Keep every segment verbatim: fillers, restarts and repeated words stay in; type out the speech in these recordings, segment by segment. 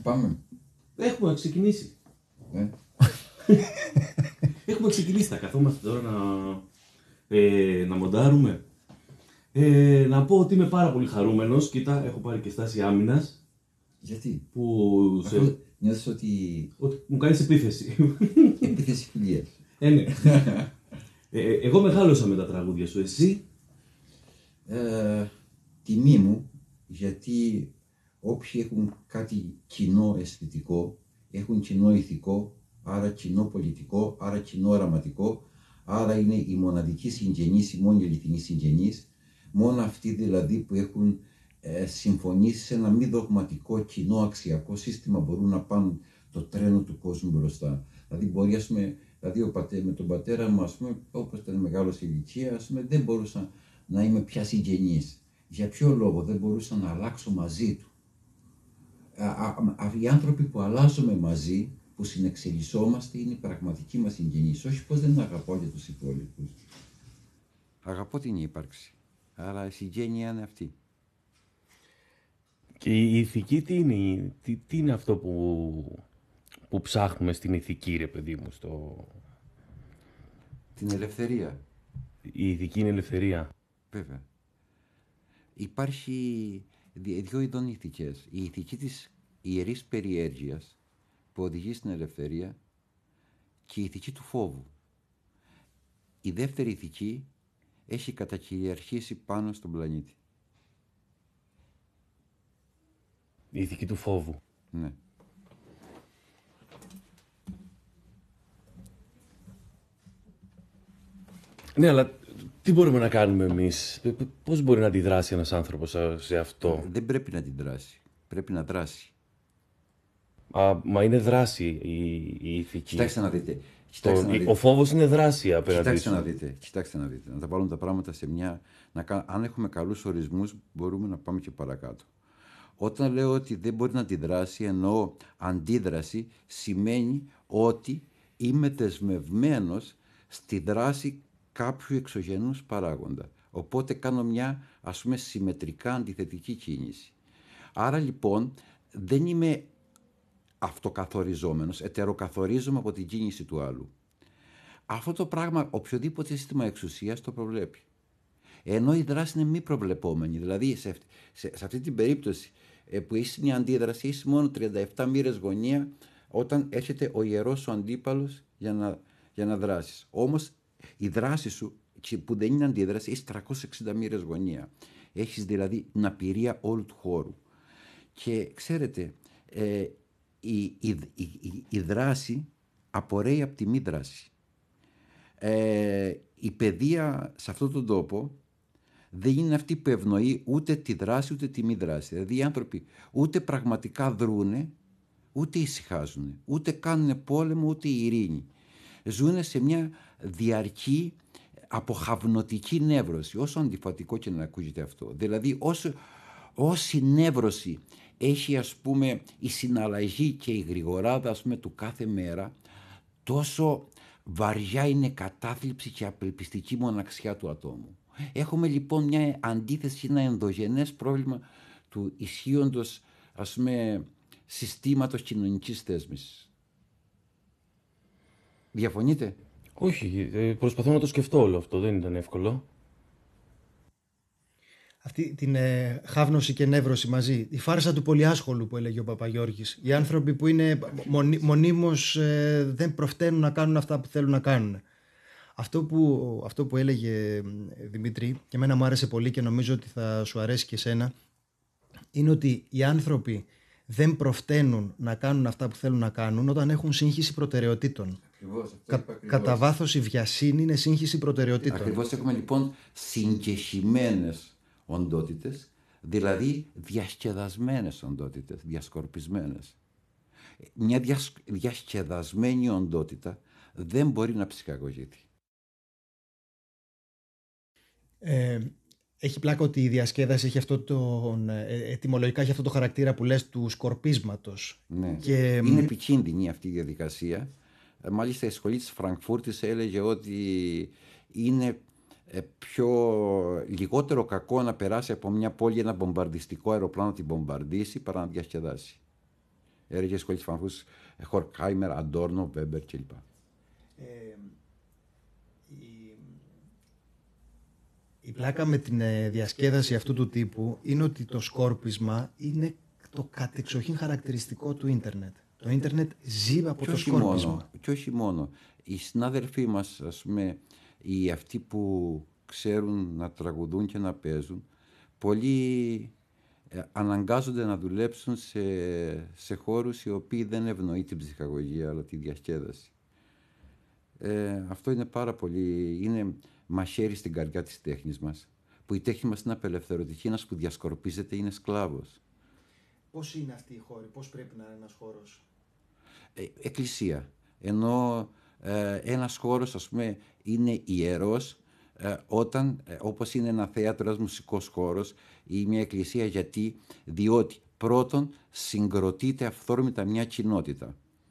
Πάμε. Έχουμε ξεκινήσει. Ε. Έχουμε ξεκινήσει. Θα καθόμαστε τώρα να, ε, να μοντάρουμε. Ε, να πω ότι είμαι πάρα πολύ χαρούμενος. Κοίτα, έχω πάρει και στάση άμυνας. Γιατί? Που σε... Αυτό νιώθεις ότι... ότι μου κάνεις επίθεση. Επίθεση φιλίας. Ε, ναι. ε, εγώ μεγάλωσα με τα τραγούδια σου. Εσύ? Ε, τιμή μου, γιατί όποιοι έχουν κάτι κοινό αισθητικό, έχουν κοινό ηθικό, άρα κοινό πολιτικό, άρα κοινό οραματικό, άρα είναι οι μοναδικοί συγγενείς, οι μόνοι αληθινοί συγγενείς, μόνο αυτοί δηλαδή που έχουν ε, συμφωνήσει σε ένα μη δογματικό κοινό αξιακό σύστημα μπορούν να πάνε το τρένο του κόσμου μπροστά. Δηλαδή μπορεί, ας πούμε, δηλαδή ο πατέ, με τον πατέρα μου, ας πούμε, όπως ήταν μεγάλος ηλικία, ας πούμε, δεν μπορούσα να είμαι πια συγγενής. Για ποιο λόγο? Δεν μπορούσα να αλλάξω μαζί του. Α, α, α, οι άνθρωποι που αλλάζουμε μαζί, που συνεξελισσόμαστε, είναι οι πραγματικοί μας συγγενείς. Όχι πως δεν αγαπώ για τους υπόλοιπους. Αγαπώ την ύπαρξη. Άρα η συγγένεια είναι αυτή. Και η ηθική τι είναι, τι, τι είναι αυτό που, που ψάχνουμε στην ηθική, ρε παιδί μου, στο... Την ελευθερία. Η ηθική είναι ελευθερία. Βέβαια. Υπάρχει δύο ειδών ηθικές. Η ηθική της ιερής περιέργειας που οδηγεί στην ελευθερία και η ηθική του φόβου. Η δεύτερη ηθική έχει κατακυριαρχήσει πάνω στον πλανήτη. Η ηθική του φόβου. Ναι. Ναι, αλλά τι μπορούμε να κάνουμε εμείς, πώς μπορεί να αντιδράσει ένας άνθρωπος σε αυτό? Δεν πρέπει να αντιδράσει, πρέπει να δράσει. Α, μα είναι δράση η, η ηθική. Κοιτάξτε να δείτε. Το, να δείτε. Ο φόβος είναι δράση απέναντι. Κοιτάξτε να δείτε. Κοιτάξτε να δείτε. Να τα βάλουμε τα πράγματα σε μια... Να, αν έχουμε καλούς ορισμούς μπορούμε να πάμε και παρακάτω. Όταν λέω ότι δεν μπορεί να αντιδράσει, εννοώ αντίδραση, σημαίνει ότι είμαι δεσμευμένος στη δράση κάποιου εξωγενούς παράγοντα. Οπότε κάνω μια, ας πούμε, συμμετρικά αντιθετική κίνηση. Άρα λοιπόν δεν είμαι αυτοκαθοριζόμενος, ετεροκαθορίζομαι από την κίνηση του άλλου. Αυτό το πράγμα οποιοδήποτε σύστημα εξουσίας το προβλέπει. Ενώ η δράση είναι μη προβλεπόμενη. Δηλαδή σε, σε, σε αυτή την περίπτωση ε, που έχεις μια αντίδραση, έχεις μόνο τριάντα επτά μοίρες γωνία όταν έρχεται ο ιερός σου αντίπαλος για να, για να δράσεις. Όμως η δράση σου που δεν είναι αντίδραση έχει τριακόσιες εξήντα μοίρες γωνία. Έχεις δηλαδή την απειρία όλου του χώρου. Και ξέρετε, ε, η, η, η, η δράση απορρέει από τη μη δράση. Ε, η παιδεία σε αυτόν τον τόπο δεν είναι αυτή που ευνοεί ούτε τη δράση ούτε τη μη δράση. Δηλαδή οι άνθρωποι ούτε πραγματικά δρούνε, ούτε ησυχάζουν, ούτε κάνουν πόλεμο, ούτε ειρήνη. Ζουν σε μια διαρκή αποχαυνωτική νεύρωση, όσο αντιφατικό και να ακούγεται αυτό. Δηλαδή όσο, όση νεύρωση έχει, ας πούμε, η συναλλαγή και η γρηγοράδα, ας πούμε, του κάθε μέρα, τόσο βαριά είναι κατάθλιψη και απελπιστική μοναξιά του ατόμου. Έχουμε λοιπόν μια αντίθεση, ένα ενδογενές πρόβλημα του ισχύοντος, ας πούμε, συστήματος κοινωνικής θέσμης. Διαφωνείτε? Όχι, προσπαθώ να το σκεφτώ όλο αυτό, δεν ήταν εύκολο. Αυτή την ε, χάβνωση και νεύρωση μαζί, η φάρσα του πολυάσχολου που έλεγε ο Παπαγιώργης. Οι άνθρωποι που είναι μονί, μονίμως ε, δεν προφταίνουν να κάνουν αυτά που θέλουν να κάνουν. Αυτό που, αυτό που έλεγε Δημήτρη, και εμένα μου άρεσε πολύ και νομίζω ότι θα σου αρέσει και εσένα, είναι ότι οι άνθρωποι δεν προφταίνουν να κάνουν αυτά που θέλουν να κάνουν όταν έχουν σύγχυση προτεραιοτήτων. Ακριβώς, Κα, κατά βάθος η βιασύνη είναι σύγχυση προτεραιοτήτων. Ακριβώς, έχουμε λοιπόν συγκεχημένες οντότητες, δηλαδή διασκεδασμένες οντότητες, διασκορπισμένες. Μια διασ... διασκεδασμένη οντότητα δεν μπορεί να ψυχαγωγείται. Ε, έχει πλάκα ότι η διασκέδαση έχει αυτό το, ετυμολογικά έχει αυτό το χαρακτήρα που λες του σκορπίσματος. Ναι. Και... είναι επικίνδυνη αυτή η διαδικασία. Μάλιστα η σχολή της Φραγκφούρτης έλεγε ότι είναι πιο λιγότερο κακό να περάσει από μια πόλη ένα μπομπαρδιστικό αεροπλάνο να την μπομπαρδίσει παρά να διασκεδάσει. Έρχεσαι σχολείς φανφούς Χορκάιμερ, Αντόρνο, Βέμπερ κλπ. Ε, η, η πλάκα με την ε, διασκέδαση αυτού του τύπου είναι ότι το σκόρπισμα είναι το κατεξοχήν χαρακτηριστικό του ίντερνετ. Το ίντερνετ ζει από Και το όχι σκόρπισμα. μόνο, και όχι μόνο. Οι συνάδελφοί μας, ας πούμε, οι αυτοί που ξέρουν να τραγουδούν και να παίζουν, πολλοί ε, αναγκάζονται να δουλέψουν σε, σε χώρους οι οποίοι δεν ευνοεί την ψυχαγωγία, αλλά τη διασκέδαση. Ε, αυτό είναι πάρα πολύ, είναι μαχαίρι στην καρδιά της τέχνης μας, που η τέχνη μας είναι απελευθερωτική, ένας που διασκορπίζεται είναι σκλάβος. Πώς είναι αυτή η χώρη, πώς πρέπει να είναι ένας χώρος? Ε, εκκλησία. Ενώ ε, ένας χώρος, ας πούμε, είναι ιερός ε, όταν, ε, όπως είναι ένα θέατρο, ένας μουσικός χώρος ή μια εκκλησία. Γιατί, διότι πρώτον συγκροτείται αυθόρμητα μια κοινότητα.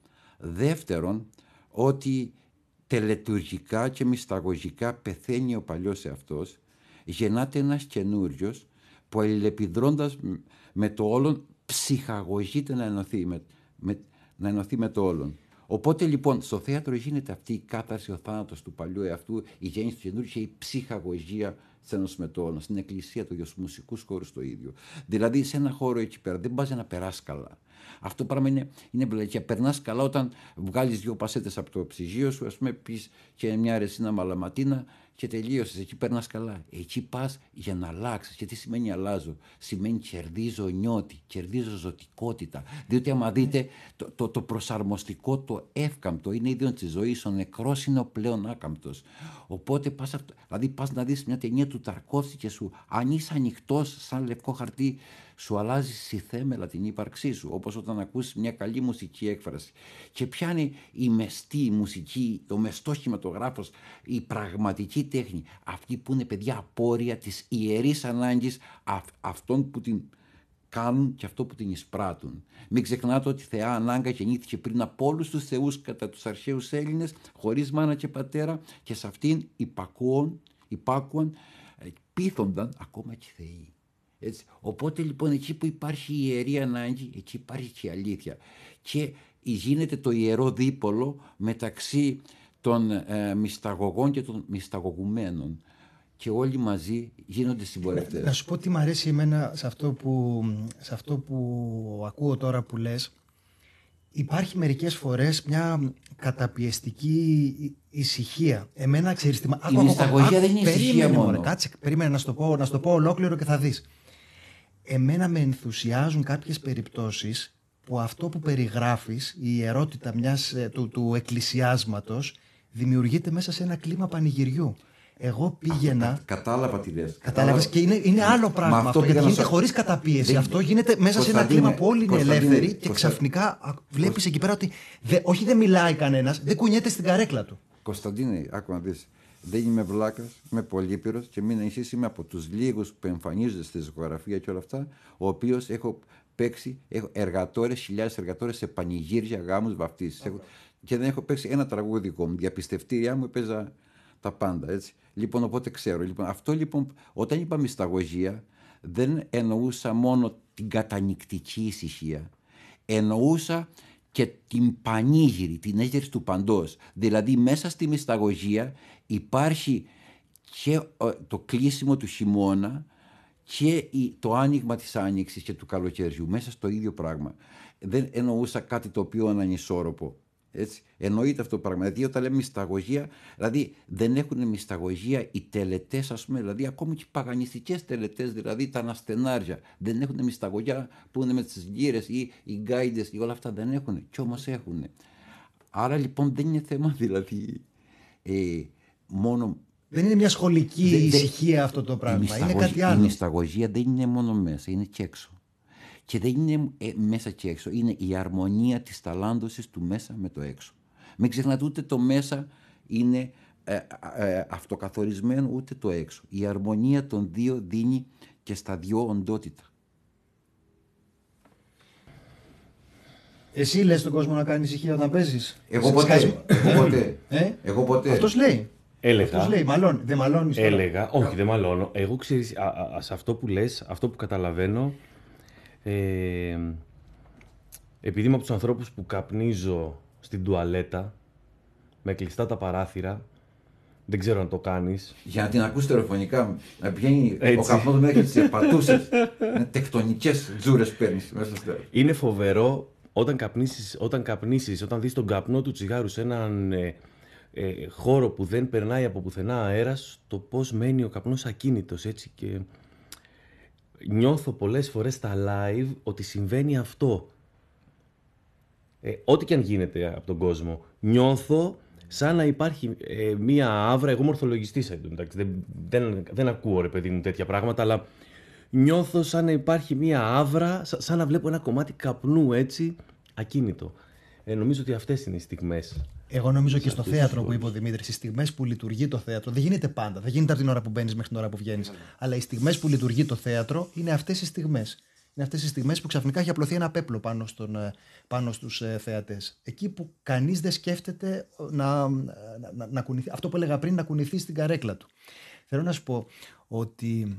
Δεύτερον, ότι τελετουργικά και μυσταγωγικά πεθαίνει ο παλιός εαυτός, γεννάται ένας καινούριος που αλληλεπιδρώντας με το όλον ψυχαγωγείται να ενωθεί με, με, να ενωθεί με το όλον. Οπότε λοιπόν στο θέατρο γίνεται αυτή η κάθαρση, ο θάνατος του παλιού εαυτού, η γέννηση του καινούριου και η ψυχαγωγία της ένωσης με το όλον. Στην εκκλησία, το ίδιο, στους μουσικούς χώρους το ίδιο. Δηλαδή σε ένα χώρο εκεί πέρα δεν πας να περάσει καλά. Αυτό πράγμα είναι, είναι βλακία. Περνάς καλά όταν βγάλεις δύο πασέτες από το ψυγείο σου, ας πούμε, πεις και μια ρεσίνα μαλαματίνα και τελείωσες. Εκεί περνάς καλά. Εκεί πας για να αλλάξεις. Και τι σημαίνει αλλάζω? Σημαίνει κερδίζω νιώτη, κερδίζω ζωτικότητα. Διότι άμα δείτε το, το, το προσαρμοστικό, το εύκαμπτο είναι ίδιο της ζωής. Ο νεκρός είναι ο πλέον άκαμπτος. Οπότε πας, δηλαδή πας να δεις μια ταινία του Ταρκόφσκι και σου, αν είσαι ανοιχτός σαν λευκό χαρτί, σου αλλάζει στη θέμελα την ύπαρξή σου. Όπως όταν ακούσεις μια καλή μουσική έκφραση και πιάνει η μεστή η μουσική, ο μεστός κινηματογράφος, η πραγματική τέχνη, αυτή που είναι, παιδιά, απόρρια της ιερής ανάγκης αυ, αυτών που την κάνουν και αυτό που την εισπράττουν. Μην ξεχνάτε ότι η Θεά Ανάγκα γεννήθηκε πριν από όλους τους θεούς κατά τους αρχαίους Έλληνες, χωρίς μάνα και πατέρα, και σε αυτήν υπακούον, υπάκουαν, πείθονταν ακόμα και οι θεοί. Έτσι. Οπότε λοιπόν εκεί που υπάρχει η ιερή ανάγκη, εκεί υπάρχει και η αλήθεια. Και γίνεται το ιερό δίπολο μεταξύ των ε, μυσταγωγών και των μυσταγωγουμένων. Και όλοι μαζί γίνονται συμπορευτές. Να σου πω τι μου αρέσει εμένα σε αυτό που, σε αυτό που ακούω τώρα που λες. Υπάρχει μερικές φορές μια καταπιεστική ησυχία. Εμένα, ξέρεις τι... Η μυσταγωγία δεν είναι ησυχία μόνο. μόνο. Κάτσε, περίμενε να σου το πω, να σου το πω ολόκληρο και θα δεις. Εμένα με ενθουσιάζουν κάποιες περιπτώσεις που αυτό που περιγράφεις, η ιερότητα μιας, του, του εκκλησιάσματος, δημιουργείται μέσα σε ένα κλίμα πανηγυριού. Εγώ πήγαινα. Κα, κατάλαβα τι λες. Κατάλαβες, και είναι, είναι άλλο πράγμα αυτό, αυτό γιατί γίνεται σα... χωρίς καταπίεση. Δεν... Αυτό γίνεται μέσα σε ένα κλίμα που όλοι είναι ελεύθεροι και ξαφνικά βλέπεις Κωστα... εκεί πέρα ότι δε, όχι δεν μιλάει κανένας, δεν κουνιέται στην καρέκλα του. Κωνσταντίνε, άκου να δεις. Δεν είμαι βλάκας, είμαι πολύπειρος και μην ανησυχείς, είμαι από τους λίγους που εμφανίζονται στη ζωγραφία και όλα αυτά, ο οποίος έχω παίξει έχω εργατόρες, χιλιάδες εργατόρες σε πανηγύρια, γάμους, βαφτίσεις. Έχω... Και δεν έχω παίξει ένα τραγούδι δικό μου. Διαπιστευτήριά μου έπαιζα τα πάντα, έτσι. Λοιπόν, οπότε ξέρω. Λοιπόν, αυτό λοιπόν, όταν είπα μυσταγωγία, δεν εννοούσα μόνο την κατανυκτική ησυχία. Εννοούσα και την πανήγυρη, την έγερση του παντός. Δηλαδή, μέσα στη μυσταγωγία υπάρχει και το κλείσιμο του χειμώνα και το άνοιγμα της άνοιξης και του καλοκαιριού. Μέσα στο ίδιο πράγμα. Δεν εννοούσα κάτι το οποίο είναι ανισόρροπο. Έτσι. Εννοείται αυτό το πράγμα. Δηλαδή, όταν λέμε μυσταγωγία, δηλαδή δεν έχουν μυσταγωγία οι τελετές, ας πούμε, δηλαδή ακόμη και οι παγανιστικές τελετές, δηλαδή τα αναστενάρια. Δεν έχουν μυσταγωγία που είναι με τις γύρες ή οι γκάιντες ή όλα αυτά δεν έχουν. Κι όμως έχουν. Άρα λοιπόν δεν είναι θέμα δηλαδή ε, μόνο. Δεν είναι μια σχολική δε, ησυχία αυτό το πράγμα. Είναι κάτι άλλο. Η μυσταγωγία δεν είναι μόνο μέσα, είναι και έξω. Και δεν είναι ε, μέσα και έξω. Είναι η αρμονία της ταλάντωσης του μέσα με το έξω. Μην ξεχνάτε, ούτε το μέσα είναι ε, ε, αυτοκαθορισμένο, ούτε το έξω. Η αρμονία των δύο δίνει και στα δυο οντότητα. Εσύ λες τον κόσμο να κάνει ησυχία όταν παίζεις? Εγώ ποτέ. Εγώ ποτέ. Ε? Εγώ ποτέ. Αυτός λέει. Έλεγα. Αυτός λέει, μαλώνει. Δεν μαλώνεις τώρα? Έλεγα, όχι δεν μαλώνω. Εγώ ξέρεις, α, α, σε αυτό που λες, αυτό που καταλαβαίνω, Ε, επειδή είμαι από τους ανθρώπους που καπνίζω στην τουαλέτα, με κλειστά τα παράθυρα, δεν ξέρω αν το κάνεις. Για να την ακούς στερεοφωνικά, να πηγαίνει Έτσι. ο καπνός μέχρι τις πατούσες. Τεκτονικές τζούρες παίρνεις μέσα στο. Είναι φοβερό όταν καπνίσεις, όταν, καπνίσεις, όταν δεις τον καπνό του τσιγάρου σε έναν ε, ε, χώρο που δεν περνάει από πουθενά αέρας, το πώς μένει ο καπνός ακίνητος, έτσι. Και νιώθω πολλές φορές στα live ότι συμβαίνει αυτό. Ε, ό,τι και αν γίνεται από τον κόσμο. Νιώθω σαν να υπάρχει ε, μία άβρα. Εγώ είμαι ορθολογιστής, εντάξει, δεν, δεν, δεν ακούω ρε παιδί μου τέτοια πράγματα, αλλά νιώθω σαν να υπάρχει μία άβρα, σαν, σαν να βλέπω ένα κομμάτι καπνού έτσι ακίνητο. Ε, νομίζω ότι αυτές είναι οι στιγμές. Εγώ νομίζω και στο αυτούς θέατρο τους που είπε ο Δημήτρης, οι στιγμές που λειτουργεί το θέατρο, δεν γίνεται πάντα. Δεν γίνεται από την ώρα που μπαίνεις μέχρι την ώρα που βγαίνεις. Αλλά οι στιγμές που λειτουργεί το θέατρο είναι αυτές οι στιγμές. Είναι αυτές οι στιγμές που ξαφνικά έχει απλωθεί ένα πέπλο πάνω, στον, πάνω στους ε, θεατές. Εκεί που κανείς δεν σκέφτεται να, να, να, να κουνηθεί. Αυτό που έλεγα πριν, να κουνηθεί στην καρέκλα του. Θέλω να σου πω ότι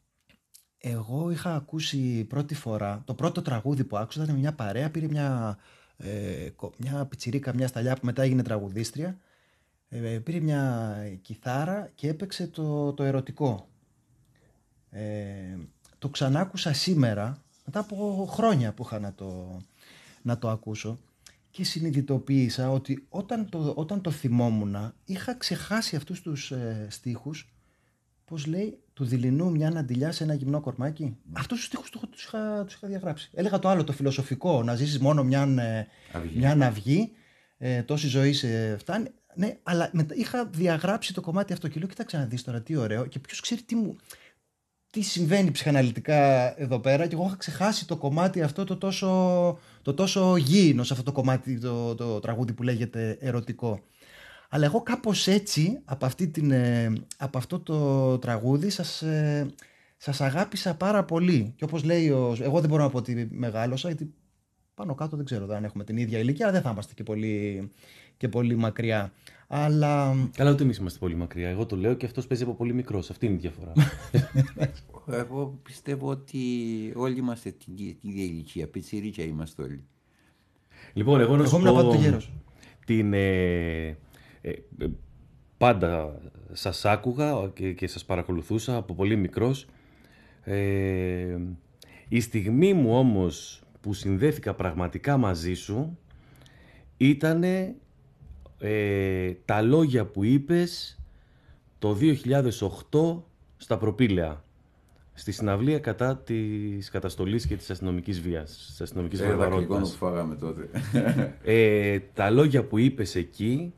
εγώ είχα ακούσει πρώτη φορά, το πρώτο τραγούδι που άκουσα ήταν μια παρέα, πήρε μια, ε, μια πιτσιρίκα, μια σταλιά που μετά έγινε τραγουδίστρια, ε, πήρε μια κιθάρα και έπαιξε το, το ερωτικό. Ε, το ξανάκουσα σήμερα, μετά από χρόνια που είχα να το, να το ακούσω, και συνειδητοποίησα ότι όταν το, όταν το θυμόμουνα είχα ξεχάσει αυτούς τους ε, στίχους. Πώς λέει, του δειλινού μια αντιλιά σε ένα γυμνό κορμάκι. Mm. Αυτούς τους στίχους τους, τους, είχα, τους είχα διαγράψει. Έλεγα το άλλο, το φιλοσοφικό, να ζήσεις μόνο μια αυγή, μια αυγή ε, τόση ζωή σε φτάνει. Ναι, αλλά μετα, είχα διαγράψει το κομμάτι αυτό και λέω, κοίταξε να δεις τώρα τι ωραίο και ποιος ξέρει τι, μου, τι συμβαίνει ψυχαναλυτικά εδώ πέρα και εγώ είχα ξεχάσει το κομμάτι αυτό το τόσο, το τόσο γήινο σε αυτό το κομμάτι, το, το, το τραγούδι που λέγεται ερωτικό. Αλλά εγώ κάπως έτσι, από, αυτή την, από αυτό το τραγούδι, σας, σας αγάπησα πάρα πολύ. Και όπως λέει, ο, εγώ δεν μπορώ να πω ότι μεγάλωσα, γιατί πάνω κάτω δεν ξέρω αν έχουμε την ίδια ηλικία, αλλά δεν θα είμαστε και πολύ, και πολύ μακριά. Αλλά... Καλά, ούτε εμείς είμαστε πολύ μακριά. Εγώ το λέω και αυτός παίζει από πολύ μικρός. Αυτή είναι η διαφορά. Εγώ πιστεύω ότι όλοι είμαστε την ίδια ηλικία. Πιτσιρίκια είμαστε όλοι. Λοιπόν, εγώ να σου εγώ πω γέρος. την... Ε, Ε, πάντα σας άκουγα και, και σας παρακολουθούσα από πολύ μικρός. Ε, η στιγμή μου όμως που συνδέθηκα πραγματικά μαζί σου ήταν ε, τα λόγια που είπες το δύο χιλιάδες οκτώ στα Προπήλαια, στη συναυλία κατά της καταστολής και της αστυνομικής βίας, της αστυνομικής βαρβαρότητας. που φάγαμε τότε. Ε, τα λόγια που είπες εκεί,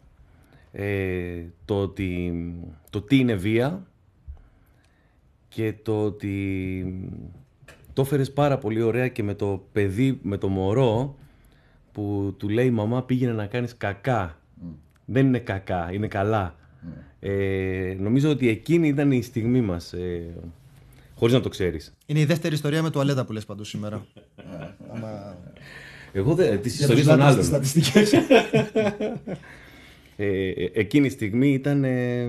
Ε, το ότι το τι είναι βία και το ότι το έφερες πάρα πολύ ωραία και με το παιδί, με το μωρό που του λέει μαμά πήγαινε να κάνεις κακά. Mm. Δεν είναι κακά, είναι καλά. Mm. Ε, νομίζω ότι εκείνη ήταν η στιγμή μας, ε, χωρίς να το ξέρεις. Είναι η δεύτερη ιστορία με τουαλέτα που λες παντού σήμερα. Άμα... Εγώ δεν, τις ιστορίες των άλλων. Ε, εκείνη η στιγμή ήταν ε,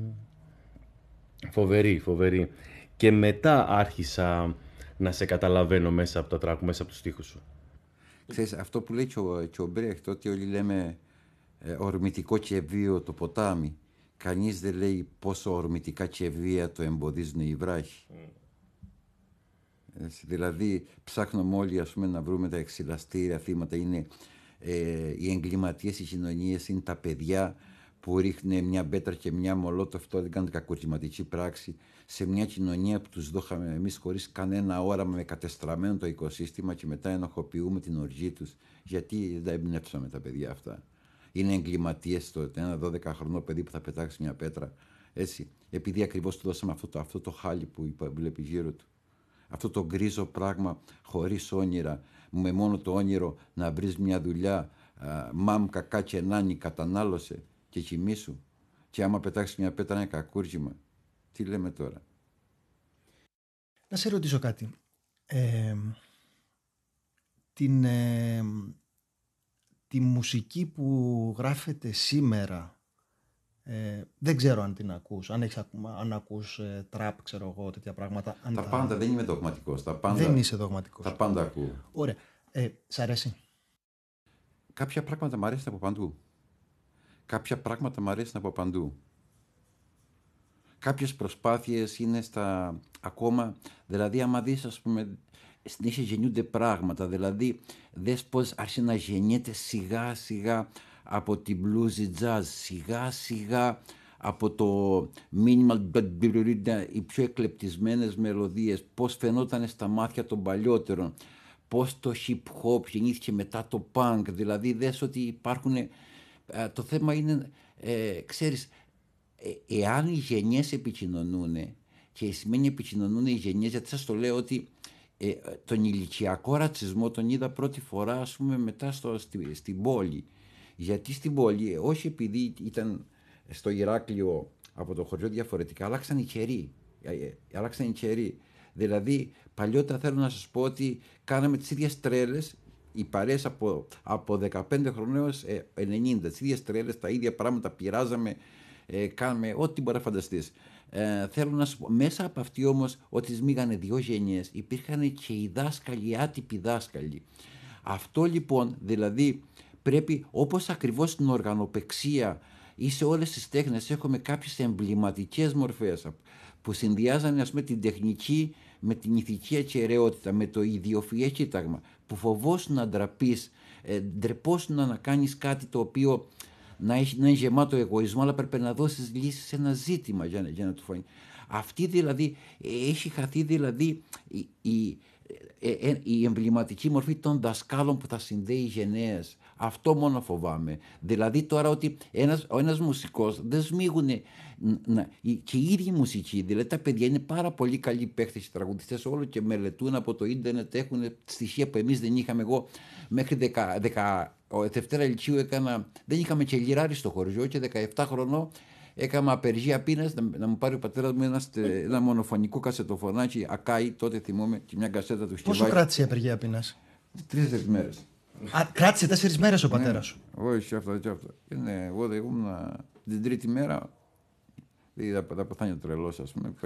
φοβερή, φοβερή. Και μετά άρχισα να σε καταλαβαίνω μέσα από τα τράκου, μέσα από τους στίχους σου. Ξέρεις, αυτό που λέει και ο, και ο Μπρέχτ, ότι όλοι λέμε ε, ορμητικό και βίο το ποτάμι. Κανείς δεν λέει πόσο ορμητικά και βία το εμποδίζουν οι βράχοι. Mm. Ε, δηλαδή, ψάχνουμε όλοι ας πούμε, να βρούμε τα εξυλαστήρια θύματα. Είναι ε, οι εγκληματίες, οι κοινωνίες, είναι τα παιδιά που ρίχνουν μια μπέτρα και μια μολότοφ, αυτό δεν κάνουν κακουργηματική πράξη, σε μια κοινωνία που τους δώχαμε εμείς χωρίς κανένα όραμα, με κατεστραμμένο το οικοσύστημα και μετά ενοχοποιούμε την οργή τους. Γιατί δεν εμπνεύσαμε τα παιδιά αυτά. Είναι εγκληματίες τότε, ένα δώδεκαχρονό παιδί που θα πετάξει μια πέτρα. Έτσι, επειδή ακριβώς του δώσαμε αυτό το, αυτό το χάλι που βλέπει γύρω του. Αυτό το γκρίζο πράγμα χωρίς όνειρα, με μόνο το όνειρο να βρεις μια δουλειά, α, μαμ, κακά και νάνι, κατανάλωσε και κοιμήσου. Και άμα πετάξει μια πέτρα είναι κακούργημα. Τι λέμε τώρα. Να σε ρωτήσω κάτι. Ε, την, ε, τη μουσική που γράφεται σήμερα, ε, δεν ξέρω αν την ακούς, αν, έχεις, αν ακούς ε, τραπ, ξέρω εγώ, τέτοια πράγματα. Τα, τα πάντα, δεν είμαι δογματικός. Τα πάντα, δεν είσαι δογματικός. Τα πάντα ακούω. Ωραία. Ε, σ' αρέσει? κάποια πράγματα μου αρέσουν από παντού. Κάποια πράγματα μου αρέσουν από παντού. Κάποιες προσπάθειες είναι στα ακόμα, δηλαδή άμα δεις, ας πούμε, συνέχεια γεννιούνται πράγματα, δηλαδή δες πώς άρχισε να γεννιέται σιγά σιγά από την bluesy jazz, σιγά σιγά από το minimal, οι πιο εκλεπτισμένες μελωδίες, πώς φαινόταν στα μάτια των παλιότερων, πώς το hip hop γεννήθηκε μετά το punk, δηλαδή δες ότι υπάρχουν, ε, το θέμα είναι, ε, ξέρεις, ε, εάν οι γενιές επικοινωνούν, και σημαίνει επικοινωνούν οι γενιές, γιατί σας το λέω ότι ε, τον ηλικιακό ρατσισμό τον είδα πρώτη φορά, ας πούμε, μετά στο, στη, στην πόλη. Γιατί στην πόλη, όχι επειδή ήταν στο Ηράκλειο από το χωριό διαφορετικά, αλλάξαν οι καιροί. Αλλάξαν οι καιροί. Δηλαδή, παλιότερα θέλω να σας πω ότι κάναμε τις ίδιες τρέλες, οι παρέες από, από δεκαπέντε χρονών έως ε, ενενήντα, τις ίδιες τρέλες, τα ίδια πράγματα πειράζαμε, ε, κάναμε ό,τι μπορεί να φανταστείς. Ε, θέλω να σου πω, μέσα από αυτοί όμως, ότι σμίγανε δύο γενιές, υπήρχαν και οι δάσκαλοι, οι άτυποι δάσκαλοι. Αυτό λοιπόν, δηλαδή, πρέπει, όπως ακριβώς στην οργανοπαιξία ή σε όλες τις τέχνες, έχουμε κάποιες εμβληματικές μορφές που συνδυάζανε, ας πούμε, την τεχνική με την ηθική ακεραιότητα, με το ιδιοφυές κοίταγμα, που φοβόσουν να ντραπείς, ε, ντρεπόσουν να κάνεις κάτι το οποίο να, έχει, να είναι γεμάτο εγωισμό, αλλά πρέπει να δώσεις λύση σε ένα ζήτημα για, για να του φανεί. Αυτή δηλαδή, έχει χαθεί δηλαδή η, η, η, η εμβληματική μορφή των δασκάλων που θα συνδέει γενναίες. Αυτό μόνο φοβάμαι. Δηλαδή τώρα ότι ένας, ο ένας μουσικός δεν σμίγουνε να, και οι ίδιοι μουσικοί, δηλαδή τα παιδιά είναι πάρα πολύ καλοί παίχτες και τραγουδιστές, όλο και μελετούν από το ίντερνετ, έχουν στοιχεία που εμείς δεν είχαμε. Εγώ μέχρι δεκα, δεκα, Δευτέρα Λυκείου έκανα, δεν είχαμε και λιράρι στο χωριό και δεκαεπτά χρονών έκανα απεργία πείνας να, να μου πάρει ο πατέρας μου ένα, ένα μονοφωνικό κασετοφωνάκι, Ακάι, τότε θυμόμαι, και μια κασέτα του. Πόσο κράτησε η απεργία πείνας? Τρεις-τέσσερις μέρες. Α, κράτησε τέσσερις μέρες ο πατέρας σου? Ναι, όχι, αυτό και αυτό. Ναι, εγώ δεν ήμουν την τρίτη μέρα. Δεν θα πεθάνει ο τρελός, ας πούμε.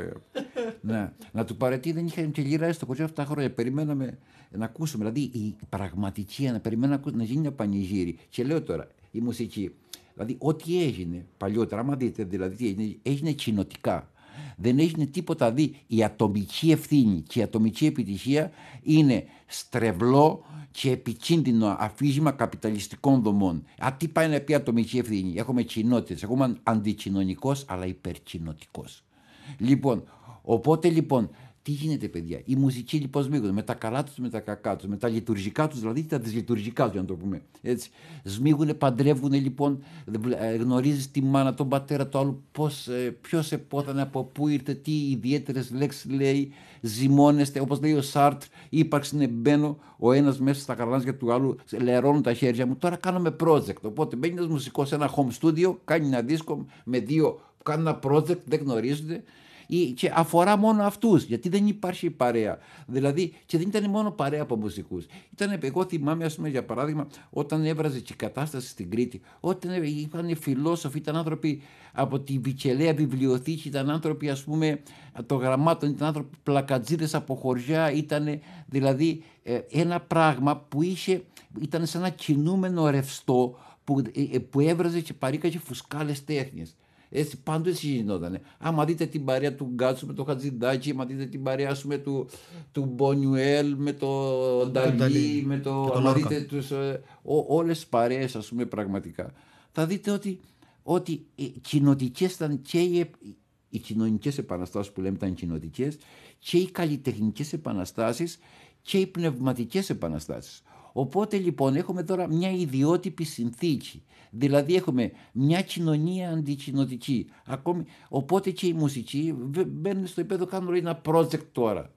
Ναι. Να του παρετεί, δεν είχε και λίρα στο χωριό αυτά χρόνια. Περιμέναμε να ακούσουμε. Δηλαδή η πραγματική, να περιμέναμε να γίνει ένα πανηγύρι. Και λέω τώρα, η μουσική, δηλαδή ό,τι έγινε παλιότερα, άμα δείτε, δηλαδή τι έγινε, έγινε κοινοτικά. Δεν έγινε τίποτα. Δηλαδή η ατομική ευθύνη και η ατομική επιτυχία είναι στρεβλό και επικίνδυνο αφήγημα καπιταλιστικών δομών. Α, τι πάει να πει ατομική ευθύνη? Έχουμε κοινότητες. Εγώ είμαι αντικοινωνικός, αλλά υπερκοινοτικός. Λοιπόν, οπότε λοιπόν, τι γίνεται, παιδιά? Οι μουσικοί λοιπόν σμίγονται με τα καλά τους, με τα κακά τους, με τα λειτουργικά τους, δηλαδή τα δυσλειτουργικά τους, για να το πούμε έτσι. Σμίγουνε, παντρεύουνε λοιπόν, γνωρίζεις τη μάνα, τον πατέρα του άλλου, πώς, ποιος επόθανε, από πού ήρθε, τι ιδιαίτερες λέξεις λέει, ζυμώνεστε, όπως λέει ο Σάρτρ, ύπαρξη είναι μπαίνω, ο ένας μέσα στα καρλάνια του άλλου, λερώνουν τα χέρια μου. Τώρα κάνουμε project. Οπότε μπαίνει ένας μουσικός σε ένα home studio, κάνει ένα δίσκο με δύο που κάνουν ένα project, δεν γνωρίζονται. Και αφορά μόνο αυτούς, γιατί δεν υπάρχει παρέα. Δηλαδή, και δεν ήταν μόνο παρέα από μουσικούς. Ήταν, εγώ θυμάμαι, ας πούμε, για παράδειγμα, όταν έβραζε και η κατάσταση στην Κρήτη, όταν είχαν φιλόσοφοι, ήταν άνθρωποι από τη Βικελαία βιβλιοθήκη, ήταν άνθρωποι, ας πούμε, των γραμμάτων, ήταν άνθρωποι πλακατζίδες από χωριά, ήταν δηλαδή ένα πράγμα που είχε, ήταν σαν ένα κινούμενο ρευστό που, που έβραζε και παρήκαζε φουσκάλες τέχνες. Έτσι, πάντοτε γινότανε. Άμα δείτε την παρέα του Γκάτσου με το Χατζηντάκι, άμα δείτε την παρέα πούμε, του, του Μπονιουέλ με το Νταλί, με το. Άμα δείτε τους, ε, ό, όλες τις παρέες, ας πούμε, πραγματικά. Θα δείτε ότι, ότι οι κοινοτικές ήταν και οι, οι κοινωνικές επαναστάσεις που λέμε ήταν κοινοτικές, και οι καλλιτεχνικές επαναστάσεις και οι πνευματικές επαναστάσεις. Οπότε λοιπόν έχουμε τώρα μια ιδιότυπη συνθήκη. Δηλαδή έχουμε μια κοινωνία αντικοινοτική. Ακόμη, οπότε και οι μουσικοί μπαίνουν στο επίπεδο, κάνουν ένα project τώρα.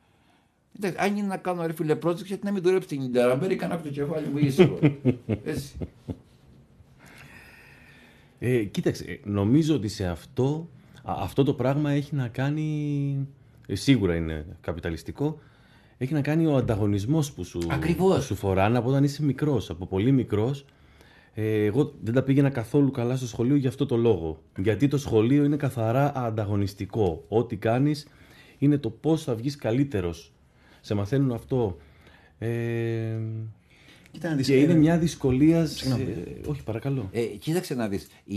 Αν είναι να κάνω ρε φίλε project, γιατί να μην δουλέψει την Ιντεραμέρικα από το κεφάλι μου ήσυχο. Έτσι. Ε, κοίταξε, νομίζω ότι σε αυτό, αυτό το πράγμα έχει να κάνει, ε, σίγουρα είναι καπιταλιστικό, έχει να κάνει ο ανταγωνισμός που σου, που σου φοράνε από όταν είσαι μικρός, από πολύ μικρός. Ε, εγώ δεν τα πήγαινα καθόλου καλά στο σχολείο για αυτό το λόγο. Γιατί το σχολείο είναι καθαρά ανταγωνιστικό. Ό,τι κάνεις είναι το πώς θα βγεις καλύτερος. Σε μαθαίνουν αυτό. Ε... Και είναι μια δυσκολία. Σε... Όχι, παρακαλώ. Ε, κοίταξε να δεις. Η...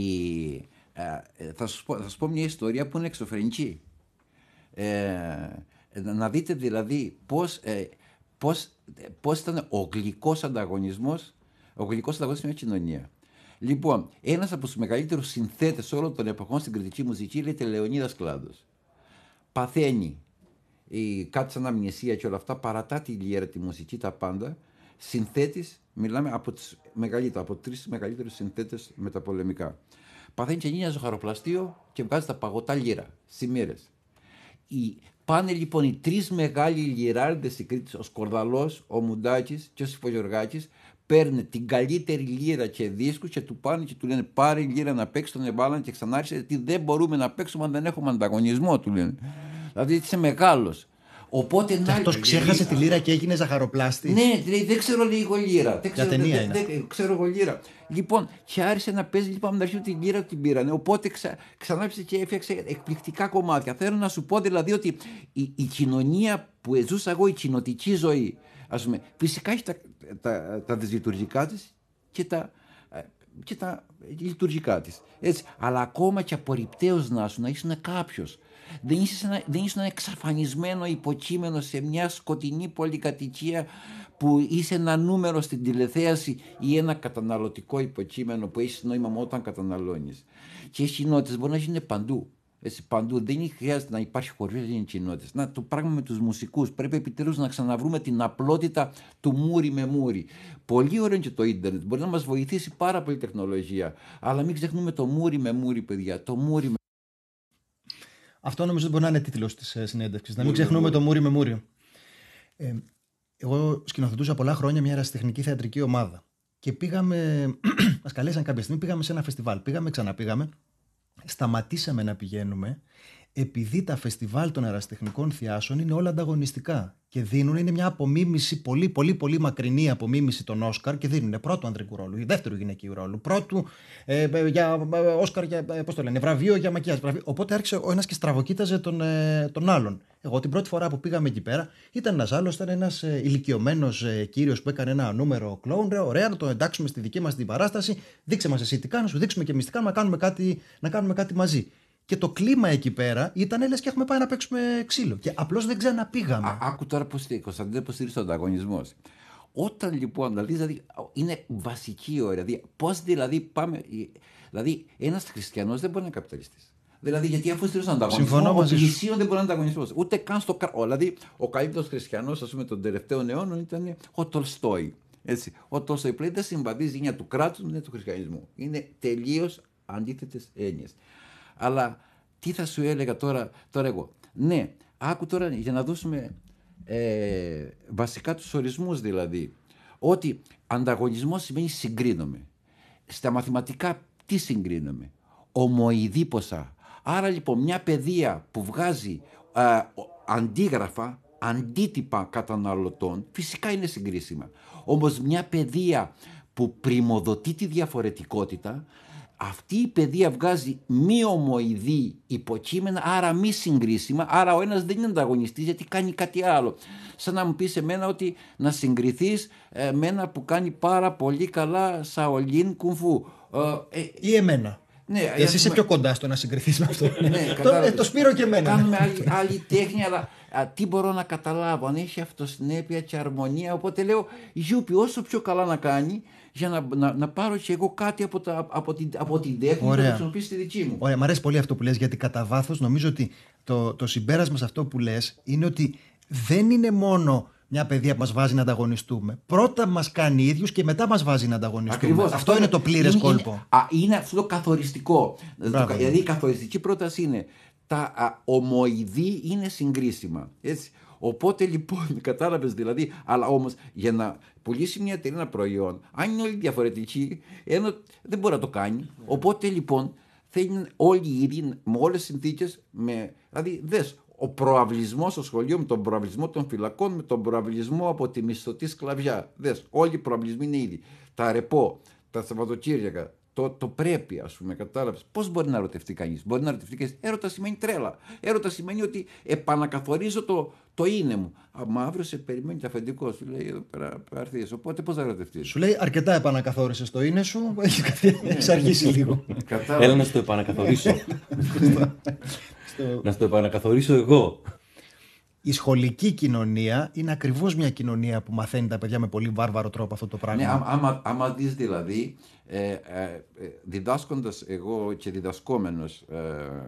Ε, θα, σου πω, θα σου πω μια ιστορία που είναι εξωφρενική. Ε, να δείτε δηλαδή πώς, ε, πώς, πώς ήταν ο γλυκός ανταγωνισμός, ο γλυκός ανταγωνισμός σε μια κοινωνία. Λοιπόν, ένας από τους μεγαλύτερους συνθέτες όλων των εποχών στην κριτική μουσική λέγεται Λεωνίδας Κλάντος. Παθαίνει η, κάτι σαν αμνησία και όλα αυτά, παρατά τη λιέρα, τη μουσική, τα πάντα. Συνθέτης, μιλάμε από τις μεγαλύτερες, από τρεις μεγαλύτερους συνθέτες μεταπολεμικά. Παθαίνει και γίνει ένα ζωχαροπλαστείο και βγάζει τα παγωτά λύρα, σημείρες. Οι, πάνε λοιπόν οι τρεις μεγάλοι λιράρντες στην Κρήτη, ο Σκορδαλός, ο Μουντάκης και ο Σιφογιοργάκης, παίρνουν την καλύτερη λύρα και δίσκους και του πάνε και του λένε πάρε λύρα να παίξει, τον εβάλαν και ξανά άρχισε γιατί δεν μπορούμε να παίξουμε αν δεν έχουμε ανταγωνισμό, του λένε. Δηλαδή είσαι μεγάλος. Οπότε, και αυτός ξέχασε τη λύρα και έγινε ζαχαροπλάστη. Ναι, λέει, δεν ξέρω λίγο λύρα. Δεν ξέρω, ταινία δεν, είναι. δεν, ξέρω εγώ λύρα. Λοιπόν, και άρχισε να παίζει λοιπόν από την αρχή τη λύρα την πήρανε. Οπότε ξα, ξανάρχισε και έφτιαξε εκπληκτικά κομμάτια. Θέλω να σου πω δηλαδή ότι η, η κοινωνία που ζούσα εγώ, η κοινοτική ζωή, ας πούμε, φυσικά έχει τα, τα, τα δυσλειτουργικά της και τα, και τα λειτουργικά της. Έτσι. Αλλά ακόμα και απορριπταίος να σου, να ήσουν κάποιος. Δεν είσαι, ένα, δεν είσαι ένα εξαφανισμένο υποκείμενο σε μια σκοτεινή πολυκατοικία που είσαι ένα νούμερο στην τηλεθέαση ή ένα καταναλωτικό υποκείμενο που έχει νόημα μόνο όταν καταναλώνεις. Και οι κοινότητες μπορεί να γίνουν παντού. Έτσι, παντού. Δεν χρειάζεται να υπάρχει χωριό για κοινότητες. Να, το πράγμα με τους μουσικούς. Πρέπει επιτέλους να ξαναβρούμε την απλότητα του μούρι με μούρι. Πολύ ωραίο και το ίντερνετ. Μπορεί να μας βοηθήσει πάρα πολύ η τεχνολογία. Αλλά μην ξεχνούμε το μούρι με μούρι, παιδιά. Το μούρι με... Αυτό νομίζω ότι μπορεί να είναι τίτλος της συνέντευξης. Να μην ξεχνούμε το μούρι με μούρι. Ε, εγώ σκηνοθετούσα πολλά χρόνια μια ερασιτεχνική θεατρική ομάδα. Και πήγαμε, μας καλέσαν κάποια στιγμή, πήγαμε σε ένα φεστιβάλ. Πήγαμε, ξαναπήγαμε. Σταματήσαμε να πηγαίνουμε επειδή τα φεστιβάλ των ερασιτεχνικών θειάσεων είναι όλα ανταγωνιστικά και δίνουν, είναι μια απομίμηση, πολύ πολύ πολύ μακρινή απομίμηση των Όσκαρ και δίνουν πρώτου ανδρικού ρόλου, δεύτερου γυναικείου ρόλου, πρώτου ε, για ε, Όσκαρ, για, ε, πώς το λένε, βραβείο για μακιάζ. Οπότε άρχισε ο ένας και στραβοκοίταζε τον, ε, τον άλλον. Εγώ την πρώτη φορά που πήγαμε εκεί πέρα ήταν ένας άλλος, ήταν ένας ε, ηλικιωμένος ε, κύριος που έκανε ένα νούμερο κλόουν. Ρε, ωραία, να το εντάξουμε στη δική μας την παράσταση. Δείξε μας εσύ τι κάνεις, σου δείξουμε και εμείς τι κάνουμε, να κάνουμε κάτι, να κάνουμε κάτι μαζί. Και το κλίμα εκεί πέρα ήταν λες και έχουμε πάει να παίξουμε ξύλο. Και απλώς δεν ξαναπήγαμε. Α, άκου τώρα πώς στηρίζει ο ανταγωνισμός. Όταν λοιπόν, δηλαδή, είναι βασική ώρα. Δηλαδή, πώς δηλαδή πάμε. Δηλαδή, ένας χριστιανός δεν μπορεί να είναι καπιταλιστής. Δηλαδή, γιατί αφού στηρίζει τον ανταγωνισμό, ο πλησίον δεν μπορεί να είναι ανταγωνισμός. Ούτε καν στο. Δηλαδή, ο καλύτερος χριστιανός, ας πούμε, των τελευταίων αιώνων ήταν ο Τολστόι. Έτσι. Ο Τολστόι πλέον δεν συμβαδίζει η έννοια του κράτους με του χριστιανισμού. Είναι τελείως αντίθετες έννοιες. Αλλά τι θα σου έλεγα τώρα, τώρα εγώ. Ναι, άκου τώρα για να δώσουμε ε, βασικά τους ορισμούς δηλαδή. Ότι ανταγωνισμός σημαίνει συγκρίνομαι. Στα μαθηματικά τι συγκρίνομαι? Ομοειδή ποσά. Άρα λοιπόν μια παιδεία που βγάζει ε, αντίγραφα, αντίτυπα καταναλωτών, φυσικά είναι συγκρίσιμα. Όμως μια παιδεία που πριμοδοτεί τη διαφορετικότητα, αυτή η παιδεία βγάζει μη ομοειδή υποκείμενα, άρα μη συγκρίσιμα, άρα ο ένας δεν είναι ανταγωνιστής γιατί κάνει κάτι άλλο. Σαν να μου πεις εμένα ότι να συγκριθείς ε, με ένα που κάνει πάρα πολύ καλά Σαολίν κουμφού. Ε, ε, Ή εμένα. Ναι, εσύ είσαι πιο κοντά στο να συγκριθείς με αυτό. Ναι, το, ε, το Σπύρο και εμένα. Κάνουμε άλλη, άλλη τέχνη, αλλά α, τι μπορώ να καταλάβω, αν έχει αυτοσυνέπεια και αρμονία. Οπότε λέω, Γιούπι, όσο πιο καλά να κάνει, για να, να, να πάρω και εγώ κάτι από, τα, από, την, από την τέχνη και να χρησιμοποιήσω τη δική μου. Ωραία, μου αρέσει πολύ αυτό που λες, γιατί κατά βάθος νομίζω ότι το, το συμπέρασμα σε αυτό που λες είναι ότι δεν είναι μόνο μια παιδεία που μας βάζει να ανταγωνιστούμε. Πρώτα μας κάνει ίδιους και μετά μας βάζει να ανταγωνιστούμε. Ακριβώς, αυτό, αυτό είναι το πλήρες είναι, κόλπο. Είναι, α, είναι αυτό το καθοριστικό. Το, δηλαδή η καθοριστική πρόταση είναι τα α, ομοειδή είναι συγκρίσιμα. Έτσι. Οπότε λοιπόν, κατάλαβες δηλαδή, αλλά όμως για να πουλήσει μια εταιρεία ένα προϊόν, αν είναι όλοι διαφορετικοί, ένα, δεν μπορεί να το κάνει. Οπότε λοιπόν θέλουν όλοι οι ίδιοι με όλες τις συνθήκες, με, δηλαδή δες, ο προαυλισμός στο σχολείο με τον προαυλισμό των φυλακών, με τον προαυλισμό από τη μισθωτή σκλαβιά. Δες, όλοι οι προαυλισμοί είναι ίδιοι. Τα ρεπό, τα Σαββατοκύριακα, το, το πρέπει, ας πούμε, κατάλαβες. Πώς μπορεί να ερωτευτεί κανείς? Μπορεί να ερωτευτεί κανείς. Έρωτα σημαίνει τρέλα. Έρωτα σημαίνει ότι επανακαθορίζω το, το είναι μου. Μα αύριο σε περιμένει το αφεντικό σου, λέει εδώ πέρα έρθεις. Οπότε πώς θα ερωτευτείς? Σου λέει αρκετά επανακαθόρισες το είναι σου, έχεις αργήσει λίγο. Έλα να στο επανακαθορίσω. Να στο επανακαθορίσω εγώ. Η σχολική κοινωνία είναι ακριβώς μια κοινωνία που μαθαίνει τα παιδιά με πολύ βάρβαρο τρόπο αυτό το πράγμα. Ναι, άμα, άμα δεις δηλαδή, ε, ε, ε, διδάσκοντας εγώ και διδασκόμενος ε,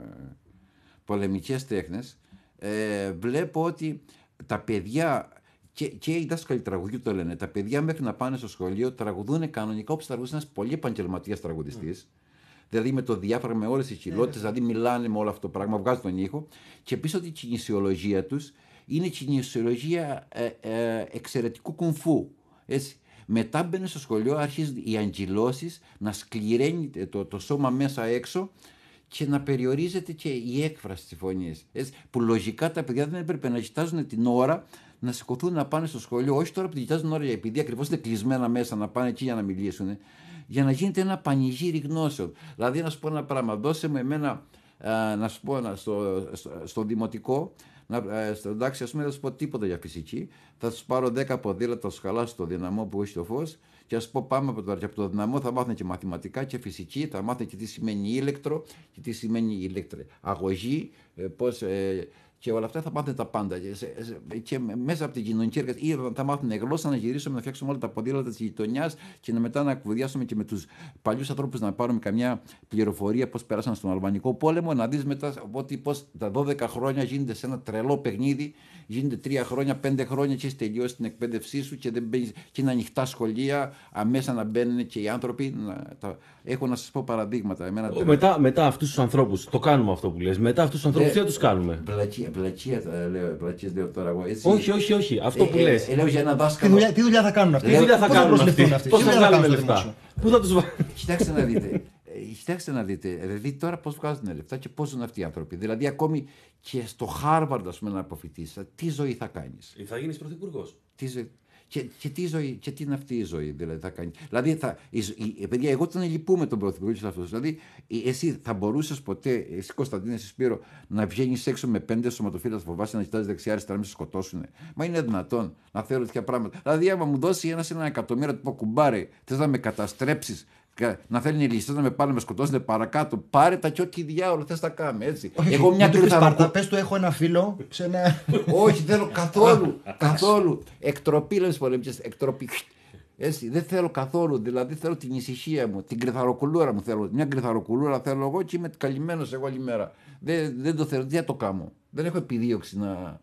πολεμικές τέχνες, ε, βλέπω ότι τα παιδιά, και, και οι δάσκαλοι τραγουδιού το λένε, τα παιδιά μέχρι να πάνε στο σχολείο τραγουδούν κανονικά όπως τραγουδούσε ένας πολύ επαγγελματίας τραγουδιστής. Mm. Δηλαδή με το διάφραγμα, με όλες τις χειλότητες, δηλαδή μιλάνε με όλο αυτό το πράγμα, βγάζουν τον ήχο. Και επίσης ότι η κινησιολογία τους είναι κινησιολογία ε, ε, εξαιρετικού κουμφού. Έτσι. Μετά μπαίνουν στο σχολείο, αρχίζουν οι αγγυλώσεις να σκληραίνει το, το σώμα μέσα έξω και να περιορίζεται και η έκφραση της φωνής. Έτσι. Που λογικά τα παιδιά δεν έπρεπε να κοιτάζουν την ώρα να σηκωθούν να πάνε στο σχολείο, όχι τώρα που την κοιτάζουν ώρα, επειδή ακριβώς είναι κλεισμένα μέσα να πάνε εκεί για να μιλήσουν, για να γίνεται ένα πανηγύρι γνώσεων. Δηλαδή, να σου πω ένα πράγμα, δώσε μου εμένα, α, να σου πω, να, στο, στο, στο δημοτικό, να, α, στο, εντάξει, ας πούμε, δεν θα σου πω τίποτα για φυσική, θα σου πάρω δέκα ποδήλατα, θα σου χαλάσω το δυναμό που έχει το φως και ας πω πάμε από το, από το δυναμό, θα μάθουν και μαθηματικά και φυσική, θα μάθουν και τι σημαίνει ηλεκτρο και τι σημαίνει ηλεκτρο, αγωγή, ε, πώς... Ε, και όλα αυτά θα μάθουν τα πάντα. Και, και μέσα από την κοινωνική εργασία, ή θα μάθουν γλώσσα, να γυρίσουμε, να φτιάξουμε όλα τα ποδήλατα τη γειτονιά και να μετά να κουβεντιάσουμε και με του παλιού ανθρώπου να πάρουμε καμιά πληροφορία πώς πέρασαν στον Αλβανικό πόλεμο. Να δει μετά ότι πώς τα δώδεκα χρόνια γίνεται σε ένα τρελό παιχνίδι, γίνεται τρία χρόνια, πέντε χρόνια και έχει τελειώσει την εκπαίδευσή σου και, δεν μπαίνεις, και είναι ανοιχτά σχολεία, αμέσα να μπαίνουν και οι άνθρωποι. Να, τα, έχω να σα πω παραδείγματα. Εμένα, μετά μετά αυτού του ανθρώπου, το κάνουμε αυτό που λες. Μετά αυτού του ανθρώπου, τι θα του κάνουμε? Πλακία, λέω, πλακίες λέω τώρα εγώ. Έτσι. Όχι, όχι, όχι. Αυτό που ε, λες. Ε, λέω για ένα δάσκαλο. Τι δουλειά, τι δουλειά θα κάνουν αυτοί? Τι δουλειά θα κάνουν αυτοί? Πώς θα βγάλουν λεφτά? Πού θα τους βάλουν? Κοιτάξτε να δείτε. Κοιτάξτε να δείτε. Δηλαδή τώρα πώς βγάζουν λεφτά και πώς ζουν αυτοί οι άνθρωποι. Δηλαδή ακόμη και στο Χάρβαρντ, ας πούμε, να αποφοιτήσεις, τι ζωή θα κάνεις? Θα γίνεις πρωθυπουργός. Τι ζωή. Και, και, τι ζωή, και τι είναι αυτή η ζωή, δηλαδή θα κάνει. Δηλαδή, θα, η, η, παιδιά, εγώ τον λυπούμαι τον πρωθυπουργό της αυτός. Δηλαδή, εσύ θα μπορούσες ποτέ, εσύ Κωνσταντίνε, εσύ Σπύρο, να βγαίνεις έξω με πέντε σωματοφύλακες, φοβάσαι να κοιτάς δεξιά-αριστερά, να σε σκοτώσουν? Μα είναι δυνατόν να θέλω τέτοια πράγματα? Δηλαδή, άμα μου δώσει ένα ένα εκατομμύριο, του πω κουμπάρε, θες να με καταστρέψεις, να θέλουν οι ληστές να με πάνε να με σκοτώσουν παρακάτω, πάρε τα και ό,τι διάολο θες να κάνουμε, έτσι. Όχι, εγώ μια κρυθαροκο... Πες του, έχω ένα φίλο σε ένα... Όχι, δεν θέλω καθόλου, καθόλου. Εκτροπή, λες πολεμικές, εκτροπή. Έτσι, δεν θέλω καθόλου, δηλαδή θέλω την ησυχία μου, την κρυθαροκουλούρα μου θέλω. Μια κρυθαροκουλούρα θέλω εγώ και είμαι καλυμμένος εγώ όλη μέρα. Δεν, δεν το θέλω, δεν το κάνω. Δεν έχω επιδίωξη να...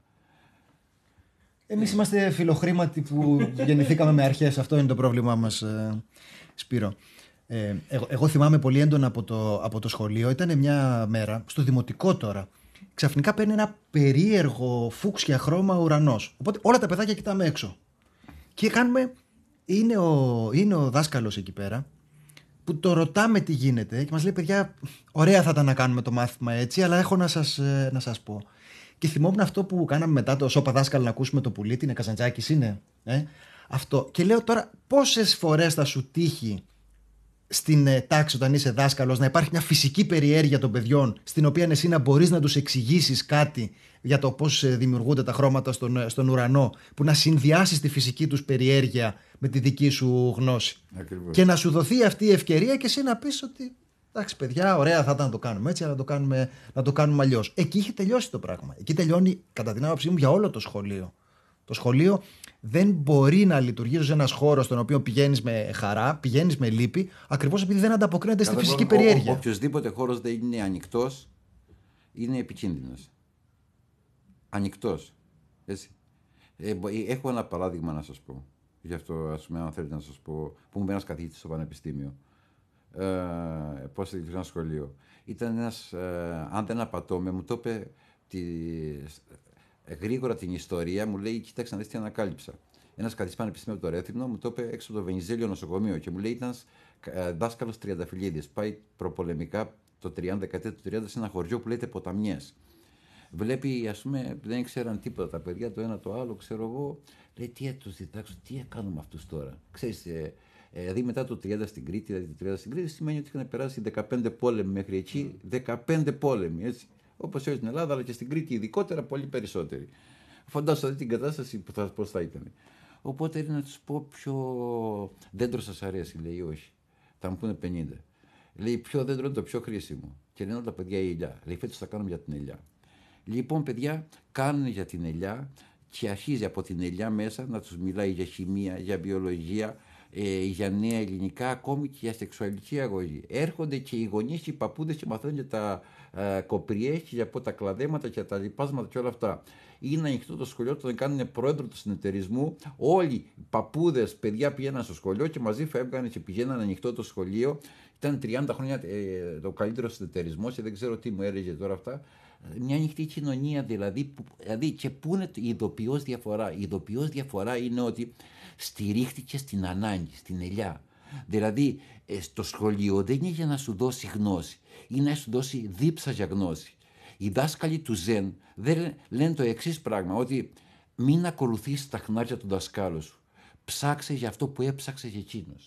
Εμείς είμαστε φιλοχρήματοι που γεννηθήκαμε με αρχές, αυτό είναι το πρόβλημά μας, ε, Σπύρο. Ε, εγώ, εγώ θυμάμαι πολύ έντονα από το, από το σχολείο. Ήταν μια μέρα, στο δημοτικό τώρα, ξαφνικά παίρνει ένα περίεργο φούξια χρώμα ουρανός. Οπότε όλα τα παιδάκια κοιτάμε έξω. Και κάνουμε, είναι ο, είναι ο δάσκαλος εκεί πέρα, που το ρωτάμε τι γίνεται και μας λέει, παιδιά, ωραία θα ήταν να κάνουμε το μάθημα έτσι, αλλά έχω να σας, να σας πω. Και θυμόμουν αυτό που κάναμε μετά το σώπα δάσκαλο, να ακούσουμε το πουλί, είναι Καζαντζάκης είναι. Ε? Αυτό. Και λέω τώρα, πόσες φορές θα σου τύχει στην ε, τάξη όταν είσαι δάσκαλος να υπάρχει μια φυσική περιέργεια των παιδιών, στην οποία εσύ να μπορείς να τους εξηγήσεις κάτι για το πώς ε, δημιουργούνται τα χρώματα στον, ε, στον ουρανό, που να συνδυάσεις τη φυσική τους περιέργεια με τη δική σου γνώση. Ακριβώς. Και να σου δοθεί αυτή η ευκαιρία και εσύ να πεις ότι εντάξει παιδιά, ωραία θα ήταν να το κάνουμε έτσι, αλλά να το κάνουμε, να το κάνουμε αλλιώς. Εκεί είχε τελειώσει το πράγμα. Εκεί τελειώνει κατά την άποψή μου για όλο το σχολείο. Το σχολείο δεν μπορεί να λειτουργήσει ως ένας χώρος στον οποίο πηγαίνεις με χαρά, πηγαίνεις με λύπη, ακριβώς επειδή δεν ανταποκρίνεται στη φυσική περιέργεια. Οποιοδήποτε χώρος δεν είναι ανοιχτός, είναι επικίνδυνος. Ανοιχτός. Έτσι. Ε, έχω ένα παράδειγμα να σας πω. Γι' αυτό, ας πούμε, αν θέλετε να σας πω, που μου είπε ένας καθηγητής στο πανεπιστήμιο. Ε, πώς θα ένα σχολείο. Ήταν ένας, ε, αν δεν απατώμε, μου το είπε τη, γρήγορα την ιστορία, μου λέει: κοίταξε να δεις τι ανακάλυψα. Ένας καθηγητής πανεπιστήμιο από το Ρέθυμνο μου το είπε έξω από το Βενιζέλιο νοσοκομείο και μου λέει: ήταν ε, δάσκαλος τριανταφυλλίδης. Πάει προπολεμικά το τριάντα, δεκαετία του τριάντα σε ένα χωριό που λέγεται Ποταμιές. Βλέπει, ας πούμε, δεν ξέραν τίποτα τα παιδιά, το ένα το άλλο, ξέρω εγώ. Λέει: τι θα τους διδάξω, τι θα κάνουμε αυτούς τώρα. Ξέρεις, ε, Δηλαδή μετά το τριάντα στην Κρήτη, δηλαδή το τριάντα στην Κρήτη σημαίνει ότι είχαν περάσει δεκαπέντε πόλεμοι μέχρι εκεί, δεκαπέντε πόλεμοι, έτσι. Όπως όλη στην Ελλάδα, αλλά και στην Κρήτη ειδικότερα πολύ περισσότεροι. Φαντάζομαι δείτε την κατάσταση που θα, πώς θα ήταν. Οπότε είναι να τους πω ποιο δέντρο σας αρέσει, λέει, όχι. Θα μου πούνε πενήντα. Λέει, ποιο δέντρο είναι το πιο χρήσιμο. Και λένε όλα τα παιδιά η ελιά. Λέει, φέτος θα κάνουμε για την ελιά. Λοιπόν, παιδιά, κάνουν για την ελιά και αρχίζει από την ελιά μέσα να τους μιλάει για χημεία, για βιολογία, ε, για νέα ελληνικά, ακόμη και για σεξουαλική αγωγή. Έρχονται και οι γονείς και οι παππούδες και μαθαίνουν για τα ε, κοπριές και από τα κλαδέματα και τα λιπάσματα και όλα αυτά. Είναι ανοιχτό το σχολείο, όταν κάνουν πρόεδρο του συνεταιρισμού. Όλοι οι παππούδες, παιδιά πήγαιναν στο σχολείο και μαζί φεύγανε και πηγαίναν ανοιχτό το σχολείο. Ήταν τριάντα χρόνια ε, το καλύτερο συνεταιρισμό και δεν ξέρω τι μου έλεγε τώρα αυτά. Μια ανοιχτή κοινωνία δηλαδή, που, δηλαδή και πού είναι η ειδοποιώς διαφορά. Η ειδοποιώς διαφορά είναι ότι στηρίχτηκε στην ανάγκη, στην ελιά. Δηλαδή ε, στο σχολείο δεν είναι για να σου δώσει γνώση, είναι να σου δώσει δίψα για γνώση. Οι δάσκαλοι του Ζεν δεν λένε το εξής πράγμα, ότι μην ακολουθείς τα χνάρια του δασκάλου σου. Ψάξε για αυτό που έψαξε και εκείνος.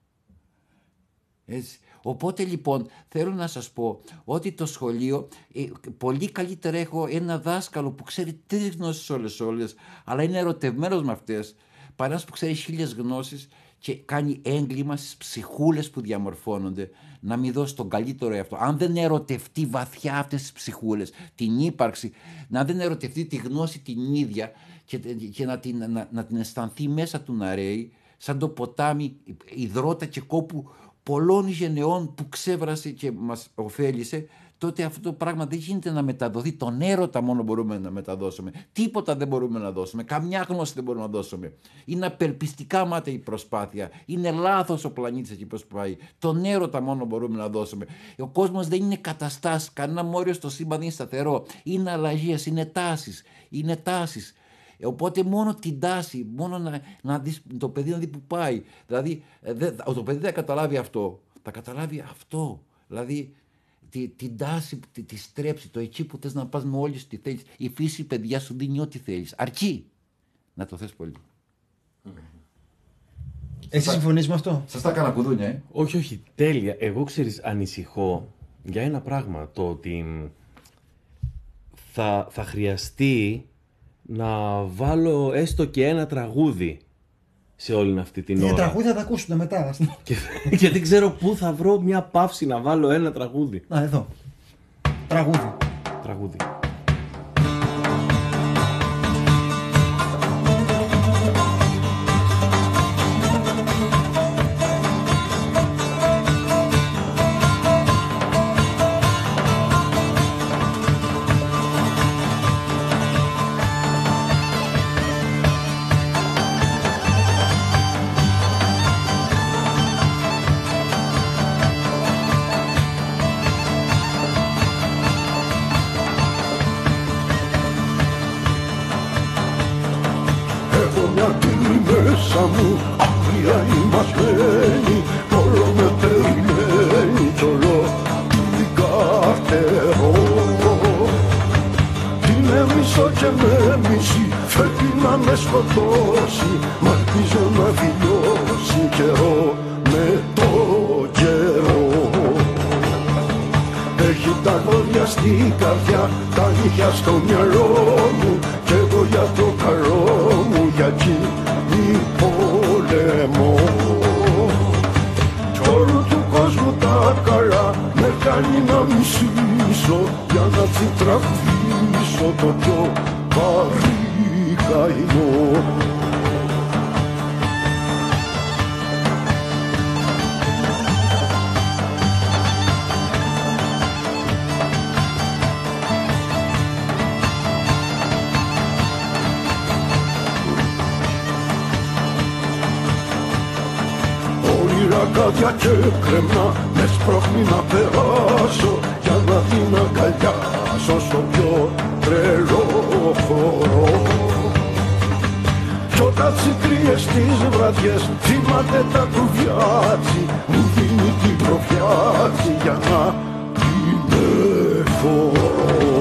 Έτσι. Οπότε λοιπόν θέλω να σας πω ότι το σχολείο, ε, πολύ καλύτερα έχω ένα δάσκαλο που ξέρει τρεις γνώσεις όλες όλες, αλλά είναι ερωτευμένος με αυτές, παρά ένας που ξέρει χίλιες γνώσεις και κάνει έγκλημα στις ψυχούλες που διαμορφώνονται, να μην δώσει τον καλύτερο εαυτό. Αν δεν ερωτευτεί βαθιά αυτές τις ψυχούλες, την ύπαρξη, να δεν ερωτευτεί τη γνώση την ίδια και, και να, την, να, να την αισθανθεί μέσα του να ρέει, σαν το ποτάμι υδρότα και κόπου πολλών γενεών που ξέβρασε και μας ωφέλισε, τότε αυτό το πράγμα δεν γίνεται να μεταδοθεί. Τον έρωτα μόνο μπορούμε να μεταδώσουμε. Τίποτα δεν μπορούμε να δώσουμε. Καμιά γνώση δεν μπορούμε να δώσουμε. Είναι απελπιστικά μάτια η προσπάθεια. Είναι λάθος ο πλανήτης εκεί πώς πάει. Τον έρωτα μόνο μπορούμε να δώσουμε. Ο κόσμος δεν είναι καταστάσεις. Κανένα μόριο στο σύμπαν είναι σταθερό. Είναι αλλαγές, είναι τάσεις. Είναι τάσεις. Οπότε μόνο την τάση, μόνο να, να δεις το παιδί να δει που πάει. Δηλαδή, δε, το παιδί δεν θα καταλάβει αυτό. Θα καταλάβει αυτό. Δηλαδή, τη, την τάση, τη, τη στρέψη, το εκεί που θες να πας με όλη σου τι θέλεις. Η φύση, παιδιά, σου δίνει ό,τι θέλεις. Αρκεί να το θες πολύ. Εσύ συμφωνείς με αυτό? Σας τα έκανα κουδούνια, ε. Όχι, όχι, τέλεια. Εγώ, ξέρεις, ανησυχώ για ένα πράγμα. Το ότι θα, θα χρειαστεί να βάλω έστω και ένα τραγούδι σε όλη αυτή την ώρα. Για τραγούδι θα τα ακούσουμε μετά. και, και δεν ξέρω πού θα βρω μια παύση να βάλω ένα τραγούδι. Α, εδώ. Τραγούδι. Τραγούδι. Κάδια και κρεμνά με σπρώχνει να περάσω για να την αγκαλιάσω στο πιο τρελό χώρο. Κι όταν τσιτρίες τις βραδιές θυμάται τα κουβιάτσι, μου δίνει την προφιάτσι για να την εφορώ.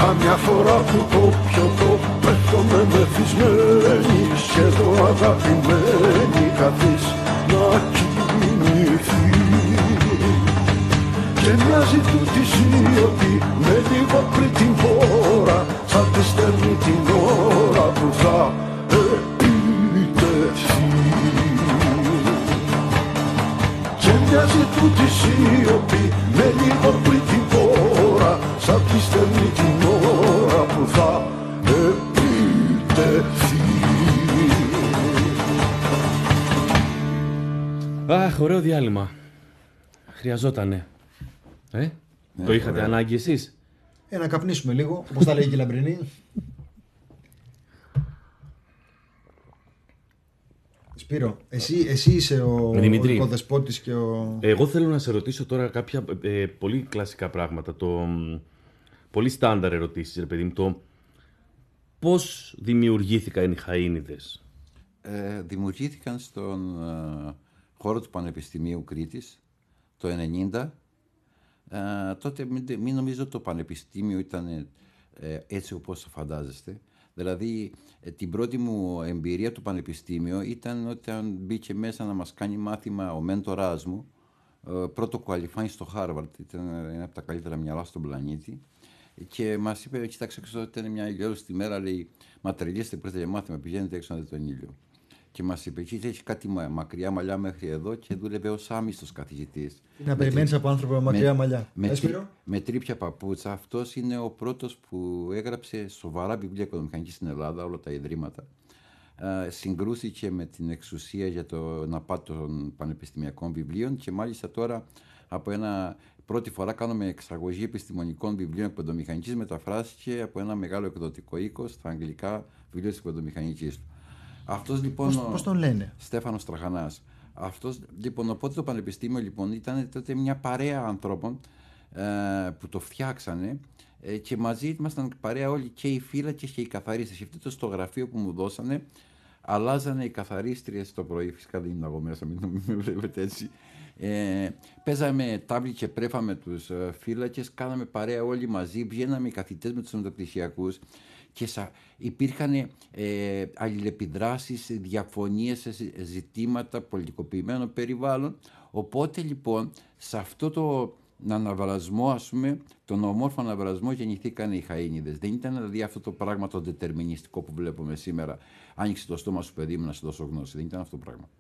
Καμιά φορά που το πιωτό πέφτομαι μεθυσμένη, σχεδόν αγαπημένη καθείς να κοιμηθείς. Και μοιάζει τούτη σιωπή με λίγο πριν την πόρα, σαν τη στέλνει την ώρα που θα επιτεθεί. Και μοιάζει τούτη σιωπή με λίγο πριν την πόρα, σαν τη στέλνει την ώρα που θα επιτεθεί. Αχ, ωραίο διάλειμμα. Χρειαζότανε. Ε, ναι, το είχατε ωραία. Ανάγκη εσείς? Ε, να καπνίσουμε λίγο, όπως τα λέει και η Λαμπρινή. Σπύρο, εσύ, εσύ είσαι ο, ο οικοδεσπότης και ο... Εγώ θέλω να σε ρωτήσω τώρα κάποια ε, πολύ κλασικά πράγματα. Το, πολύ στάνταρ ερωτήσεις, ρε παιδί μου. Το πώς δημιουργήθηκαν οι Χαΐνιδες? Ε, δημιουργήθηκαν στον ε, χώρο του Πανεπιστημίου Κρήτης το ενενήντα. Ε, τότε μην, μην νομίζω το πανεπιστήμιο ήταν ε, έτσι όπως το φαντάζεστε. Δηλαδή ε, την πρώτη μου εμπειρία του πανεπιστήμιο ήταν όταν μπήκε μέσα να μας κάνει μάθημα ο μέντοράς μου, ε, πρώτο qualifying στο Harvard, ήταν ένα από τα καλύτερα μυαλά στον πλανήτη, και μας είπε, κοιτάξτε, τότε ήταν μια ηλιόλουστη μέρα, λέει, μα τρελίστε, πρώτα για μάθημα, πηγαίνετε έξω να δείτε τον ήλιο. Και μας είπε, εκεί έχει κάτι μακριά μαλλιά μέχρι εδώ και δούλευε ως άμυστος καθηγητής. Να περιμένεις από άνθρωπο με μακριά μαλλιά. Με, με, με τρίπια παπούτσα. Αυτός είναι ο πρώτος που έγραψε σοβαρά βιβλία οικονομηχανική στην Ελλάδα, όλα τα ιδρύματα. Ε, συγκρούθηκε με την εξουσία για το ναπάτο των πανεπιστημιακών βιβλίων και μάλιστα τώρα από ένα... Πρώτη φορά κάνουμε εξαγωγή επιστημονικών βιβλίων οικονομηχανικής, μεταφράστηκε από ένα μεγάλο εκδοτικό οίκο στα αγγλικά βιβλία της οικονομηχανικής του. Αυτός λοιπόν. Πώς, πώς τον λένε? Στέφανος Τραχανάς. Αυτός λοιπόν, οπότε το πανεπιστήμιο λοιπόν ήταν τότε μια παρέα ανθρώπων ε, που το φτιάξανε ε, και μαζί ήμασταν παρέα όλοι, και οι φύλακες και οι καθαρίστες. Σκεφτείτε στο γραφείο που μου δώσανε, αλλάζανε οι καθαρίστριες το πρωί. Φυσικά δεν ήμουν εγώ μέσα, μην με βλέπετε έτσι. Ε, παίζαμε τάβλη και πρέφα με τους ε, φύλακες, κάναμε παρέα όλοι μαζί, βγαίναμε οι καθηγητές με τους μεταπτυχιακούς και σα, υπήρχαν ε, αλληλεπιδράσεις, διαφωνίες σε ζητήματα πολιτικοποιημένων περιβάλλον. Οπότε λοιπόν σε αυτό το αναβρασμό, ας πούμε, τον ομόρφο αναβρασμό γεννηθήκαν οι Χαΐνιδες. Δεν ήταν δηλαδή αυτό το πράγμα το δετερμινιστικό που βλέπουμε σήμερα. Άνοιξε το στόμα σου, παιδί μου, να σου δώσω γνώση. Δεν ήταν αυτό το πράγμα.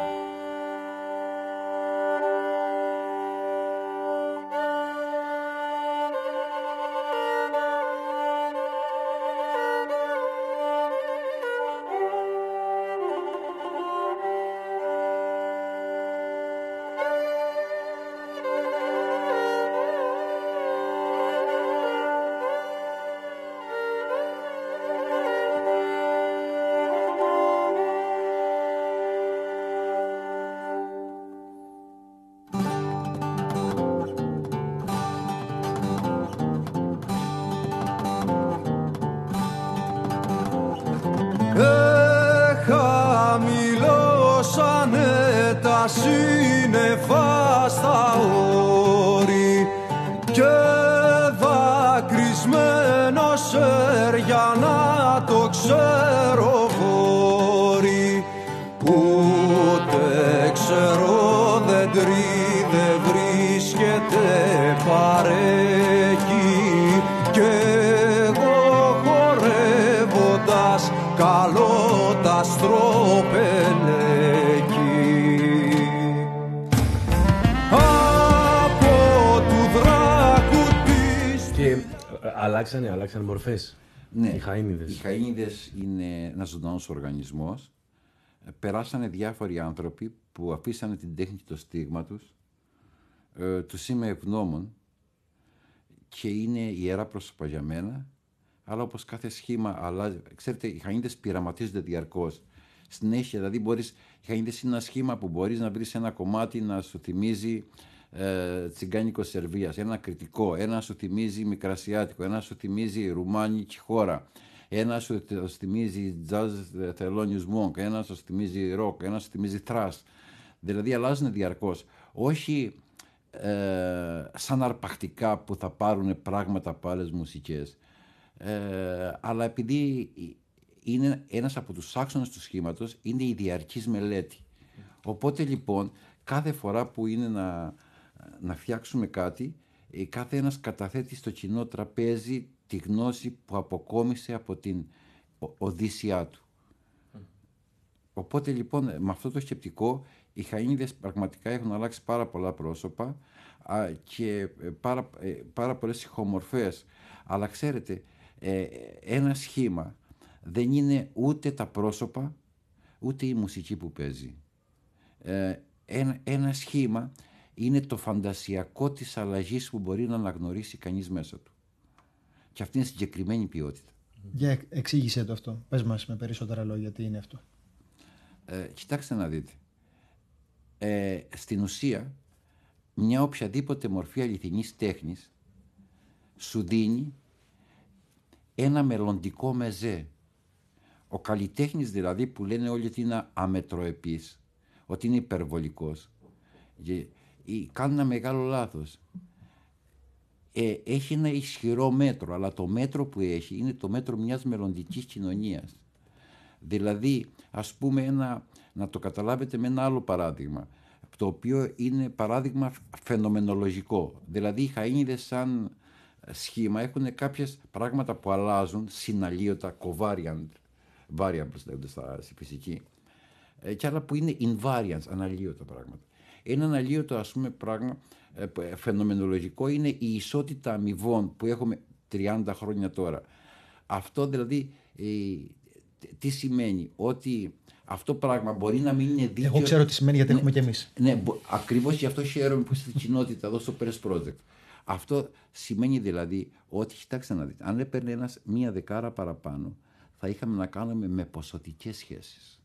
σύννεφα στα όρη και δακρυσμένο σέρ για να το ξέρω βόρει. Ούτε ξέρω δέντρι δεν βρίσκεται παρέκει και εγώ χορεύοντας καλό τα στροπελέκει. Αλλάξανε, αλλάξανε μορφές. Ναι, οι Χαΐνιδες. Οι Χαΐνιδες είναι ένας ζωντανός οργανισμός. Περάσανε διάφοροι άνθρωποι που αφήσανε την τέχνη και το στίγμα τους. Ε, τους είμαι ευγνώμων και είναι ιερά πρόσωπα για μένα. Αλλά όπως κάθε σχήμα αλλάζει. Ξέρετε, οι Χαΐνιδες πειραματίζονται διαρκώς. Συνέχεια, δηλαδή, μπορείς, οι Χαΐνιδες είναι ένα σχήμα που μπορείς να βρεις ένα κομμάτι να σου θυμίζει Ε, τσιγκάνικο Σερβίας, ένα κριτικό, ένα σου θυμίζει μικρασιάτικο, ένα σου θυμίζει ρουμάνικη χώρα, ένα σου θυμίζει jazz Thelonious Monk, ένα σου θυμίζει rock, ένα σου θυμίζει thrash. Δηλαδή αλλάζουν διαρκώς. Όχι ε, σαν αρπακτικά που θα πάρουν πράγματα από άλλες μουσικές. Ε, αλλά επειδή είναι ένας από τους άξονες του σχήματος, είναι η διαρκής μελέτη. Οπότε λοιπόν, κάθε φορά που είναι να, να φτιάξουμε κάτι, κάθε ένας καταθέτει στο κοινό τραπέζι τη γνώση που αποκόμισε από την οδύσσιά του. Mm. Οπότε λοιπόν, με αυτό το σκεπτικό, οι Χαΐνιδες πραγματικά έχουν αλλάξει πάρα πολλά πρόσωπα α, και πάρα, πάρα πολλές ηχομορφές. Αλλά ξέρετε, ε, ένα σχήμα δεν είναι ούτε τα πρόσωπα, ούτε η μουσική που παίζει. Ε, ένα, ένα σχήμα είναι το φαντασιακό της αλλαγής που μπορεί να αναγνωρίσει κανείς μέσα του. Και αυτή είναι συγκεκριμένη ποιότητα. Για εξήγησέ το αυτό. Πες μας με περισσότερα λόγια τι είναι αυτό. Ε, κοιτάξτε να δείτε. Ε, στην ουσία, μια οποιαδήποτε μορφή αληθινής τέχνης σου δίνει ένα μελλοντικό μεζέ. Ο καλλιτέχνης δηλαδή, που λένε όλοι ότι είναι αμετροεπής, ότι είναι υπερβολικός, και κάνει ένα μεγάλο λάθος. Ε, έχει ένα ισχυρό μέτρο, αλλά το μέτρο που έχει είναι το μέτρο μιας μελλοντικής κοινωνίας. Δηλαδή, ας πούμε, ένα, να το καταλάβετε με ένα άλλο παράδειγμα, το οποίο είναι παράδειγμα φαινομενολογικό. Δηλαδή, οι Χαΐνιδες σαν σχήμα έχουν κάποιες πράγματα που αλλάζουν, συναλλίωτα, covariant, variables λέγονται στη φυσική, ε, και άλλα που είναι invariants, αναλύωτα πράγματα. Ένα αναλύωτο, ας πούμε, πράγμα ε, φαινομενολογικό είναι η ισότητα αμοιβών που έχουμε τριάντα χρόνια τώρα. Αυτό δηλαδή ε, τι σημαίνει? Ότι αυτό πράγμα μπορεί να μην είναι δίκαιο. Εγώ ξέρω τι σημαίνει, γιατί ναι, έχουμε κι εμείς. Ναι, ακριβώς γι' αυτό χαίρομαι που είστε στην κοινότητα εδώ στο Press Project. Αυτό σημαίνει δηλαδή ότι, κοιτάξτε να δείτε, αν έπαιρνε ένας μία δεκάρα παραπάνω, θα είχαμε να κάνουμε με ποσοτικές σχέσεις.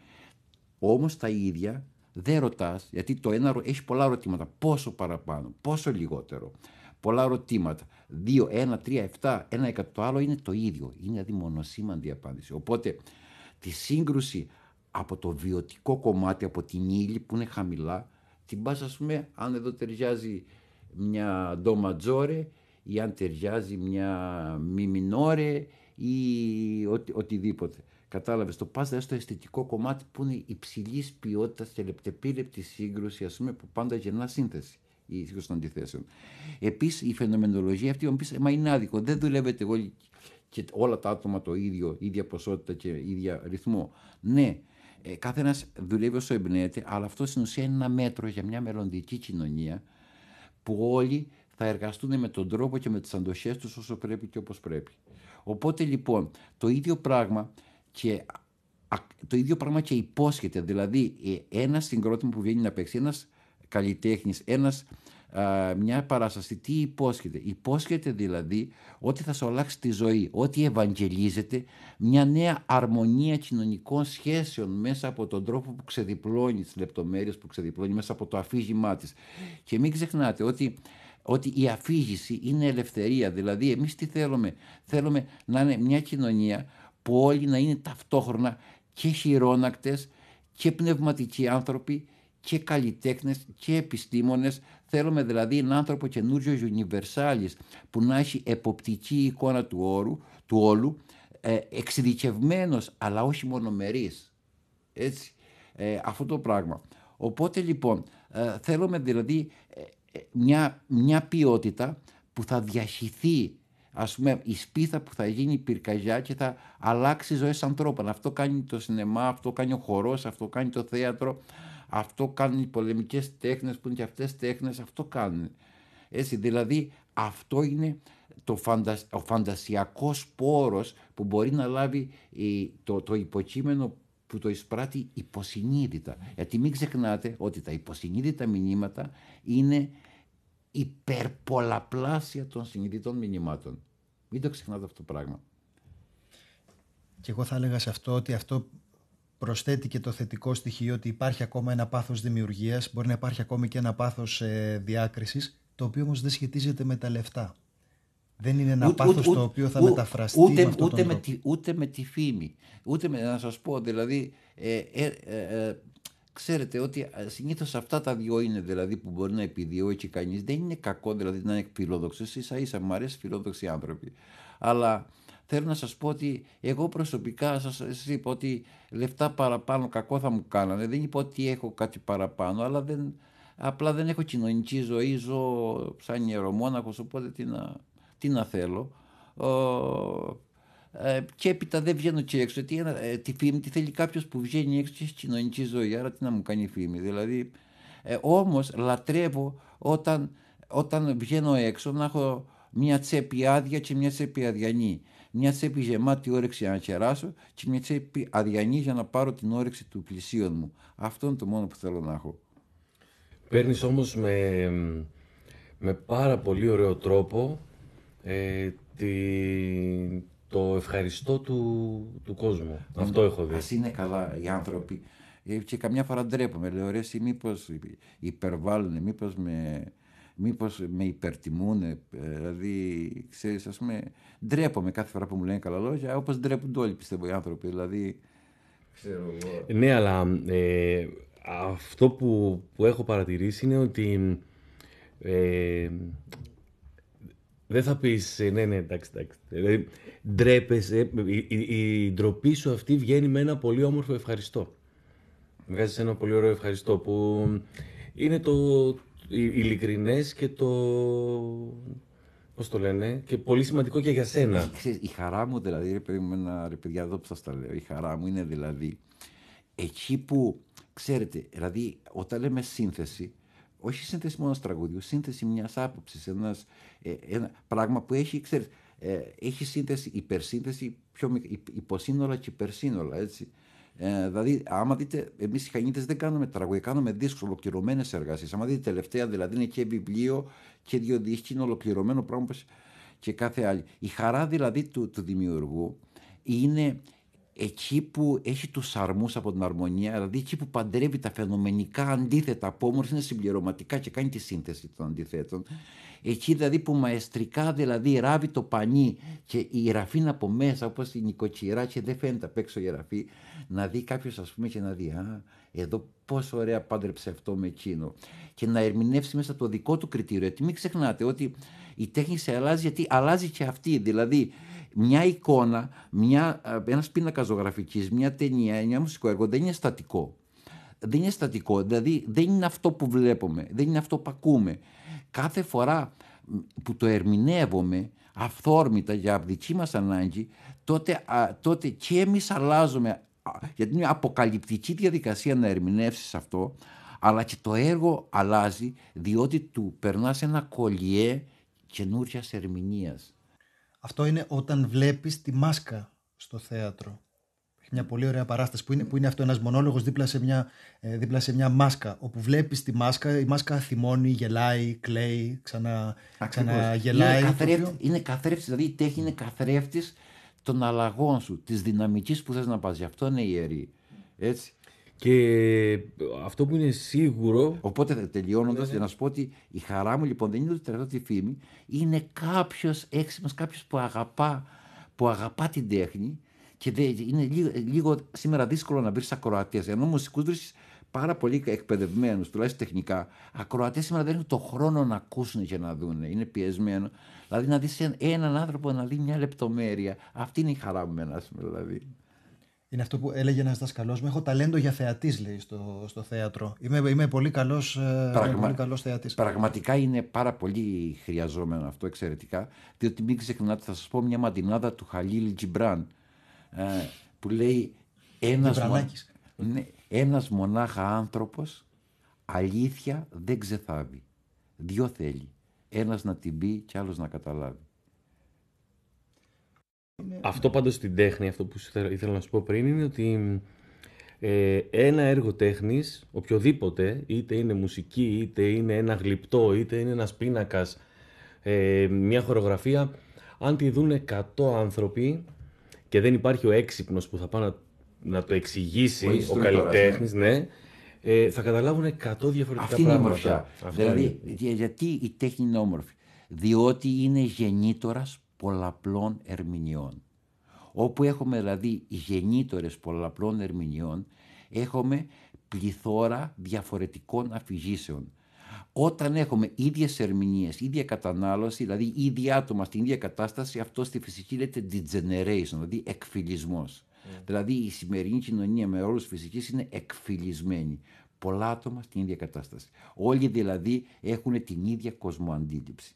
Όμως τα ίδια δεν ρωτάς, γιατί το ένα έχει πολλά ερωτήματα. Πόσο παραπάνω, πόσο λιγότερο. Πολλά ερωτήματα. Δύο, ένα, τρία, εφτά, ένα εκατό. Το άλλο είναι το ίδιο. Είναι δηλαδή μονοσήμαντη απάντηση. Οπότε τη σύγκρουση από το βιωτικό κομμάτι, από την ύλη που είναι χαμηλά, την πας, ας πούμε, αν εδώ ταιριάζει μια ντο ματζόρε ή αν ταιριάζει μια μι μινόρε ή οτι, οτιδήποτε. Κατάλαβες, το πας στο αισθητικό κομμάτι που είναι υψηλής ποιότητας και λεπτεπίλεπτη σύγκρουση, ας πούμε, που πάντα γεννά σύνθεση η σύγκρουση των αντιθέσεων. Επίσης, η φαινομενολογία αυτή, μου πεις, μα είναι άδικο, δεν δουλεύετε όλοι και όλα τα άτομα το ίδιο, ίδια ποσότητα και ίδια ρυθμό. Ναι, ε, κάθε ένας δουλεύει όσο εμπνέεται, αλλά αυτό στην ουσία είναι ένα μέτρο για μια μελλοντική κοινωνία που όλοι θα εργαστούν με τον τρόπο και με τις αντοχές τους όσο πρέπει και όπως πρέπει. Οπότε λοιπόν, το ίδιο πράγμα και, το ίδιο πράγμα και υπόσχεται. Δηλαδή, ένας συγκρότημα που βγαίνει να παίξει, ένας καλλιτέχνης, ένας, α, μια παράσταση, τι υπόσχεται? Υπόσχεται δηλαδή ότι θα σου αλλάξει τη ζωή, ότι ευαγγελίζεται μια νέα αρμονία κοινωνικών σχέσεων μέσα από τον τρόπο που ξεδιπλώνει, τις λεπτομέρειες που ξεδιπλώνει, μέσα από το αφήγημά της. Και μην ξεχνάτε ότι ότι η αφήγηση είναι ελευθερία. Δηλαδή, εμείς τι θέλουμε? Θέλουμε να είναι μια κοινωνία που όλοι να είναι ταυτόχρονα και χειρόνακτες και πνευματικοί άνθρωποι και καλλιτέχνες και επιστήμονες. Θέλουμε δηλαδή έναν άνθρωπο καινούριος universalis που να έχει εποπτική εικόνα του, όρου, του όλου, ε, εξειδικευμένος αλλά όχι μονομερής. Έτσι, ε, αυτό το πράγμα. Οπότε λοιπόν, ε, θέλουμε δηλαδή ε, μια, μια ποιότητα που θα διαχυθεί, ας πούμε, η σπίθα που θα γίνει πυρκαγιά και θα αλλάξει ζωές ανθρώπων. Αυτό κάνει το σινεμά, αυτό κάνει ο χορός, αυτό κάνει το θέατρο, αυτό κάνουν οι πολεμικές τέχνες που είναι και αυτές τέχνες, αυτό κάνουν. Έτσι, δηλαδή αυτό είναι το φαντασ, ο φαντασιακός πόρος που μπορεί να λάβει η, το, το υποκείμενο που το εισπράττει υποσυνείδητα. Γιατί μην ξεχνάτε ότι τα υποσυνείδητα μηνύματα είναι υπερπολαπλάσια των συνειδητών μηνυμάτων. Μην το ξεχνάτε αυτό το πράγμα. Και εγώ θα έλεγα σε αυτό ότι αυτό προσθέτει και το θετικό στοιχείο ότι υπάρχει ακόμα ένα πάθος δημιουργίας, μπορεί να υπάρχει ακόμη και ένα πάθος ε, διάκρισης, το οποίο όμως δεν σχετίζεται με τα λεφτά. Δεν είναι ένα ούτε, πάθος ούτε, το οποίο θα ούτε, μεταφραστεί ούτε, με αυτόν ούτε, τον με τρόπο. τη, ούτε με τη φήμη. Ούτε με, να σας πω, δηλαδή, ε, ε, ε, ε, ξέρετε ότι συνήθως αυτά τα δυο είναι δηλαδή που μπορεί να επιδιώκει κανείς. Δεν είναι κακό δηλαδή να είναι φιλόδοξος, ίσα ίσα μου αρέσει φιλόδοξοι άνθρωποι. Αλλά θέλω να σας πω ότι εγώ προσωπικά σας, σας είπα ότι λεφτά παραπάνω κακό θα μου κάνανε. Δεν είπα ότι έχω κάτι παραπάνω, αλλά δεν, απλά δεν έχω κοινωνική ζωή, ζω σαν ιερομόναχος, οπότε τι να, τι να θέλω. Ε, και έπειτα δεν βγαίνω και έξω. Τι, ε, τη φήμη τη θέλει κάποιος που βγαίνει έξω και έχει κοινωνική ζωή, άρα τι να μου κάνει φήμη. Δηλαδή, ε, όμως λατρεύω όταν, όταν βγαίνω έξω να έχω μια τσέπη άδεια και μια τσέπη αδιανή. Μια τσέπη γεμάτη όρεξη για να κεράσω και μια τσέπη αδιανή για να πάρω την όρεξη του πλησίον μου. Αυτό είναι το μόνο που θέλω να έχω. Παίρνεις όμως με, με πάρα πολύ ωραίο τρόπο ε, τη, το ευχαριστώ του, του κόσμου. Mm. Αυτό έχω δει. Ας είναι καλά οι άνθρωποι. Ε, και καμιά φορά ντρέπομαι. Λέω ρε εσύ μήπως υπερβάλλουνε, μήπως με... μήπως με υπερτιμούνε, δηλαδή, ξέρεις, ας πούμε, ντρέπομαι κάθε φορά που μου λένε καλά λόγια, όπως ντρέπονται όλοι, πιστεύω, οι άνθρωποι, δηλαδή, ξέρω εγώ. Ναι, αλλά ε, αυτό που, που έχω παρατηρήσει είναι ότι ε, δεν θα πεις, ναι, ναι, εντάξει, εντάξει, δηλαδή, ντρέπεσαι, η, η, η ντροπή σου αυτή βγαίνει με ένα πολύ όμορφο ευχαριστώ. Βγάζεις ένα πολύ ωραίο ευχαριστώ που είναι το... ειλικρινές και το, πώς το λένε, και πολύ σημαντικό και για σένα. Ξέρεις, η χαρά μου δηλαδή, ρε παιδί μου, ένα, ρε παιδιά, εδώ που σας τα λέω, η χαρά μου είναι δηλαδή εκεί που, ξέρετε, δηλαδή όταν λέμε σύνθεση, όχι σύνθεση μόνο τραγουδιού, σύνθεση μιας άποψης, ένας, ε, ένα πράγμα που έχει, ξέρεις, ε, έχει σύνθεση, υπερσύνθεση, πιο, υποσύνολα και υπερσύνολα, έτσι. Ε, δηλαδή, άμα δείτε, εμείς οι Χανίτες δεν κάνουμε τραγούδια, κάνουμε δίσκους, ολοκληρωμένες εργασίες. Άμα δείτε τελευταία, δηλαδή είναι και βιβλίο και δύο δίσκοι, είναι ολοκληρωμένο πράγμα και κάθε άλλη. Η χαρά δηλαδή του, του δημιουργού είναι εκεί που έχει τους αρμούς από την αρμονία, δηλαδή εκεί που παντρεύει τα φαινομενικά αντίθετα από όμορφα, είναι συμπληρωματικά και κάνει τη σύνθεση των αντιθέτων. Εκεί δηλαδή που μαεστρικά δηλαδή ράβει το πανί και η ραφή είναι από μέσα, όπως η νοικοκυρά, και δεν φαίνεται απ' έξω η ραφή, να δει κάποιος, ας πούμε, και να δει «Α, εδώ πόσο ωραία πάντρεψε αυτό με εκείνο», και να ερμηνεύσει μέσα το δικό του κριτήριο. Γιατί μην ξεχνάτε ότι η τέχνη σε αλλάζει, γιατί αλλάζει και αυτή. Δηλαδή, μια εικόνα, μια, ένας πίνακας ζωγραφικής, μια ταινία, ένα μουσικό έργο δεν είναι στατικό. Δεν είναι στατικό, δηλαδή δεν είναι αυτό που βλέπουμε, δεν είναι αυτό που ακούμε. Κάθε φορά που το ερμηνεύουμε αυθόρμητα για δική μας ανάγκη, τότε, α, τότε και εμείς αλλάζουμε, γιατί είναι αποκαλυπτική διαδικασία να ερμηνεύσεις αυτό, αλλά και το έργο αλλάζει, διότι του περνάς ένα κολλιέ καινούριας ερμηνείας. Αυτό είναι όταν βλέπεις τη μάσκα στο θέατρο. Έχει μια πολύ ωραία παράσταση που είναι, που είναι αυτό, ένας μονόλογος δίπλα σε, μια, ε, δίπλα σε μια μάσκα, όπου βλέπεις τη μάσκα, η μάσκα θυμώνει, γελάει, κλαίει, ξανα, ξαναγελάει. Είναι, καθρέφτη, είναι καθρέφτης, δηλαδή η τέχνη είναι καθρέφτης των αλλαγών σου, της δυναμικής που θες να πας. Γι' αυτό είναι ιερή. Έτσι. Και αυτό που είναι σίγουρο... Οπότε τελειώνοντας, για να σου πω ότι η χαρά μου λοιπόν δεν είναι ότι τραβώ τη φήμη, είναι κάποιος έξυπνος, κάποιος που αγαπά, που αγαπά την τέχνη, και δε, είναι λίγο, λίγο σήμερα δύσκολο να βρεις ακροατές, ενώ μουσικούς βρίσκεις πάρα πολύ εκπαιδευμένους, τουλάχιστον τεχνικά. Ακροατές σήμερα δεν έχουν το χρόνο να ακούσουν και να δουν, είναι πιεσμένο. Δηλαδή να δεις έναν άνθρωπο να δει μια λεπτομέρεια, αυτή είναι η χαρά μου μένα, δηλαδή. Είναι αυτό που έλεγε ένας δασκαλός μου. Έχω ταλέντο για θεατής, λέει, στο, στο θέατρο. Είμαι, είμαι πολύ καλός, Πραγμα... είμαι πολύ καλός θεατής. Πραγματικά είναι πάρα πολύ χρειαζόμενο αυτό, εξαιρετικά. Διότι μην ξεχνάτε, θα σας πω μια μαντινάδα του Χαλίλ Τζιμπράν, ε, που λέει ένας, μο... ναι, ένας μονάχα άνθρωπος αλήθεια δεν ξεθάβει. Δυο θέλει. Ένας να την πει και άλλος να καταλάβει. Αυτό πάντως στην τέχνη, αυτό που ήθελα να σου πω πριν, είναι ότι ε, ένα έργο τέχνης, οποιοδήποτε, είτε είναι μουσική, είτε είναι ένα γλυπτό, είτε είναι ένας πίνακας, ε, μια χορογραφία, αν τη δουν εκατό άνθρωποι και δεν υπάρχει ο έξυπνος που θα πάει να, να το εξηγήσει, ο, ο καλλιτέχνης, ναι, ε, θα καταλάβουν εκατό διαφορετικά αυτή πράγματα. Αυτή είναι η ομορφιά. Δηλαδή, είναι. γιατί η τέχνη είναι όμορφη? Διότι είναι γεννήτορας πολλαπλών ερμηνεών. Όπου έχουμε δηλαδή γεννήτορες πολλαπλών ερμηνεών, έχουμε πληθώρα διαφορετικών αφηγήσεων. Όταν έχουμε ίδιες ερμηνείες, ίδια κατανάλωση, δηλαδή ίδια άτομα στην ίδια κατάσταση, αυτό στη φυσική λέγεται degeneration, δηλαδή εκφυλισμός. Mm. Δηλαδή η σημερινή κοινωνία με όρους φυσικής είναι εκφυλισμένη. Πολλά άτομα στην ίδια κατάσταση. Όλοι δηλαδή έχουν την ίδια κοσμοαντίληψη.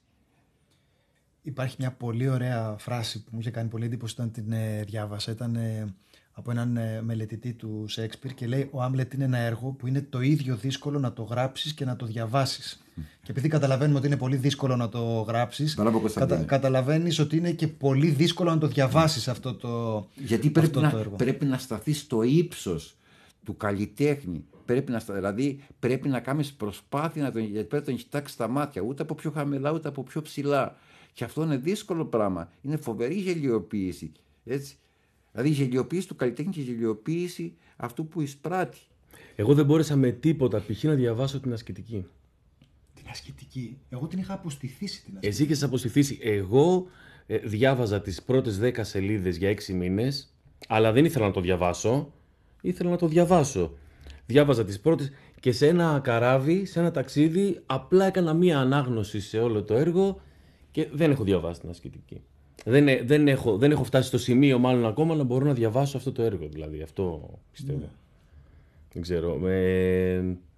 Υπάρχει μια πολύ ωραία φράση που μου είχε κάνει πολύ εντύπωση όταν την ε, διάβασα. Ήταν ε, από έναν ε, μελετητή του Σέξπιρ και λέει: ο Άμλετ είναι ένα έργο που είναι το ίδιο δύσκολο να το γράψεις και να το διαβάσεις. Mm. Και επειδή καταλαβαίνουμε ότι είναι πολύ δύσκολο να το γράψεις, κατα, καταλαβαίνεις ότι είναι και πολύ δύσκολο να το διαβάσεις mm. αυτό το, Γιατί πρέπει, αυτό να, το έργο. πρέπει να σταθεί στο ύψος του καλλιτέχνη. Πρέπει να, δηλαδή πρέπει να κάνεις προσπάθεια να τον, γιατί πρέπει να τον κοιτάξεις στα μάτια, ούτε από πιο χαμηλά ούτε από πιο ψηλά. Και αυτό είναι δύσκολο πράγμα. Είναι φοβερή γελιοποίηση. Έτσι. Δηλαδή η γελιοποίηση του καλλιτέχνη και η γελιοποίηση αυτού που εισπράττει. Εγώ δεν μπόρεσα με τίποτα π.χ. να διαβάσω την ασκητική. Την ασκητική. Εγώ την είχα αποστηθήσει την ασκητική. Εσύ είχες αποστηθήσει. Εγώ ε, διάβαζα τις πρώτες δέκα σελίδες για έξι μήνες, αλλά δεν ήθελα να το διαβάσω. Ήθελα να το διαβάσω. Διάβαζα τις πρώτες και σε ένα καράβι, σε ένα ταξίδι, απλά έκανα μία ανάγνωση σε όλο το έργο και δεν έχω διαβάσει την ασκητική. Δεν, δεν, έχω, δεν έχω φτάσει στο σημείο μάλλον ακόμα να μπορώ να διαβάσω αυτό το έργο, δηλαδή. Αυτό πιστεύω. Mm. Δεν ξέρω. Ε...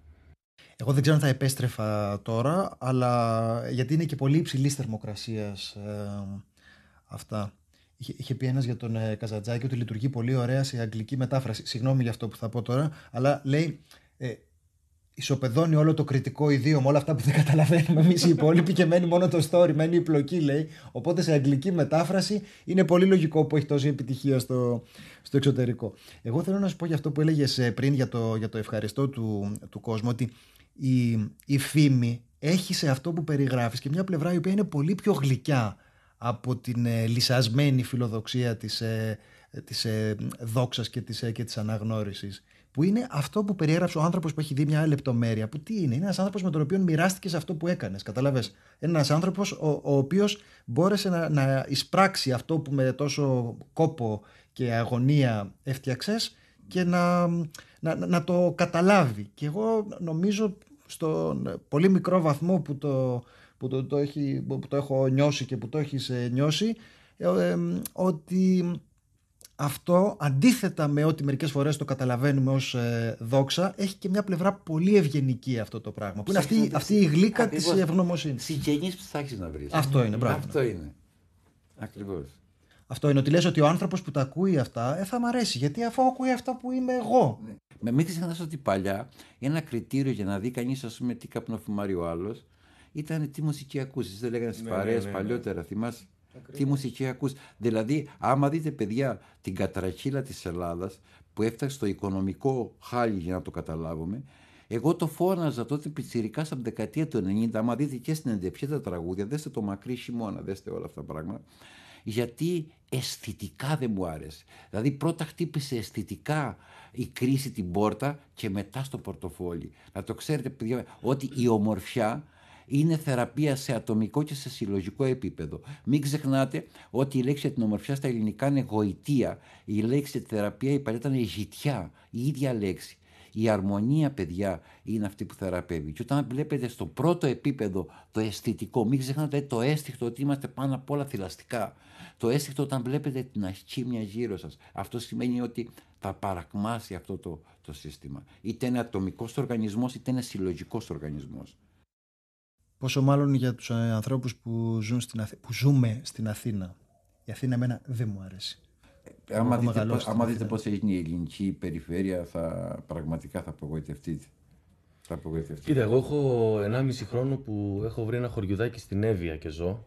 Εγώ δεν ξέρω αν θα επέστρεφα τώρα, αλλά γιατί είναι και πολύ υψηλής θερμοκρασίας ε, αυτά. Είχε, είχε πει ένας για τον ε, Καζαντζάκη ότι λειτουργεί πολύ ωραία σε αγγλική μετάφραση. Συγγνώμη για αυτό που θα πω τώρα, αλλά λέει... Ε, ισοπεδώνει όλο το κριτικό ιδίωμα, όλα αυτά που δεν καταλαβαίνουμε εμείς οι υπόλοιποι και μένει μόνο το story, μένει η πλοκή, λέει. Οπότε σε αγγλική μετάφραση είναι πολύ λογικό που έχει τόση επιτυχία στο, στο εξωτερικό. Εγώ θέλω να σου πω για αυτό που έλεγες πριν για το, για το ευχαριστώ του, του κόσμου, ότι η, η φήμη έχει σε αυτό που περιγράφεις και μια πλευρά η οποία είναι πολύ πιο γλυκιά από την ε, λυσασμένη φιλοδοξία της, ε, της ε, δόξας και της, ε, και της αναγνώρισης. Που είναι αυτό που περιέγραψε ο άνθρωπος που έχει δει μια λεπτομέρεια. Που τι είναι, είναι ένας άνθρωπος με τον οποίο μοιράστηκες αυτό που έκανες. Καταλαβες. Ένας άνθρωπος ο, ο οποίος μπόρεσε να, να εισπράξει αυτό που με τόσο κόπο και αγωνία έφτιαξες και να, να, να το καταλάβει. Και εγώ νομίζω στον πολύ μικρό βαθμό που το, που το, το, έχει, που το έχω νιώσει και που το έχεις νιώσει, ε, ε, ότι... αυτό, αντίθετα με ό,τι μερικές φορές το καταλαβαίνουμε ως ε, δόξα, έχει και μια πλευρά πολύ ευγενική αυτό το πράγμα. Που είναι αυτή, αυτή η γλύκα της ευγνωμοσύνης. Συγγενείς που θα έχεις να βρεις. Αυτό είναι, μπράβο. Αυτό είναι. Ακριβώς. Αυτό είναι ότι λες ότι ο άνθρωπος που τα ακούει αυτά ε, θα μ' αρέσει. Γιατί αφού ακούει αυτά που είμαι εγώ. Ναι. Με μην ξεχνάς ότι παλιά ένα κριτήριο για να δει κανείς, ας πούμε, τι καπνοφουμάρει ο άλλος ήταν τι μουσική ακούσεις. Δεν λέγανε στις ναι, παρέες ναι, ναι, παλιότερα, ναι. Θυμάσαι. Ακριβώς. Τι μουσική ακούς. Δηλαδή, άμα δείτε, παιδιά, την κατρακύλα της Ελλάδας που έφτασε στο οικονομικό χάλι για να το καταλάβουμε, εγώ το φώναζα τότε πιτσιρικάς από την δεκαετία του ενενήντα. Άμα δείτε και στην εντεπιέ τα τραγούδια, δέστε το Μακρύ χειμώνα, δέστε όλα αυτά τα πράγματα. Γιατί αισθητικά δεν μου άρεσε. Δηλαδή, πρώτα χτύπησε αισθητικά η κρίση την πόρτα και μετά στο πορτοφόλι. Να το ξέρετε, παιδιά, ότι η ομορφιά είναι θεραπεία σε ατομικό και σε συλλογικό επίπεδο. Μην ξεχνάτε ότι η λέξη για την ομορφιά στα ελληνικά είναι γοητεία. Η λέξη για τη θεραπεία η παλιά ήταν γητιά. Η ίδια λέξη. Η αρμονία, παιδιά, είναι αυτή που θεραπεύει. Και όταν βλέπετε στο πρώτο επίπεδο το αισθητικό, μην ξεχνάτε το αίσθηκτο ότι είμαστε πάνω απ' όλα θηλαστικά. Το αίσθηκτο όταν βλέπετε την ασκήμια γύρω σας. Αυτό σημαίνει ότι θα παρακμάσει αυτό το, το σύστημα. Είτε είναι ατομικός οργανισμός, είτε είναι συλλογικός οργανισμός. Πόσο μάλλον για τους ανθρώπους που, ζουν στην Αθ... που ζούμε στην Αθήνα. Η Αθήνα εμένα δεν μου αρέσει. Ε, άμα δείτε, πώς, άμα δείτε πώς έγινε η ελληνική περιφέρεια, θα, πραγματικά θα απογοητευτείτε. Θα απογοητευτείτε. Κοίτα, εγώ έχω ενάμιση χρόνο που έχω βρει ένα χωριουδάκι στην Εύβοια και ζω.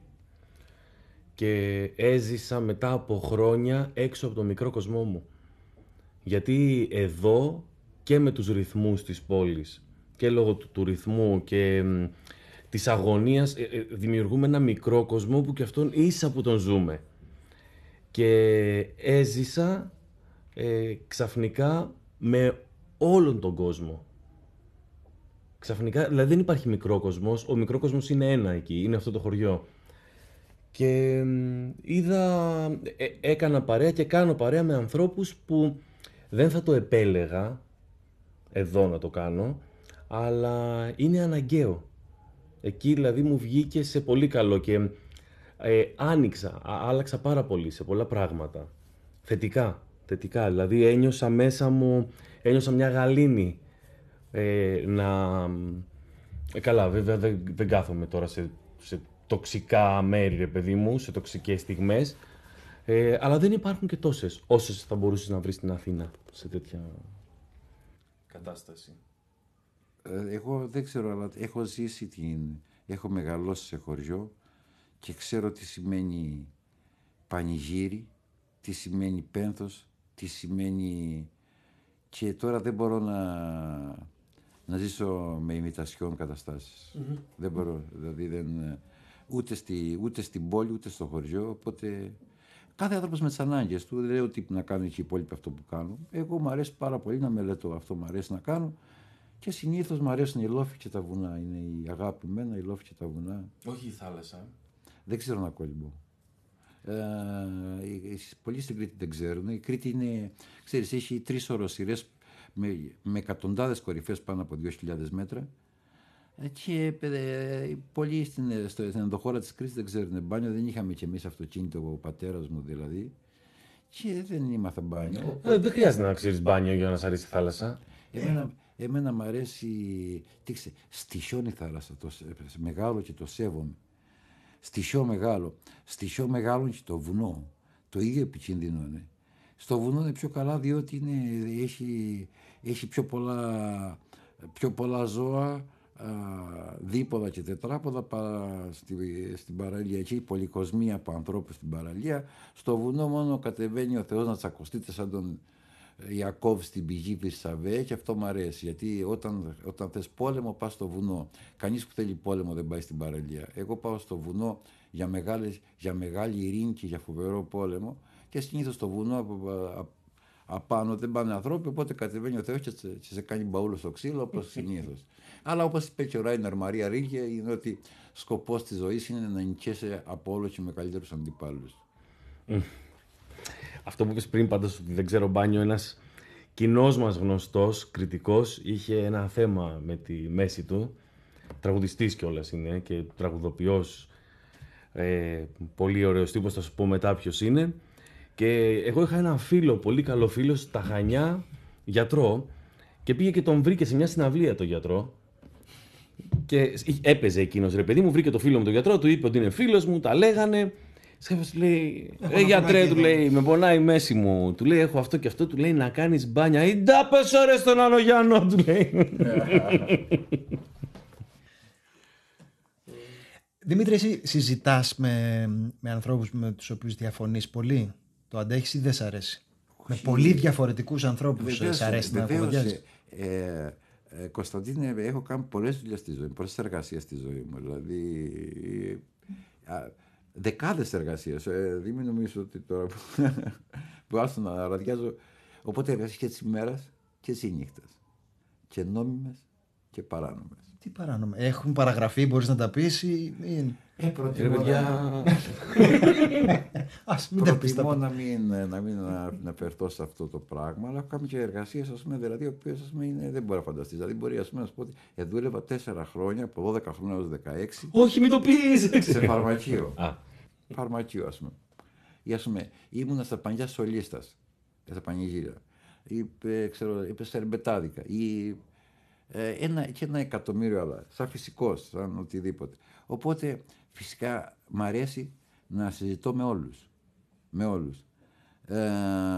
Και έζησα μετά από χρόνια έξω από το μικρό κοσμό μου. Γιατί εδώ και με τους ρυθμούς της πόλης και λόγω του, του ρυθμού και μ, της αγωνίας ε, ε, δημιουργούμε ένα μικρό κόσμο που και αυτόν ίσα που τον ζούμε. Και έζησα ε, ξαφνικά με όλον τον κόσμο. Ξαφνικά, δηλαδή δεν υπάρχει μικρό κοσμός, ο μικρό κοσμός είναι ένα εκεί, είναι αυτό το χωριό. Και είδα, ε, έκανα παρέα και κάνω παρέα με ανθρώπους που δεν θα το επέλεγα εδώ να το κάνω, αλλά είναι αναγκαίο. Εκεί δηλαδή μου βγήκε σε πολύ καλό και ε, άνοιξα, α, άλλαξα πάρα πολύ σε πολλά πράγματα. Θετικά, θετικά. Δηλαδή ένιωσα μέσα μου, ένιωσα μια γαλήνη ε, να... Ε, καλά, βέβαια δεν, δεν κάθομαι τώρα σε, σε τοξικά μέρη, ρε παιδί μου, σε τοξικές στιγμές. Ε, αλλά δεν υπάρχουν και τόσες, όσες θα μπορούσες να βρεις στην Αθήνα σε τέτοια κατάσταση. Ε, εγώ δεν ξέρω, αλλά έχω ζήσει την... Έχω μεγαλώσει σε χωριό και ξέρω τι σημαίνει πανηγύρι, τι σημαίνει πένθος, τι σημαίνει... Και τώρα δεν μπορώ να, να ζήσω με ημιτασιών καταστάσεις. Mm-hmm. Δεν μπορώ, δηλαδή δεν... Ούτε, στη, ούτε στην πόλη, ούτε στο χωριό, οπότε... Κάθε άνθρωπος με τις ανάγκες του, δεν λέω ότι να κάνουν και οι υπόλοιποι αυτό που κάνουν. Εγώ μου αρέσει πάρα πολύ να μελετώ, αυτό μου αρέσει να κάνω και συνήθως μου αρέσουν οι λόφοι και τα βουνά. Είναι η αγάπη μένα, οι λόφοι και τα βουνά. Όχι η θάλασσα. Δεν ξέρω να κολυμπώ. Ε, πολλοί στην Κρήτη δεν ξέρουν. Η Κρήτη είναι, ξέρεις, έχει τρεις οροσειρές με, με εκατοντάδες κορυφές πάνω από δύο χιλιάδες μέτρα. Και ε, πολλοί στην, στο, στην ενδοχώρα της Κρήτης δεν ξέρουν μπάνιο, δεν είχαμε κι εμείς αυτοκίνητο, ο πατέρας μου δηλαδή, και δεν ήμαθα μπάνιο. Ε, δεν χρειάζεται να ξέρεις μπάνιο για να σ' αρέσει η θάλασσα. Εμένα, εμένα μου αρέσει, τίξε, στοιχιώνει η θάλασσα, το, μεγάλο και το σέβομαι. Στοιχιό μεγάλο, στοιχιό μεγάλο και το βουνό, το ίδιο επικίνδυνο είναι. Στο βουνό είναι πιο καλά διότι είναι, έχει, έχει πιο, πολλά, πιο πολλά ζώα, Α, δίποδα και τετράποδα παρά στη, στην παραλία. Εκεί η πολυκοσμία από ανθρώπους στην παραλία. Στο βουνό μόνο κατεβαίνει ο Θεός να τσακωστείτε σαν τον Ιακώβ στην πηγή Βυρσαβέ, και αυτό μου αρέσει, γιατί όταν, όταν θες πόλεμο πας στο βουνό. Κανείς που θέλει πόλεμο δεν πάει στην παραλία. Εγώ πάω στο βουνό για, μεγάλες, για μεγάλη ειρήνη και για φοβερό πόλεμο, και συνήθως στο βουνό από, από, απάνω δεν πάνε ανθρώποι, οπότε κατεβαίνει ο Θεός και σε, και σε κάνει μπαούλο στο ξύλο, όπως συνήθως. Αλλά όπως είπε και ο Ράινερ Μαρία Ρίλκε, είναι ότι σκοπός της ζωής είναι να νικήσει από όλο και με καλύτερους αντιπάλους. Mm. Αυτό που είπες πριν πάντως, ότι δεν ξέρω μπάνιο, ένας κοινός μας γνωστός κριτικός είχε ένα θέμα με τη μέση του, τραγουδιστής κιόλας είναι και τραγουδοποιός, ε, πολύ ωραίος τύπος, θα σου πω μετά ποιος είναι. Και εγώ είχα έναν φίλο, πολύ καλό φίλο, στα Χανιά, γιατρό, και πήγε και τον βρήκε σε μια συναυλία το γιατρό. Και έπαιζε εκείνος, ρε παιδί μου, βρήκε το φίλο μου τον γιατρό, του είπε ότι είναι φίλος μου, τα λέγανε. Σκέφτος, του λέει, ε, γιατρέ, του λέει, με πονάει η μέση μου. Του λέει, έχω αυτό και αυτό, του λέει, να κάνεις μπάνια. Ή ντα πες ώρες στον Άνω Γιάννο, του λέει. Δημήτρη, εσύ συζητάς με, με ανθρώπους με τους οποίους διαφωνείς πολύ? Το αντέχεις ή δεν σ' αρέσει? Όχι. Με πολύ διαφορετικούς ανθρώπους σ' αρέσει να κουβεντιάζεις? Ε, ε, Κωνσταντίνε, έχω κάνει πολλές δουλειές στη ζωή μου, πολλές εργασίες στη ζωή μου. Δηλαδή, α, δεκάδες εργασίες. Ε, δεν μην νομίζω ότι τώρα που άστο να ραδιάζω. Οπότε εργασίες και της ημέρας και της νύχτας. Και νόμιμες και παράνομες. Τι παράνομα? Έχουν παραγραφεί, μπορείς να τα πεις ή... Ε, προτιμώ να... Ας μην προτιμώ να μην, να μην αναφερθώ σε αυτό το πράγμα, αλλά έχω κάνει και εργασίες, ας πούμε, δηλαδή, οι οποίες, ας πούμε, είναι, δεν μπορεί να φανταστείς. Δηλαδή, μπορεί, ας πούμε, να σου πω ότι ε, δούλευα τέσσερα χρόνια, από δώδεκα χρόνια έως δεκαέξι. Όχι, μην το πεις! Σε φαρμακείο. Φαρμακείο, ας πούμε. Ή, ας πούμε, ήμουνα στα πανιά σολίστας, στα πανηγύρια. Ή, ξέρω, είπε σερμπετάδικα. Ή, Ένα, και ένα εκατομμύριο άλλα, σαν φυσικός, σαν οτιδήποτε. Οπότε φυσικά μ' αρέσει να συζητώ με όλους, με όλους ε,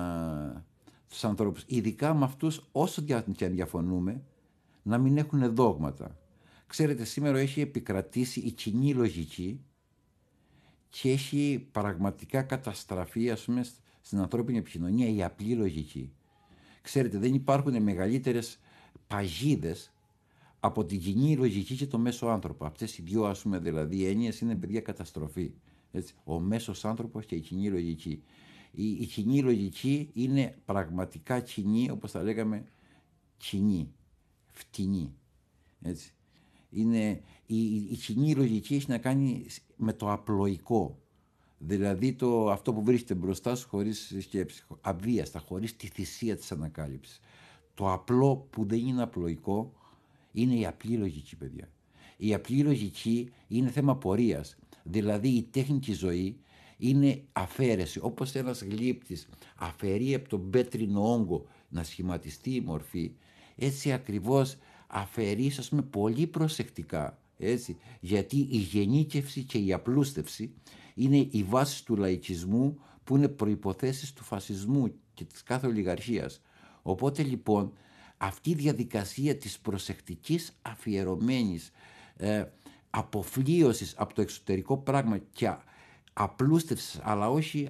τους ανθρώπους, ειδικά με αυτούς, όσο και αν διαφωνούμε, να μην έχουν δόγματα. Ξέρετε, σήμερα έχει επικρατήσει η κοινή λογική και έχει πραγματικά καταστραφεί, ας πούμε, στην ανθρώπινη επικοινωνία η απλή λογική. Ξέρετε, δεν υπάρχουν μεγαλύτερες παγίδες από την κοινή λογική και το μέσο άνθρωπο. Αυτές οι δυο, ας πούμε, δηλαδή έννοιες είναι, παιδιά, καταστροφή. Έτσι. Ο μέσος άνθρωπος και η κοινή λογική. Η, η κοινή λογική είναι πραγματικά κοινή, όπως τα λέγαμε, κοινή, φτηνή. Έτσι. Είναι, η, η, η κοινή λογική έχει να κάνει με το απλοϊκό. Δηλαδή το, αυτό που βρίσκεται μπροστά σου χωρίς σκέψη, αβίαστα, χωρίς τη θυσία της ανακάλυψης. Το απλό που δεν είναι απλοϊκό είναι η απλή λογική, παιδιά. η απλή λογική είναι θέμα πορείας. Δηλαδή η τέχνη και η ζωή είναι αφαίρεση. Όπως ένας γλύπτης αφαιρεί από τον πέτρινο όγκο να σχηματιστεί η μορφή, έτσι ακριβώς αφαιρεί, ας πούμε, πολύ προσεκτικά. Έτσι, γιατί η γενίκευση και η απλούστευση είναι οι βάσεις του λαϊκισμού, που είναι προϋποθέσεις του φασισμού και της κάθε ολιγαρχίας. Οπότε λοιπόν αυτή η διαδικασία της προσεκτικής αφιερωμένης ε, αποφλίωσης από το εξωτερικό πράγμα και απλούστευσης, αλλά όχι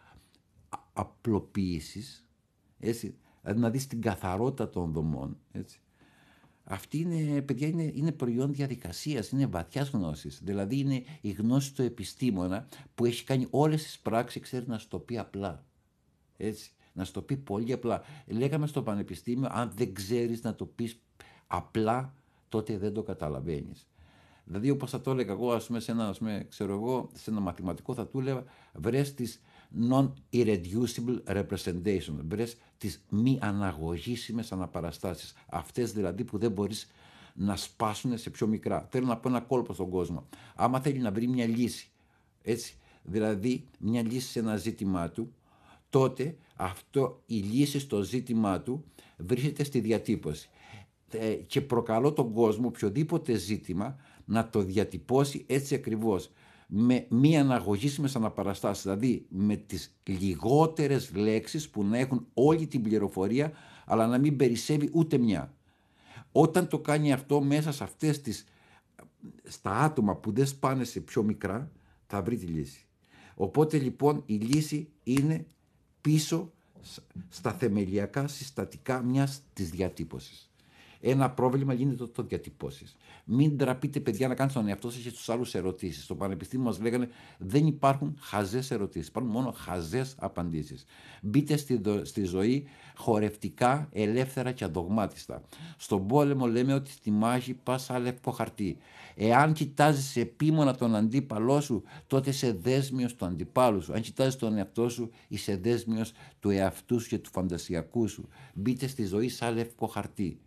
απλοποίησης, έτσι, δηλαδή να δεις την καθαρότητα των δομών, έτσι. Αυτή είναι, παιδιά, είναι, είναι προϊόν διαδικασίας, είναι βαθιάς γνώσης. Δηλαδή είναι η γνώση του επιστήμονα που έχει κάνει όλες τις πράξεις, ξέρει να σου το πει απλά. Έτσι, να σου το πει πολύ απλά. Λέγαμε στο πανεπιστήμιο, αν δεν ξέρεις να το πεις απλά, τότε δεν το καταλαβαίνεις. Δηλαδή, όπως θα το έλεγα εγώ, ας πούμε, σε ένα, ας πούμε, ξέρω εγώ, σε ένα μαθηματικό θα του έλεγα, βρες τις non-irreducible representation, βρες τις μη αναγωγήσιμες αναπαραστάσεις, αυτές δηλαδή που δεν μπορείς να σπάσουν σε πιο μικρά. Θέλω να πω ένα κόλπο στον κόσμο. Άμα θέλει να βρει μια λύση, έτσι, δηλαδή μια λύση σε ένα ζήτημά του, τότε αυτό, η λύση στο ζήτημά του βρίσκεται στη διατύπωση. Ε, και προκαλώ τον κόσμο οποιοδήποτε ζήτημα να το διατυπώσει έτσι ακριβώς, με μη αναγωγήσιμες αναπαραστάσεις, δηλαδή με τις λιγότερες λέξεις που να έχουν όλη την πληροφορία, αλλά να μην περισσεύει ούτε μια. Όταν το κάνει αυτό μέσα σε αυτές τις, στα άτομα που δεν σπάνε σε πιο μικρά, θα βρει τη λύση. Οπότε λοιπόν η λύση είναι πίσω στα θεμελιακά συστατικά μιας της διατύπωσης. Ένα πρόβλημα γίνεται το, το διατυπώσεις. Μην τραπείτε, παιδιά, να κάνετε στον εαυτό σας και στους άλλους ερωτήσεις. Στο πανεπιστήμιο μας λέγανε δεν υπάρχουν χαζές ερωτήσεις, υπάρχουν μόνο χαζές απαντήσεις. Μπείτε στη, στη ζωή χορευτικά, ελεύθερα και αδογμάτιστα. Στον πόλεμο λέμε ότι στη μάχη πας σαν λευκό χαρτί. Εάν κοιτάζεις επίμονα τον αντίπαλό σου, τότε είσαι δέσμιος του αντιπάλου σου. Αν κοιτάζεις τον εαυτό σου, είσαι δέσμιος του εαυτού σου και του φαντασιακού σου. Μπείτε στη ζωή σαν λευκό χαρτί.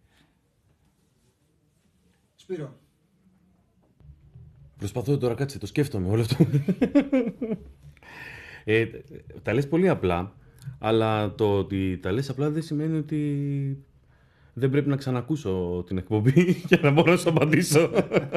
Σπύρο. Προσπαθώ τώρα, κάτσε, το σκέφτομαι όλο αυτό. ε, τα λες πολύ απλά, αλλά το ότι τα λες απλά δεν σημαίνει ότι δεν πρέπει να ξανακούσω την εκπομπή για να μπορώ να σου απαντήσω.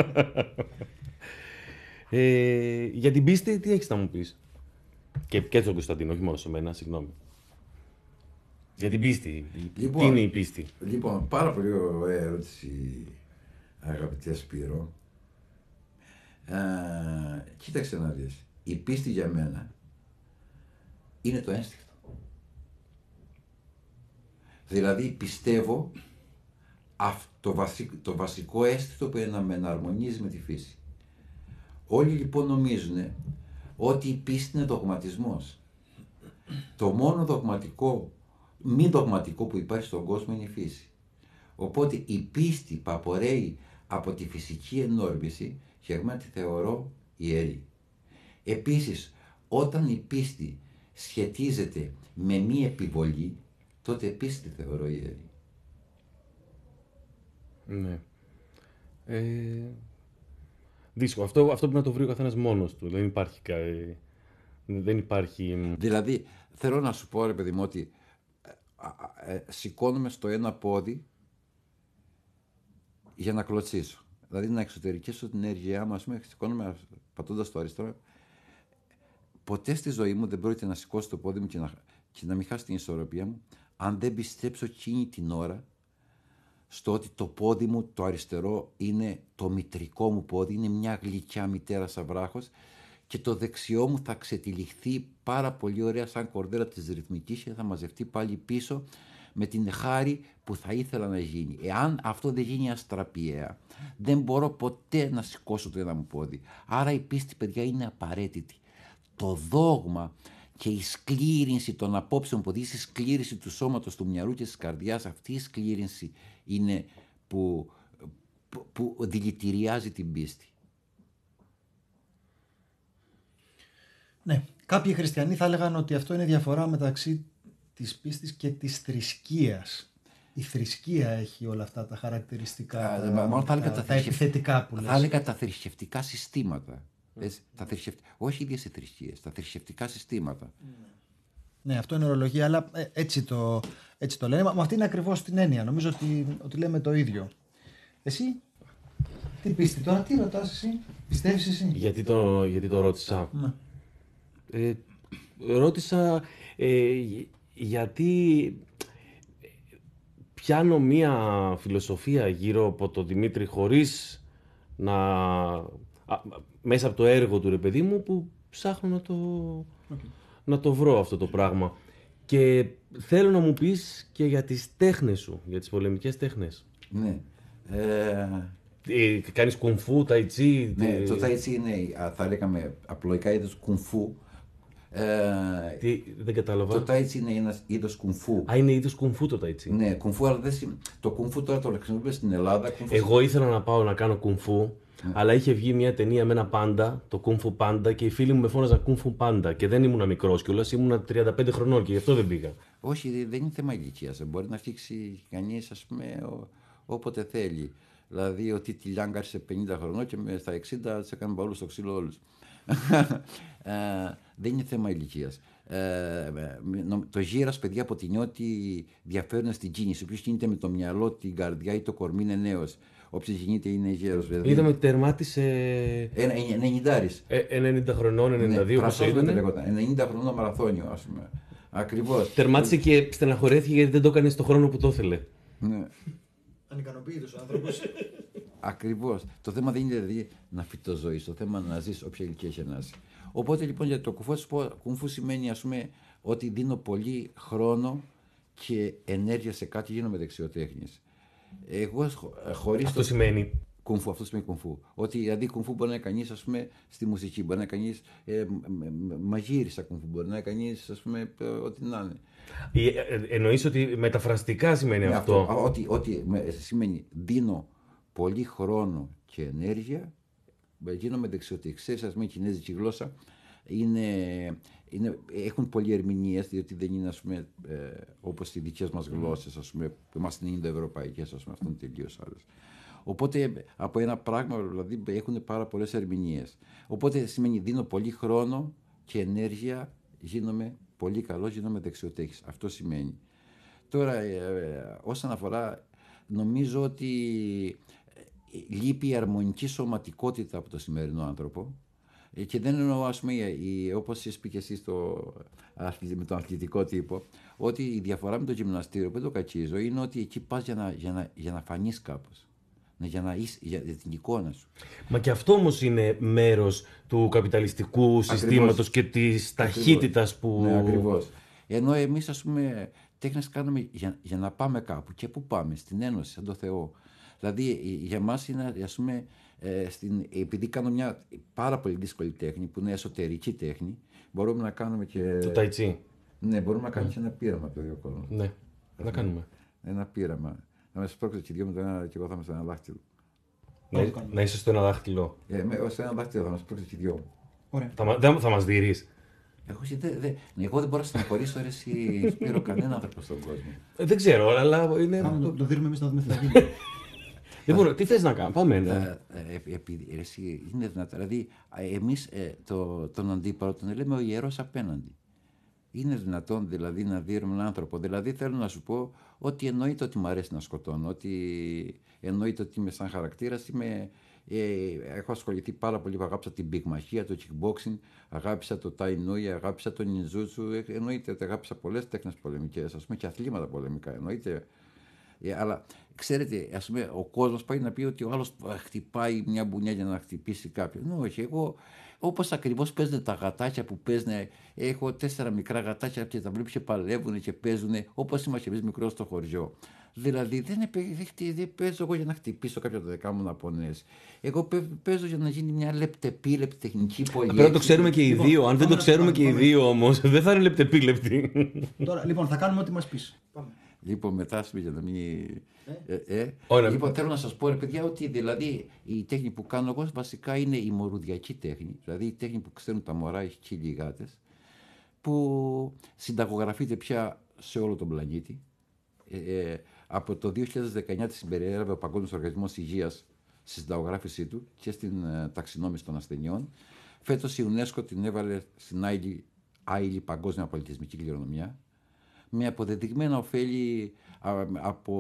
ε, για την πίστη, τι έχεις να μου πεις? Και, και στον Κωνσταντίνο, όχι μόνο σε μένα, συγγνώμη. Για την πίστη. Λοιπόν, τι είναι η πίστη? Λοιπόν, πάρα πολύ ωραία ερώτηση, αγαπητέ Σπύρο. Ε, κοίταξε να δεις. Η πίστη για μένα είναι το ένστικτο. Δηλαδή πιστεύω αυτό, το, βασικό, το βασικό ένστικτο που είναι να με εναρμονίζει με τη φύση. Όλοι λοιπόν νομίζουν ότι η πίστη είναι δογματισμός. Το μόνο δογματικό, μη δογματικό που υπάρχει στον κόσμο είναι η φύση. Οπότε η πίστη που απορρέει από τη φυσική ενόρμηση, και εγώ τη θεωρώ ιερή. Επίσης, όταν η πίστη σχετίζεται με μη επιβολή, τότε επίσης τη θεωρώ ιερή. Ναι. Ε, δύσκολο. Αυτό, αυτό πρέπει να το βρει ο καθένας μόνος του. Δεν υπάρχει... Δεν υπάρχει... Δηλαδή, θέλω να σου πω, ρε παιδί μου, ότι ε, ε, σηκώνομαι στο ένα πόδι για να κλωτσίσω. Δηλαδή να εξωτερικήσω την ενέργειά μου, ας πούμε, σηκώνομαι πατώντας το αριστερό. Ποτέ στη ζωή μου δεν πρόκειται να σηκώσω το πόδι μου και να, και να μην χάσει την ισορροπία μου, αν δεν πιστέψω εκείνη την ώρα στο ότι το πόδι μου, το αριστερό, είναι το μητρικό μου πόδι, είναι μια γλυκιά μητέρα σαν βράχος, και το δεξιό μου θα ξετυλιχθεί πάρα πολύ ωραία σαν κορδέλα της ρυθμικής και θα μαζευτεί πάλι πίσω με την χάρη που θα ήθελα να γίνει. Εάν αυτό δεν γίνει αστραπιαία, δεν μπορώ ποτέ να σηκώσω το ένα μου πόδι. Άρα η πίστη, παιδιά, είναι απαραίτητη. Το δόγμα και η σκλήρυνση των απόψεων που δεις, η σκλήρυνση του σώματος, του μυαλού και της καρδιάς, αυτή η σκλήρυνση είναι που, που, που δηλητηριάζει την πίστη. Ναι, κάποιοι χριστιανοί θα έλεγαν ότι αυτό είναι διαφορά μεταξύ της πίστης και της θρησκείας. η θρησκεία έχει όλα αυτά τα χαρακτηριστικά, Α, τα, μάλλον θα έλεγα τα, τα τα θρησκευ- επιθετικά που Θα λες. έλεγα τα θρησκευτικά συστήματα. Έτσι, τα θρησκευ... Όχι οι ίδιες οι θρησκείες, τα θρησκευτικά συστήματα. Ναι, αυτό είναι ορολογία, αλλά ε, έτσι, το, έτσι το λένε. Μα αυτή είναι ακριβώς την έννοια. Νομίζω ότι, ότι λέμε το ίδιο. Εσύ, τι πίστη τώρα, τι ρωτάς εσύ, πιστεύεις εσύ? Γιατί το, γιατί το ρώτησα. Ναι. Ε, ρώτησα ε, γιατί πιάνω μία φιλοσοφία γύρω από τον Δημήτρη χωρίς να... Α, μέσα από το έργο του, ρε παιδί μου, που ψάχνω να το, Okay. να το βρω αυτό το πράγμα. Και θέλω να μου πεις και για τις τέχνες σου, για τις πολεμικές τέχνες. Ναι. Ε, Ε, κάνεις κουνφού, ταϊτσί... ναι, ε, το ταϊτσί είναι, α, θα λέγαμε, απλοϊκά είδος κουνφού. Ε, τι, δεν κατάλαβα. το ταϊτσί είναι ένας είδος κουνφού. Α, είναι είδος κουνφού το ταϊτσί. Ναι, κουνφού, αλλά δεν σημ- το κουνφού τώρα το χρησιμοποιούμε στην Ελλάδα. Κουνφού... Εγώ ήθελα να πάω να κάνω κουνφού, αλλά είχε βγει μια ταινία με ένα πάντα, το κουνφού πάντα, και οι φίλοι μου με φώναζαν κουνφού πάντα. Και δεν ήμουν μικρός κιόλας, ήμουν τριάντα πέντε χρονών και γι' αυτό δεν πήγα. Όχι, δεν είναι θέμα ηλικίας. Μπορεί να φτιάξει κανείς, ας πούμε, ο- όποτε θέλει. Δηλαδή, ότι τη λιάγκαρσε πενήντα χρονών και με, στα εξήντα τους έκανε μπαλού στο ξύλο όλους. ε, δεν είναι θέμα ηλικίας. Ε, νο- το γύρας, παιδιά, από τη νιώτη διαφέρουν στην κίνηση. Όποιος κινείται με το μυαλό, την καρδιά ή το κορμί είναι νέος. Όποιος κινείται είναι γέρος. Δηλαδή. Είδαμε τερμάτισε Ένα ενενηντάρης. ε, ενενήντα χρονών, ενενήντα δύο, πώς Φρασός δεν ήταν. λέγονταν. ενενήντα χρονών μαραθώνιο, ας πούμε. Ακριβώς. Τερμάτισε και στεναχωρέθηκε γιατί δεν το έκανε στο χρόνο που το ήθελε. Ναι. Ανικανοποίητος ο άνθρωπος. Ακριβώς. Το θέμα δεν είναι δηλαδή να φυτοζωείς, το θέμα να ζεις όποια ηλικία έχει να είσαι. Οπότε λοιπόν για το κουφού, κουμφού σημαίνει, ας πούμε, ότι δίνω πολύ χρόνο και ενέργεια σε κάτι, γίνομαι δεξιοτέχνης. Εγώ χω- χωρίς Αυτό το σημαίνει. κουμφού, αυτό σημαίνει κουμφού. Ότι δηλαδή κουμφού μπορεί να είναι κανείς, ας πούμε, στη μουσική, μπορεί να είναι κανείς ε, μ- μ- μαγείρισα κουμφού, μπορεί να είναι κανείς, ας πούμε, ε, ό,τι να είναι. Ε, ε, εννοείς ότι μεταφραστικά σημαίνει Ναι, αυτό. Α, Ότι, ότι με- σημαίνει δίνω πολύ χρόνο και ενέργεια, ε, γίνομαι δεξιοτέχνη. Ξέρεις, ας πούμε, η κινέζικη γλώσσα είναι, είναι, έχουν πολλοί ερμηνείες, διότι δεν είναι, ας πούμε, ε, όπως οι δικές μας γλώσσες, ας πούμε, που είμαστε Ινδοευρωπαϊκές, ας πούμε, αυτό είναι τελείως άλλες. Οπότε από ένα πράγμα δηλαδή έχουν πάρα πολλές ερμηνείες. Οπότε σημαίνει δίνω πολύ χρόνο και ενέργεια, γίνομαι πολύ καλός, γίνομαι δεξιοτέχνης. Αυτό σημαίνει. Τώρα, ε, ε, όσον αφορά, νομίζω ότι ε, λείπει η αρμονική σωματικότητα από το σημερινό άνθρωπο. Ε, και δεν εννοώ, ας πούμε, η, η, όπως εσύ και εσύ στο, με τον αθλητικό τύπο, ότι η διαφορά με το γυμναστήριο, που δεν το κακίζω, είναι ότι εκεί πας για να, για να, για να φανείς κάπως. Ναι, για, να είσαι, για, για την εικόνα σου. Μα και αυτό όμως είναι μέρος του καπιταλιστικού συστήματος και της ταχύτητας που... Ναι, ακριβώς. Ενώ εμείς, ας πούμε, τέχνες κάνουμε για, για να πάμε κάπου. Και πού πάμε? Στην Ένωση, σαν το Θεό. Δηλαδή, για μας είναι, ας πούμε, ε, στην, επειδή κάνω μια πάρα πολύ δύσκολη τέχνη, που είναι εσωτερική τέχνη, μπορούμε να κάνουμε και... Το ταϊτσί. Ναι, μπορούμε να κάνουμε και ένα πείραμα, παιδί ο κόσμος. Ναι, να κάνουμε. Ένα πείραμα. Να με σπρώξετε και δυο με το ένα και εγώ θα είμαι στο ένα δάχτυλο. Να, να είσαι στο ένα δάχτυλο. Ε, με, στο ένα δάχτυλο θα με σπρώξετε και δυο. Ωραία. Θα, μα- δεν θα μας δειρείς. Εγώ, δε, δε, ναι, εγώ δεν μπορώ να στεναχωρήσω ρε εσύ Σπύρο, κανένα άνθρωπο στον κόσμο. Ε, δεν ξέρω, αλλά είναι... Πάμε να το, το δίνουμε εμείς να δούμε τι θα γίνει. Δεν μπορώ. Τι θες να κάνω, πάμε. Ναι. Ε, ε, επειδή ρε, εσύ, είναι δυνατό. Δηλαδή, εμείς ε, το, τον αντίπαλο τον λέμε ο ιερός απέναντι. Είναι δυνατόν δηλαδή να δίνουμε έναν άνθρωπο? Δηλαδή θέλω να σου πω ότι εννοείται ότι μου αρέσει να σκοτώνω, ότι εννοείται ότι είμαι σαν χαρακτήρας, είμαι, ε, έχω ασχοληθεί πάρα πολύ, αγάπησα την πυγμαχία, το kickboxing, αγάπησα το tai nui, αγάπησα το ninjutsu, ε, εννοείται ότι αγάπησα πολλές τέχνες πολεμικές, ας πούμε, και αθλήματα πολεμικά, εννοείται. Ε, αλλά ξέρετε, ας πούμε, ο κόσμος πάει να πει ότι ο άλλος χτυπάει μια μπουνιά για να χτυπήσει κάποιον. Ναι, όχι, εγώ όπως ακριβώς παίζουν τα γατάκια που παίζουν, έχω τέσσερα μικρά γατάκια και τα βλέπω και παλεύουν και παίζουν όπως είμαστε εμείς μικρός στο χωριό. Δηλαδή δεν, δεν, δεν παίζω εγώ για να χτυπήσω κάποια το δεκά μου να πονέσει. Εγώ παίζω για να γίνει μια λεπτεπίλεπτη τεχνική πολυέξυπνη. Πρέπει να το ξέρουμε και οι Λοιπόν, δύο. Αν δεν το πάμε να ξέρουμε πάμε, και οι πάμε. δύο όμως, δεν θα είναι λεπτεπίλεπτοι. Τώρα, λοιπόν, θα κάνουμε ό,τι μας πεις. Πάμε. Λοιπόν, μετά ας πούμε, για να μην. Ε, ε. Ωραία. Λοιπόν, θέλω να σας πω, ρε παιδιά, ότι δηλαδή η τέχνη που κάνω εγώ βασικά είναι η μορουδιακή τέχνη. Δηλαδή η τέχνη που ξέρουν τα μωρά, οι χίλιοι γάτες, που συνταγογραφείται πια σε όλο τον πλανήτη. Ε, ε, από το δύο χιλιάδες δεκαεννιά τη συμπεριέλαβε ο Παγκόσμιος Οργανισμός Υγείας στη συνταγογράφησή του και στην ε, ταξινόμηση των ασθενειών. Φέτος η UNESCO την έβαλε στην άειλη, άειλη παγκόσμια πολιτισμική κληρονομιά, με αποδεδειγμένα ωφέλη α, από,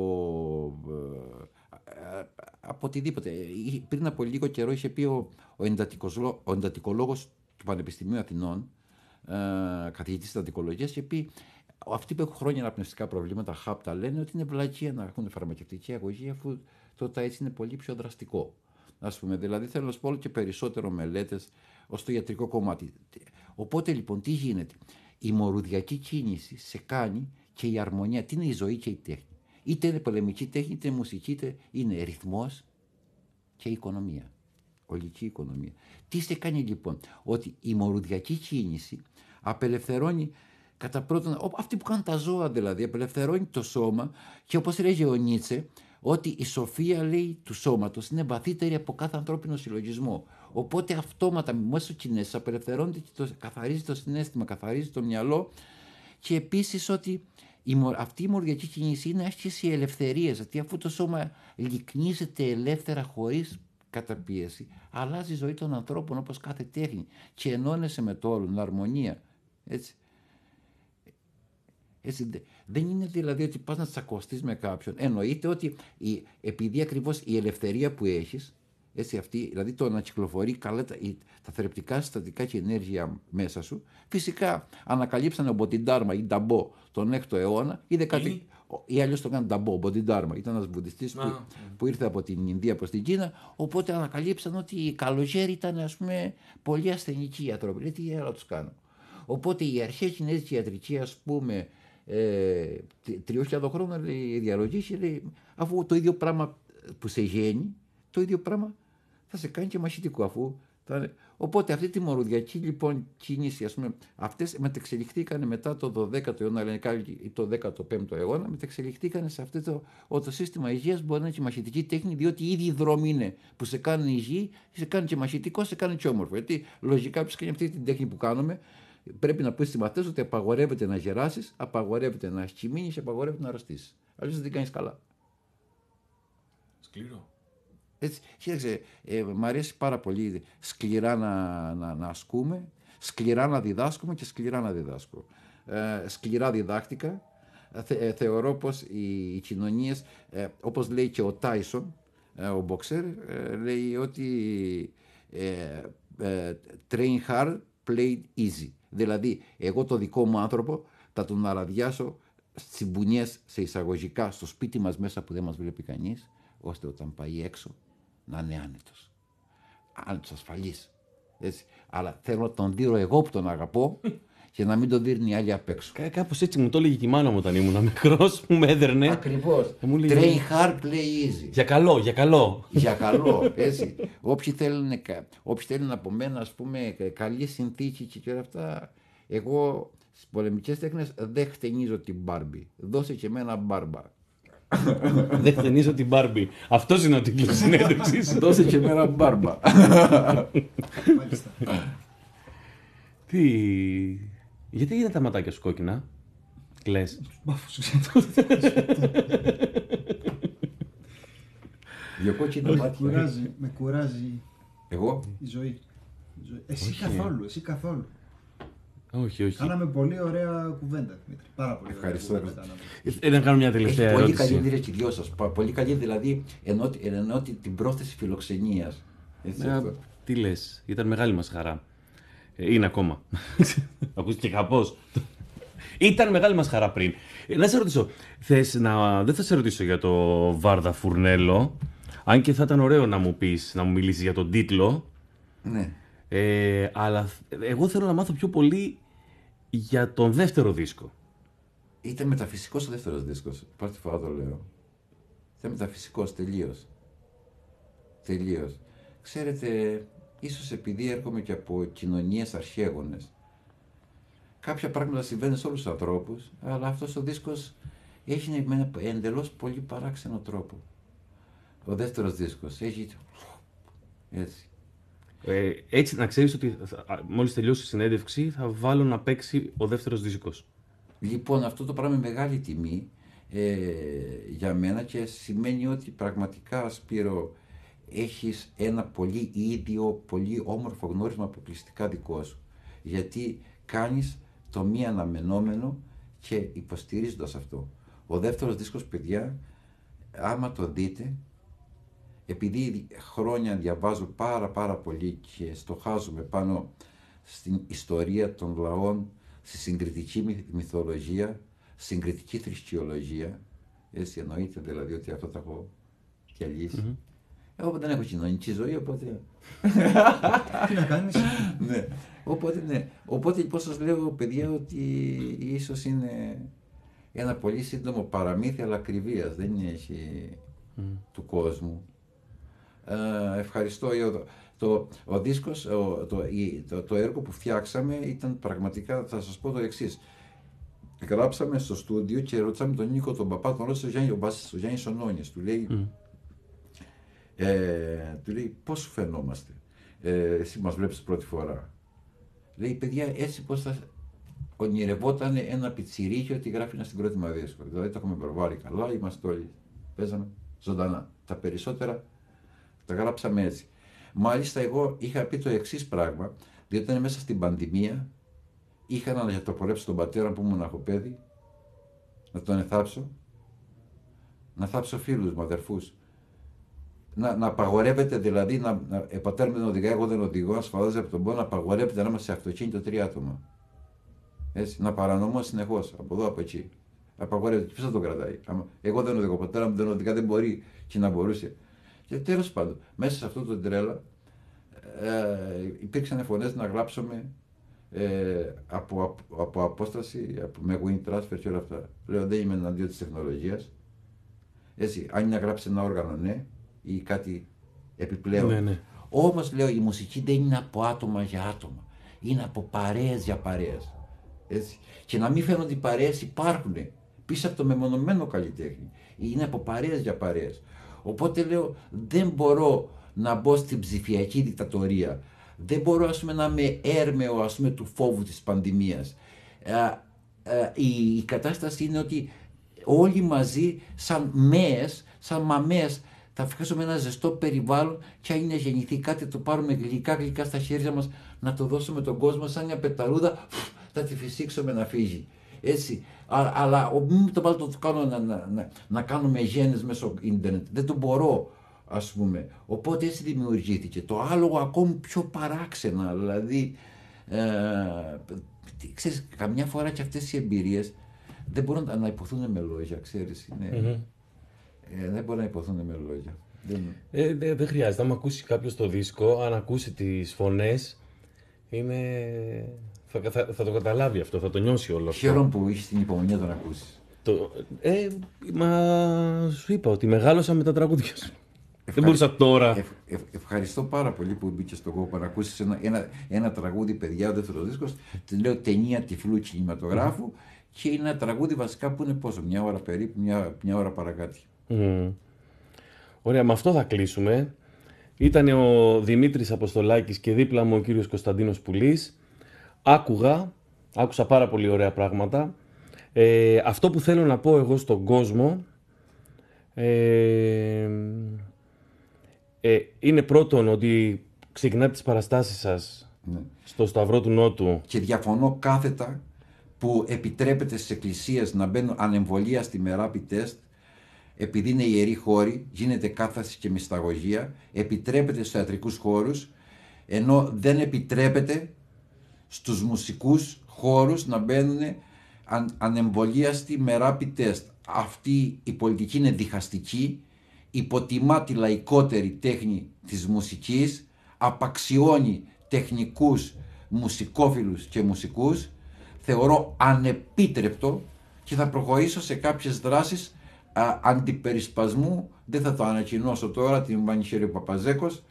α, από οτιδήποτε. Πριν από λίγο καιρό είχε πει ο, ο, ο εντατικολόγος του Πανεπιστημίου Αθηνών, ε, καθηγητής εντατικολογίας, και πει αυτοί που έχουν χρόνια αναπνευστικά προβλήματα, χάπτα, λένε ότι είναι βλακεία να έχουν φαρμακευτική αγωγή, αφού τότε έτσι είναι πολύ πιο δραστικό. Ας πούμε, δηλαδή θέλω να σου πω όλο και περισσότερο μελέτες ως το ιατρικό κομμάτι. Οπότε λοιπόν τι γίνεται? Η μορουδιακή κίνηση σε κάνει και η αρμονία. Τι είναι η ζωή και η τέχνη? Είτε είναι πολεμική τέχνη, είτε μουσική, είτε είναι ρυθμός και οικονομία. Ολική οικονομία. Τι σε κάνει λοιπόν? Ότι η μορουδιακή κίνηση απελευθερώνει κατά πρώτον, αυτοί που κάνουν τα ζώα δηλαδή, απελευθερώνει το σώμα, και όπως λέγει ο Νίτσε, ότι η σοφία, λέει, του σώματος είναι βαθύτερη από κάθε ανθρώπινο συλλογισμό. Οπότε αυτόματα μέσω κινέσεις απελευθερώνεται και το, καθαρίζει το συναίσθημα, καθαρίζει το μυαλό, και επίσης ότι η, αυτή η μοριακή κίνηση είναι άσκηση ελευθερίας, γιατί αφού το σώμα λυκνίζεται ελεύθερα χωρίς καταπίεση, αλλάζει η ζωή των ανθρώπων όπως κάθε τέχνη και ενώνεσαι με το όλον, αρμονία. Έτσι. Έτσι, δεν είναι δηλαδή ότι πας να τσακωστείς με κάποιον. Εννοείται ότι η, επειδή ακριβώς η ελευθερία που έχεις, έτσι, αυτή, δηλαδή το να κυκλοφορεί καλά τα, τα θρεπτικά συστατικά και η ενέργεια μέσα σου, φυσικά ανακαλύψανε ο Μποντιντάρμα ή Νταμπό τον έκτο αιώνα, είδε κάτι, ή αλλιώς το έκανε Νταμπό, Μποντιντάρμα, ήταν ένας βουδιστής που, που ήρθε από την Ινδία προς την Κίνα, οπότε ανακαλύψαν ότι οι καλογέροι ήταν, ας πούμε, πολύ ασθενικοί οι άνθρωποι. Λέει, τι άλλο τους κάνω. Οπότε η αρχαία κινέζικη ιατρική, ας πούμε, Ε, τριών χιλιάδων χρόνων, λέει, η διαλογή, λέει, αφού το ίδιο πράγμα που σε γένει, το ίδιο πράγμα θα σε κάνει και μαχητικό, αφού θα... Οπότε αυτή τη μορουδιακή λοιπόν κίνηση, ας πούμε, αυτές μετεξελιχθήκαν μετά το δωδέκατο αιώνα ή το δέκατο πέμπτο αιώνα, μετεξελιχθήκαν σε αυτό το, το σύστημα υγείας μπορεί να είναι και μαχητική τέχνη, διότι ήδη οι δρόμοι είναι που σε κάνουν υγιή, σε κάνουν και μαχητικό, σε κάνουν και όμορφο. Γιατί λογικά ποιος κάνει αυτή την τέχνη που κάνουμε, πρέπει να πεις στις μαθητές ότι απαγορεύεται να γεράσεις, απαγορεύεται να χυμίνεις, απαγορεύεται να αρρωστήσεις. Αλλιώς δεν την κάνεις καλά. Σκληρό. Έτσι, κοίταξε, ε, μ' αρέσει πάρα πολύ σκληρά να, να, να ασκούμε, σκληρά να διδάσκουμε και σκληρά να διδάσκω. Ε, σκληρά διδάκτηκα. Θε, ε, θεωρώ πως οι, οι κοινωνίες, ε, όπως λέει και ο Τάισον, ε, ο μποξέρ, ε, λέει ότι ε, ε, train hard, play easy. Δηλαδή, εγώ το δικό μου άνθρωπο θα τον αραδιάσω στις μπουνιές, σε εισαγωγικά, στο σπίτι μας μέσα που δεν μας βλέπει κανείς, ώστε όταν πάει έξω να είναι άνετος. Άνετος, ασφαλής. Έτσι. Αλλά θέλω να τον δείρω εγώ που τον αγαπώ και να μην τον δείρνει οι άλλοι απ' έξω. Κά, κάπως έτσι μου το έλεγε και η μάνα μου όταν ήμουν μικρός, μου με έδερνε. Ακριβώς. Λέγε... Train hard, play easy. Για καλό, για καλό. Για καλό, έτσι. Όποιοι θέλουν, όποιοι θέλουν από μένα, ας πούμε, καλή συνθήκη και όλα αυτά, εγώ στις πολεμικές τέχνες δεν χτενίζω την Μπάρμπι. Δώσε και εμένα μπάρμπα. Δεν χτενίζω την Μπάρμπι. Αυτός είναι ο τίτλος συνέντευξης. Δώσε και εμένα μπάρμπα. Τι... Γιατί είναι τα ματάκια σου κόκκινα, κλαις. Δυο κόκκινα Με μάτια. κουράζει, με κουράζει Εγώ. η ζωή. Η ζωή. Εσύ καθόλου, εσύ καθόλου. Όχι, όχι. Κάναμε πολύ ωραία κουβέντα, Δημήτρη. Πάρα πολύ ωραία Ευχαριστώ. κουβέντα κάναμε. Ε, να κάνω μια τελευταία Έχει πολύ ερώτηση. καλή εμπειρία και οι δυο σας. Πα- Πολύ καλή δηλαδή ενώ, ενώ την πρόσθεση φιλοξενίας. Έτσι, Ε, αυτό. τι λες, ήταν μεγάλη μας χαρά. Ε, είναι ακόμα. Ακούστηκε κάπως. Ήταν μεγάλη μας χαρά πριν. Ε, να σε ρωτήσω, θες να... δεν θα σε ρωτήσω για το Βάρδα Φουρνέλο, αν και θα ήταν ωραίο να μου πεις, να μου μιλήσεις για τον τίτλο. Ναι. Ε, αλλά εγώ θέλω να μάθω πιο πολύ για τον δεύτερο δίσκο. Ήταν μεταφυσικός ο δεύτερος δίσκος. Πρώτη φορά το λέω. Ήταν μεταφυσικός τελείως. Τελείως. Ξέρετε, ίσως επειδή έρχομαι και από κοινωνίες αρχαίγονες, κάποια πράγματα συμβαίνουν σε όλους τους ανθρώπους, αλλά αυτός ο δίσκος έχει με ένα εντελώς πολύ παράξενο τρόπο. Ο δεύτερος δίσκος έχει έτσι. Ε, έτσι να ξέρεις ότι θα- μόλις τελειώσει η συνέντευξη θα βάλω να παίξει ο δεύτερος δίσκος. Λοιπόν, αυτό το πράγμα με μεγάλη τιμή, ε, για μένα και σημαίνει ότι πραγματικά, Σπύρο, έχεις ένα πολύ ίδιο, πολύ όμορφο γνώρισμα αποκλειστικά δικό σου. Γιατί κάνεις το μη αναμενόμενο και υποστηρίζοντας αυτό. Ο δεύτερος δίσκος, παιδιά, άμα το δείτε, επειδή χρόνια διαβάζω πάρα πάρα πολύ και στοχάζομαι πάνω στην ιστορία των λαών, στη συγκριτική μυθολογία, συγκριτική θρησκειολογία, έτσι εννοείται δηλαδή ότι αυτό το έχω διαλύσει. Mm-hmm. Εγώ δεν έχω κοινωνική ζωή, οπότε... Τι να κάνεις. Ναι. Οπότε, ναι. Οπότε λοιπόν σας λέω, παιδιά, ότι ίσως είναι ένα πολύ σύντομο παραμύθι, αλλά ακριβίας, δεν έχει mm. του κόσμου. Ε, ευχαριστώ. Το, το, ο δίσκος, ο, το, το, το έργο που φτιάξαμε ήταν πραγματικά, θα σας πω το εξής. Γράψαμε στο στούντιο και ρωτήσαμε τον Νίκο τον Παπά, τον ρώτησε ο Γιάννη, ο Γιάννης Ονόνιας, του λέει, mm. ε, του λέει πώς σου φαινόμαστε, ε, εσύ μας βλέπεις πρώτη φορά. Λέει, παιδιά, έτσι πώς θα ονειρευόταν ένα πιτσιρίκι ότι γράφει ένα συγκρότημα δίσκο. Δηλαδή το έχουμε προβάρει καλά, είμαστε όλοι, παίζαμε ζωντανά. Τα περισσότερα τα γράψαμε έτσι. Μάλιστα εγώ είχα πει το εξής πράγμα, διότι ήταν μέσα στην πανδημία, είχα να γιατροπορέψω τον πατέρα που ήμουν αχοπέδι, να τον εθάψω, να θάψω φίλους μου, αδερφούς. Να, να απαγορεύεται δηλαδή, να, να, ε, πατέρα μου δεν οδηγά, εγώ δεν οδηγώ, ασφαλάζει από τον πόνο, να απαγορεύεται να είμαστε σε αυτοκίνητο τρία άτομα. Έτσι, να παρανομώ συνεχώς, από εδώ από εκεί. Απαγορεύεται, ποιος θα το κρατάει. Άμα, εγώ δεν οδηγώ, πατέρα μου δεν οδηγά, δεν μπορεί και να μπορούσε. Και τέλος πάντων, μέσα σε αυτό το τρέλα ε, υπήρξαν φωνές να γράψουμε ε, από, από, από απόσταση, από, με wind transfer και όλα αυτά. Λέω, δεν είμαι εναντίον της τεχνολογίας. Έτσι, αν είναι να γράψει ένα όργανο, ναι, ή κάτι επιπλέον. Ναι, ναι. Όμως, λέω, η μουσική δεν είναι από άτομα για άτομα. Είναι από παρέες για παρέες. Έτσι. Και να μην φαίνονται οι παρέες υπάρχουν πίσω από το μεμονωμένο καλλιτέχνη. Είναι από παρέες για παρέες. Οπότε λέω, δεν μπορώ να μπω στην ψηφιακή δικτατορία. Δεν μπορώ, ας πούμε, να είμαι έρμεο, ας πούμε, του φόβου της πανδημίας. Ε, ε, η, η κατάσταση είναι ότι όλοι μαζί, σαν μέες, σαν μαμές, θα βγάζουμε ένα ζεστό περιβάλλον και αν είναι γεννηθεί κάτι, το πάρουμε γλυκά γλυκά στα χέρια μας, να το δώσουμε τον κόσμο σαν μια πεταρούδα, θα τη φυσήξουμε να φύγει. Έτσι. Α, αλλά μην το πάλι το κάνω να, να, να, να κάνουμε γένες μέσω ίντερνετ. Δεν το μπορώ, ας πούμε. Οπότε έτσι δημιουργήθηκε. Το άλογο ακόμη πιο παράξενα. Δηλαδή, ε, ξέρεις, καμιά φορά και αυτές οι εμπειρίες δεν μπορούν να υποθούν με λόγια, ξέρεις. Είναι, mm-hmm. ε, δεν μπορούν να υποθούν με λόγια. Δεν, ε, δεν δε χρειάζεται. Αν ακούσει κάποιος το δίσκο, αν ακούσει τις φωνές, είναι... Θα, θα, θα το καταλάβει αυτό, θα το νιώσει όλο αυτό. Χαίρομαι που είχες την υπομονή να τον ακούσεις. Το, ε, μα σου είπα ότι μεγάλωσα με τα τραγούδια σου. Ευχαρι... Δεν μπορούσα τώρα. Ευ, ευ, ευχαριστώ πάρα πολύ που μπήκες στον κόπο να ακούσεις ένα, ένα, ένα τραγούδι, παιδιά, ο δεύτερος δίσκος. Τη λέω ταινία τυφλού κινηματογράφου mm. και είναι ένα τραγούδι βασικά που είναι πόσο, μια ώρα περίπου, μια, μια ώρα παρακάτω. Mm. Ωραία, με αυτό θα κλείσουμε. Ήταν ο Δημήτρης Αποστολάκης και δίπλα μου ο κύριος Κωνσταντίνος Πουλής. Άκουγα, άκουσα πάρα πολύ ωραία πράγματα. Ε, αυτό που θέλω να πω εγώ στον κόσμο ε, ε, είναι πρώτον ότι ξεκινάτε τις παραστάσεις σας ναι. στο Σταυρό του Νότου. Και διαφωνώ κάθετα που επιτρέπεται στις εκκλησίες να μπαίνουν ανεμβολία στη μεράπη τεστ, επειδή είναι ιεροί χώροι, γίνεται κάθαση και μυσταγωγία, επιτρέπεται στους θεατρικούς χώρους, ενώ δεν επιτρέπεται στους μουσικούς χώρους να μπαίνουν αν, ανεμβολίαστοι με rapid test. Αυτή η πολιτική είναι διχαστική, υποτιμά τη λαϊκότερη τέχνη της μουσικής, απαξιώνει τεχνικούς μουσικόφιλους και μουσικούς, θεωρώ ανεπίτρεπτο και θα προχωρήσω σε κάποιες δράσεις α, αντιπερισπασμού, δεν θα το ανακοινώσω τώρα, την πανηγύρει ο Παπαζέκος.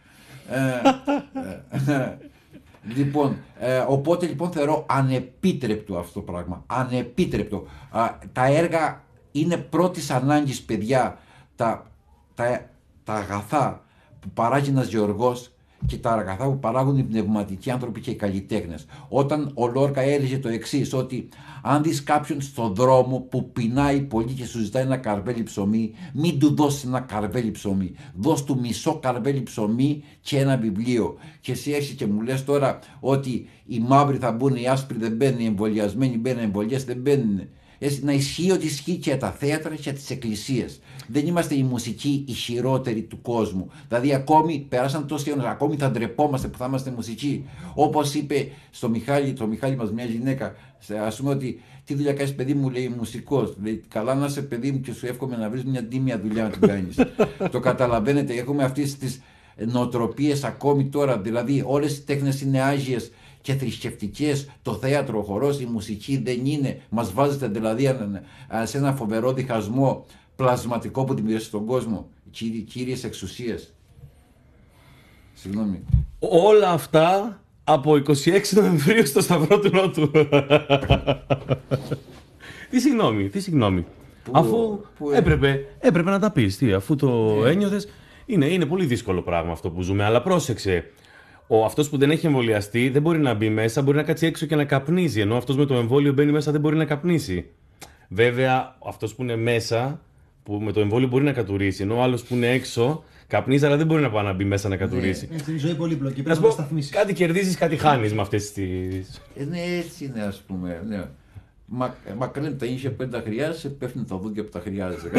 ε, ε, Λοιπόν, ε, οπότε λοιπόν θεωρώ ανεπίτρεπτο αυτό το πράγμα, ανεπίτρεπτο. Α, τα έργα είναι πρώτης ανάγκης, παιδιά, τα, τα, τα αγαθά που παράγει ένας γεωργός και τα αγαθά που παράγουν οι πνευματικοί άνθρωποι και οι καλλιτέχνες. Όταν ο Λόρκα έλεγε το εξής, ότι αν δεις κάποιον στον δρόμο που πεινάει πολύ και σου ζητάει ένα καρβέλι ψωμί, μην του δώσεις ένα καρβέλι ψωμί. Δώσ' του μισό καρβέλι ψωμί και ένα βιβλίο. Και εσύ έρχεσαι και μου λες τώρα ότι οι μαύροι θα μπουν, οι άσπροι δεν μπαίνουν, οι εμβολιασμένοι μπαίνουν, οι εμβολιές δεν μπαίνουν. Έτσι, να ισχύει ότι ισχύει και τα θέατρα και τις εκκλησίες. Δεν είμαστε η μουσική η χειρότερη του κόσμου. Δηλαδή, ακόμη περάσαν τόσοι αιώνες, ακόμη θα ντρεπόμαστε που θα είμαστε μουσικοί. Όπως είπε στο Μιχάλη, το Μιχάλη μας μια γυναίκα, ας πούμε ότι τι δουλειά κάνεις, παιδί μου, λέει μουσικός. Λέει, καλά να είσαι παιδί μου και σου εύχομαι να βρεις μια τίμια δουλειά να την κάνεις. Το καταλαβαίνετε, έχουμε αυτές τις νοοτροπίες ακόμη τώρα. Δηλαδή, όλες οι τέχνες είναι άγιες και θρησκευτικές, το θέατρο, ο χορός, η μουσική δεν είναι. Μας βάζετε δηλαδή σε ένα φοβερό διχασμό πλασματικό που δημιουργήσει στον κόσμο. Κύριες εξουσίες. Συγγνώμη. Όλα αυτά από είκοσι έξι Νοεμβρίου στο Σταυρό του Νότου. Τι συγγνώμη, τι συγγνώμη. Που, αφού που έπρεπε, έπρεπε να τα πεις, τι, αφού το yeah. ένιωθες. Είναι, είναι πολύ δύσκολο πράγμα αυτό που ζούμε, αλλά πρόσεξε. Ο αυτός που δεν έχει εμβολιαστεί δεν μπορεί να μπει μέσα, μπορεί να κάτσει έξω και να καπνίζει. Ενώ αυτός με το εμβόλιο μπαίνει μέσα δεν μπορεί να καπνίσει. Βέβαια, αυτός που είναι μέσα, που με το εμβόλιο μπορεί να κατουρίσει. Ενώ ο άλλος που είναι έξω καπνίζει, αλλά δεν μπορεί να πάει να μπει μέσα να κατουρίσει. Ναι, έτσι, η ζωή πολύπλοκη. Πρέπει να το σταθμίσεις. Κάτι κερδίζεις, κάτι χάνεις με αυτές τις. Ε, ναι, έτσι είναι, ας πούμε. Ναι. Μα, μα κρίνει τα ίσια που δεν τα χρειάζεσαι, πέφτουν τα δόντια που τα χρειάζεσαι.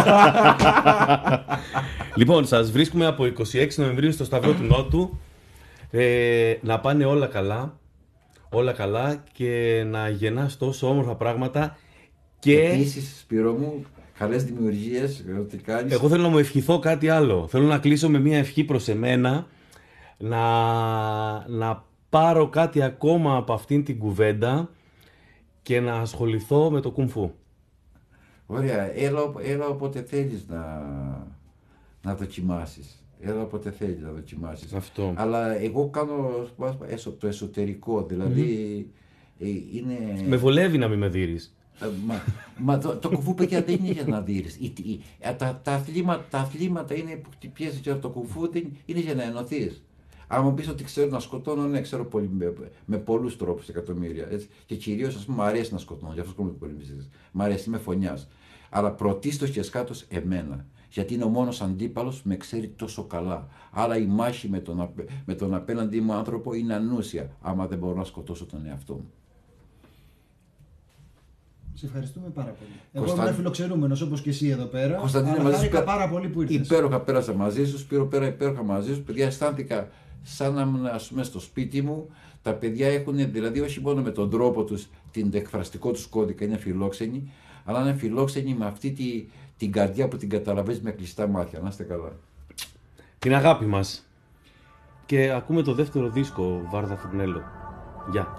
Λοιπόν, σας βρίσκουμε από είκοσι έξι Νοεμβρίου στο Σταυρό του Νότου. Ε, να πάνε όλα καλά, όλα καλά και να γεννάς τόσο όμορφα πράγματα και... Επίσης, Σπύρο μου, καλές δημιουργίες, ό,τι κάνεις. Εγώ θέλω να μου ευχηθώ κάτι άλλο. Θέλω να κλείσω με μια ευχή προς εμένα, να, να πάρω κάτι ακόμα από αυτήν την κουβέντα και να ασχοληθώ με το κουμφού. Ωραία, έλα, έλα όποτε θέλεις να, να δοκιμάσεις. Έλα όποτε θέλει να δοκιμάσεις. Αυτό. Αλλά εγώ κάνω το εσωτερικό, δηλαδή mm. είναι... Με βολεύει να μην με δείρεις. Μα, μα το, το κουφού, παιδιά, δεν είναι για να δείρεις. Τα, τα, αθλήματα, τα αθλήματα είναι που χτυπιέσαι και το κουφού είναι για να ενωθείς. Αν μου πεις ότι ξέρω να σκοτώνω, ναι, ξέρω πολύ, με, με πολλούς τρόπους εκατομμύρια. Έτσι. Και κυρίως, ας πούμε, μου αρέσει να σκοτώνω, γι' αυτό σκοτώνω πολύ μισές. Μ' αρέσει, είμαι φωνιάς. Αλλά πρωτίστως και σκάτως εμένα. Γιατί είναι ο μόνος αντίπαλος που με ξέρει τόσο καλά. Άρα η μάχη με τον, με τον απέναντί μου άνθρωπο είναι ανούσια, άμα δεν μπορώ να σκοτώσω τον εαυτό μου. Σε ευχαριστούμε πάρα πολύ. Εγώ Κωνσταν... είμαι φιλοξενούμενος όπως και εσύ εδώ πέρα. Κωνσταντίνε, αλλά χάρηκα πάρα πολύ που ήρθες. Υπέροχα πέρασα μαζί σου, Σπύρο, πέρα υπέροχα μαζί σου. Παιδιά, αισθάνθηκα σαν να ήμουν, ας πούμε, στο σπίτι μου. Τα παιδιά έχουν, δηλαδή, όχι μόνο με τον τρόπο τους, την εκφραστικό τους κώδικα, είναι φιλόξενοι, αλλά είναι φιλόξενοι με αυτή τη, την καρδιά που την καταλαβαίνεις με κλειστά μάτια. Να είστε καλά. Την αγάπη μας. Και ακούμε το δεύτερο δίσκο, Βάρδα Φουρνέλο. Γεια.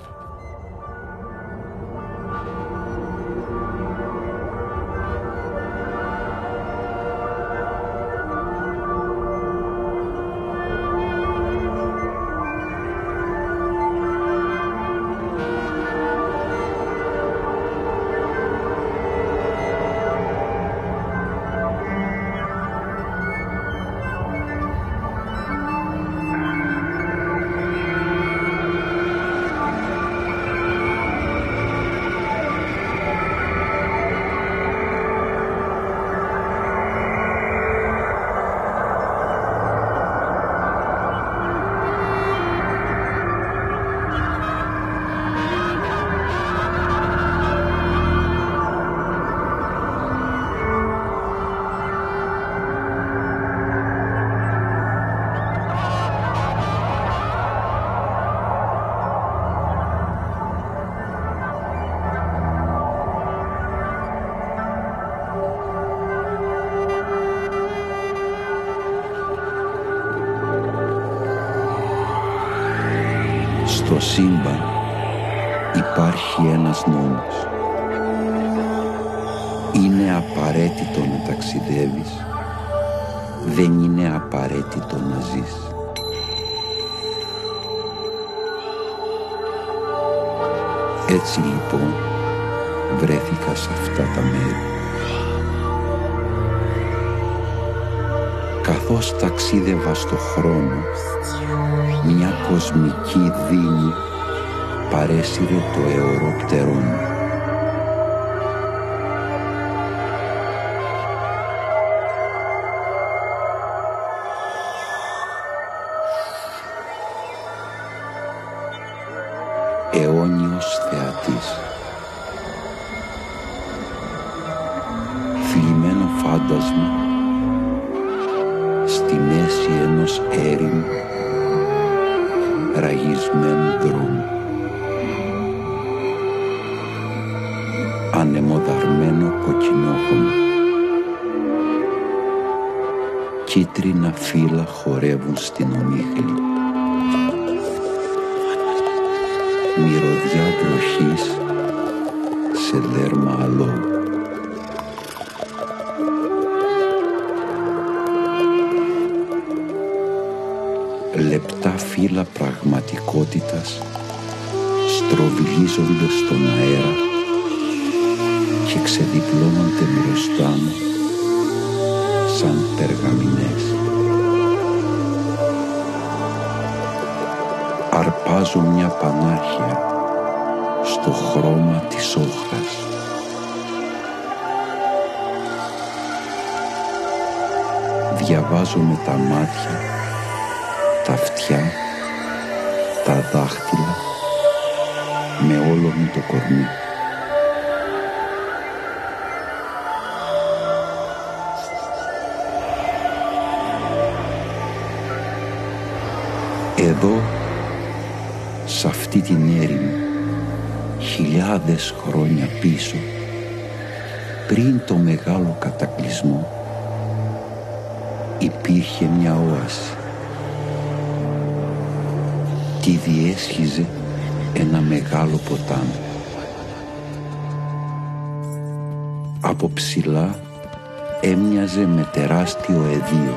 Στο σύμπαν υπάρχει ένας νόμος. Είναι απαραίτητο να ταξιδεύεις, δεν είναι απαραίτητο να ζεις. Έτσι λοιπόν βρέθηκα σε αυτά τα μέρη. Καθώς ταξίδευα στο χρόνο, μια κοσμική δίνη παρέσυρε το αιωρόπτερό μου. Αιώνιος θεατής, θλιμμένο φάντασμα στη μέση ενός έρημου ραγισμένου δρόμου, ανεμοδαρμένο κοκκινόχωμα, κίτρινα φύλλα χορεύουν στην ομίχλη, μυρωδιά βροχής σε δέρμα αλόγου. Λεπτά φύλλα πραγματικότητας στροβιλίζονται στον αέρα και ξεδιπλώνονται μπροστά μου σαν περγαμηνές. Αρπάζω μια πανάρχια στο χρώμα της όχθας. Διαβάζω με τα μάτια, τα αυτιά, τα δάχτυλα, με όλο μου το κορμί. Εδώ, σ' αυτή την έρημο, χιλιάδες χρόνια πίσω, πριν το μεγάλο κατακλυσμό, υπήρχε μια όαση. Τη διέσχιζε ένα μεγάλο ποτάμι. Από ψηλά έμοιαζε με τεράστιο εδίο.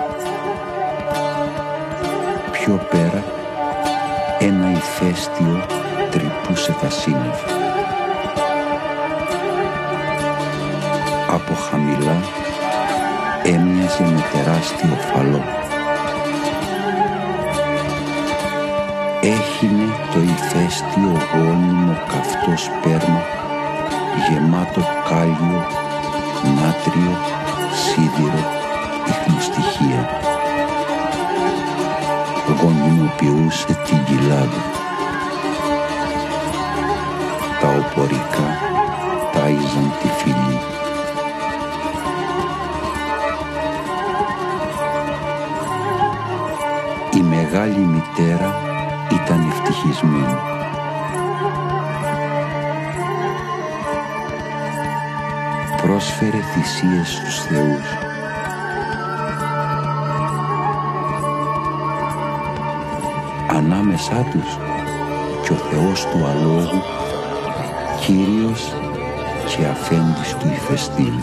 Πιο πέρα ένα ηφαίστειο τρυπούσε τα σύννεφα. Από χαμηλά έμοιαζε με τεράστιο φαλό. Έχινε το ηφαίστειο γόνιμο καυτό σπέρμα γεμάτο κάλιο, νάτριο, σίδηρο, ιχνοστοιχεία. Γονιμοποιούσε την κοιλάδα. Τα οπορικά τάιζαν τη φυλή. Η μεγάλη μητέρα ήταν ευτυχισμένη. Πρόσφερε θυσίες στους θεούς. Ανάμεσά τους και ο Θεός του αλόγου, Κύριος και αφέντης του ηφαιστείου.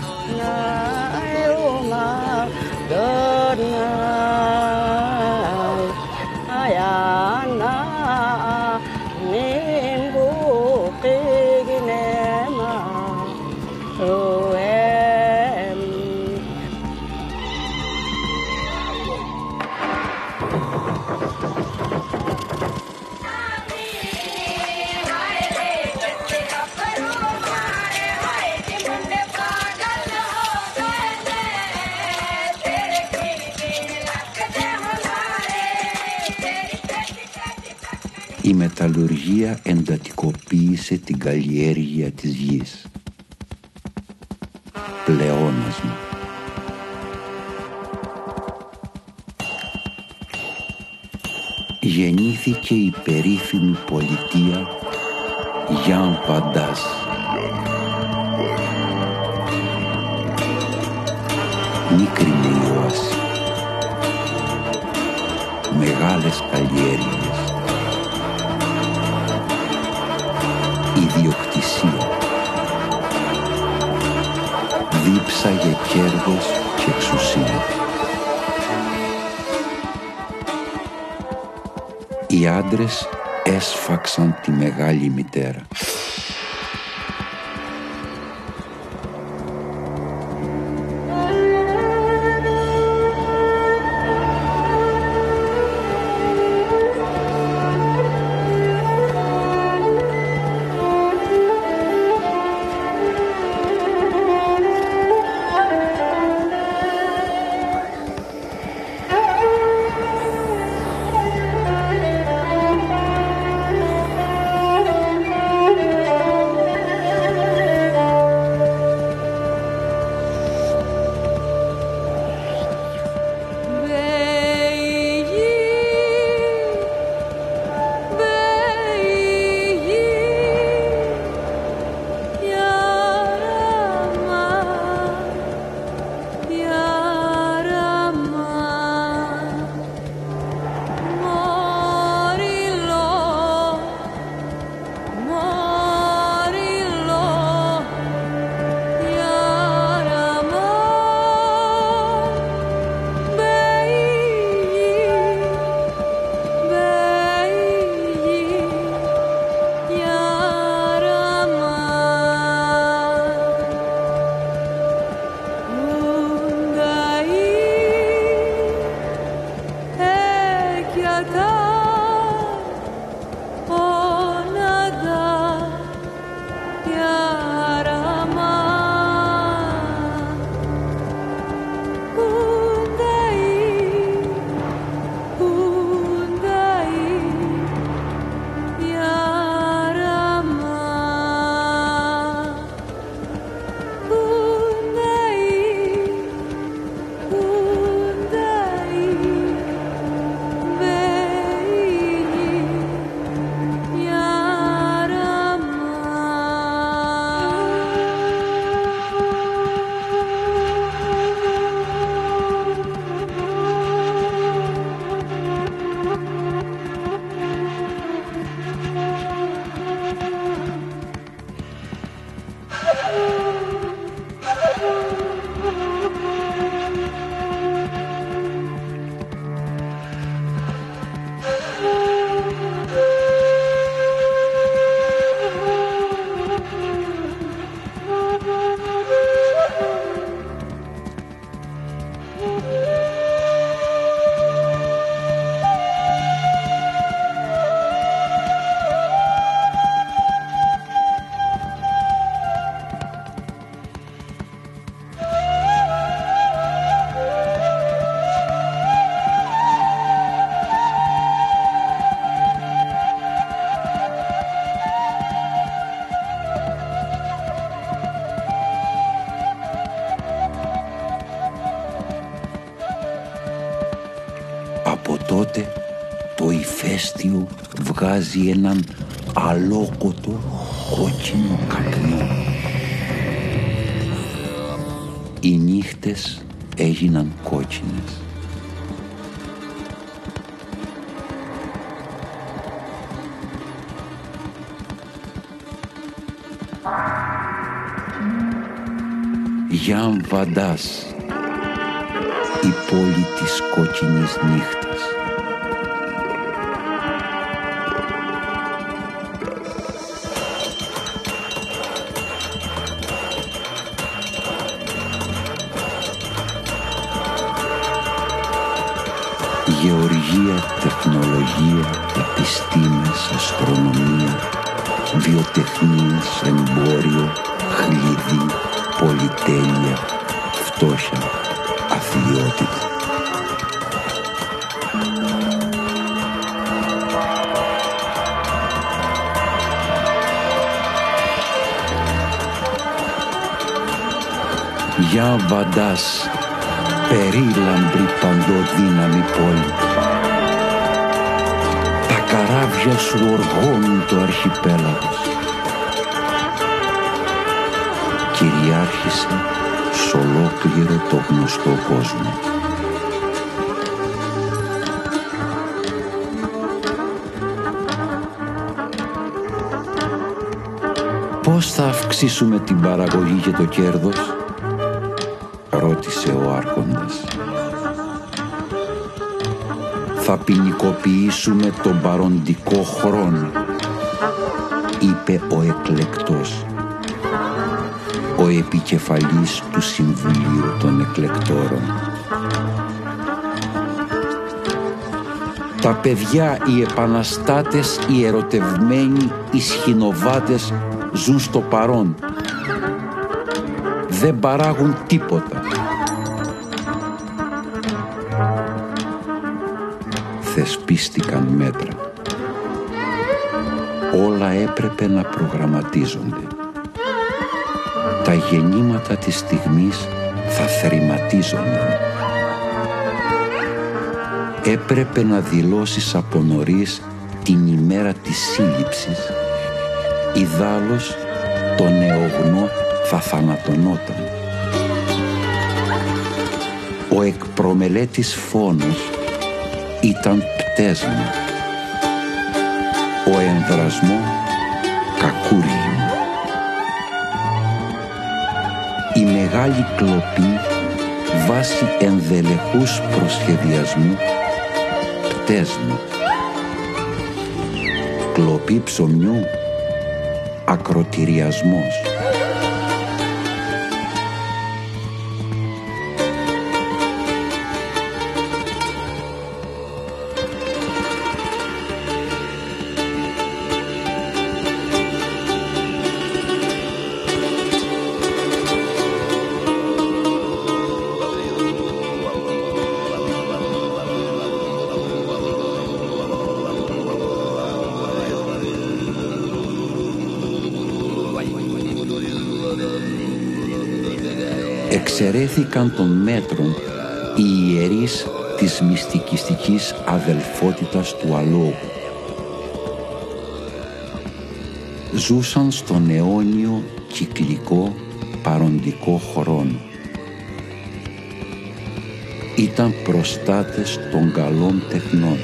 Η μεταλλουργία εντατικοποίησε την καλλιέργεια της γης. Πλεόνασμα. Γεννήθηκε η περίφημη πολιτεία Γιάν Παντάς. Μικρή η όαση. Μεγάλες καλλιέργειες. Ιδιοκτησία. Δίψα για κέρδος και εξουσία. Οι άντρες έσφαξαν τη μεγάλη μητέρα. δωμάτιο βγάζει έναν αλόκοτο κόκκινο καπνό. Οι νύχτες έγιναν κόκκινες. Γιάν Βαντάς, η πόλη της κόκκινης νύχτας. Γεωργία, τεχνολογία, επιστήμες, αστρονομία, βιοτεχνίες, εμπόριο, χλειδί, πολυτέλεια, φτώχεια, αθλιότητα. Για Βαντάς, περίλαμπρη παντοδύναμη πόλη. Τα καράβια σου οργώνουν το αρχιπέλαγος. Κυριάρχησε σ' ολόκληρο το γνωστό κόσμο. Πώς θα αυξήσουμε την παραγωγή και το κέρδος? Ρώτησε ο άρχοντας. Θα ποινικοποιήσουμε τον παροντικό χρόνο, είπε ο εκλεκτός, ο επικεφαλής του Συμβουλίου των Εκλεκτόρων. Τα παιδιά, οι επαναστάτες, οι ερωτευμένοι, οι σχηνοβάτες ζουν στο παρόν. Δεν παράγουν τίποτα. Θεσπίστηκαν μέτρα. Όλα έπρεπε να προγραμματίζονται. Τα γεννήματα της στιγμής θα θρηματίζονταν. Έπρεπε να δηλώσεις από νωρίς την ημέρα της σύλληψης. Ιδάλλως το νεογνώ θα θανατωνόταν. Ο εκπρομελέτης φόνος ήταν πτέσμα. Ο ενδρασμό κακούργημα. Η μεγάλη κλοπή βάσει ενδελεχούς προσχεδιασμού πτέσμα. Κλοπή ψωμιού ακροτηριασμός. Εξαιρέθηκαν των μέτρων οι ιερείς της μυστικιστικής αδελφότητας του αλόγου. Ζούσαν στον αιώνιο κυκλικό παροντικό χρόνο. Ήταν προστάτες των καλών τεχνών,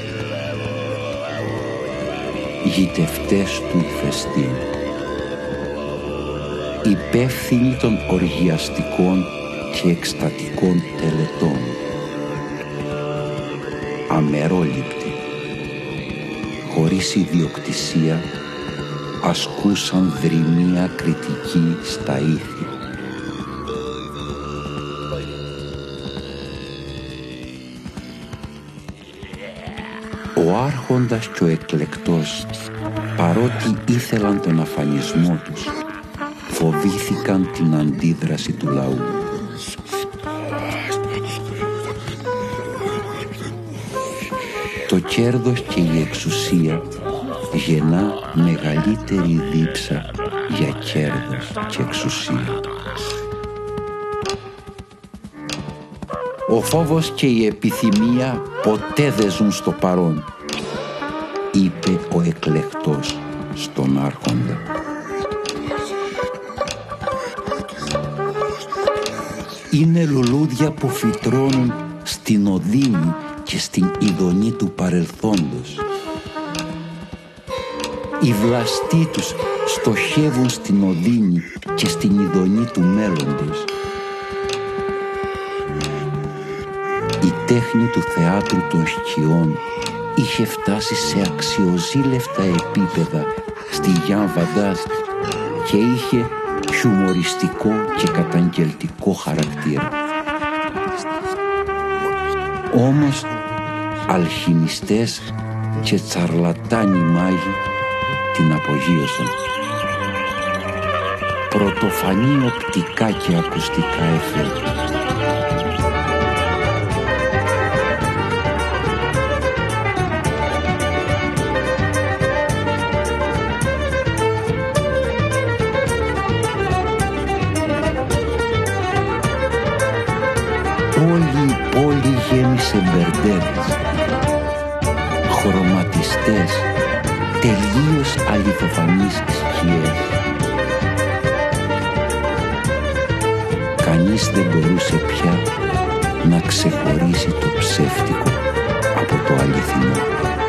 γητευτές του ηφαιστείου, υπεύθυνοι των οργιαστικών και εκστατικών τελετών, αμερόληπτοι, χωρίς ιδιοκτησία, ασκούσαν δρυμία κριτική στα ήθη. Ο άρχοντας και ο εκλεκτός, παρότι ήθελαν τον αφανισμό τους, φοβήθηκαν την αντίδραση του λαού. Το κέρδος και η εξουσία γεννά μεγαλύτερη δίψα για κέρδος και εξουσία. Ο φόβος και η επιθυμία ποτέ δεν ζουν στο παρόν. είπε ο εκλεκτός στον άρχοντα. Είναι λουλούδια που φυτρώνουν στην οδύνη και στην ειδονή του παρελθόντος. Οι βλαστοί τους στοχεύουν στην οδύνη και στην ειδονή του μέλλοντος. Η τέχνη του θεάτρου των σκιών είχε φτάσει σε αξιοζήλευτα επίπεδα στη Γιάν Βαντάζ και είχε χιουμοριστικό και καταγγελτικό χαρακτήρα. Όμως αλχημιστές και τσαρλατάνοι μάγοι την απογείωσαν. Πρωτοφανή οπτικά και ακουστικά εφέ. Όλη η πόλη γέμισε μπερντέρες, χρωματιστές, τελείως αληθοφανείς σκιές. Κανείς δεν μπορούσε πια να ξεχωρίσει το ψεύτικο από το αληθινό.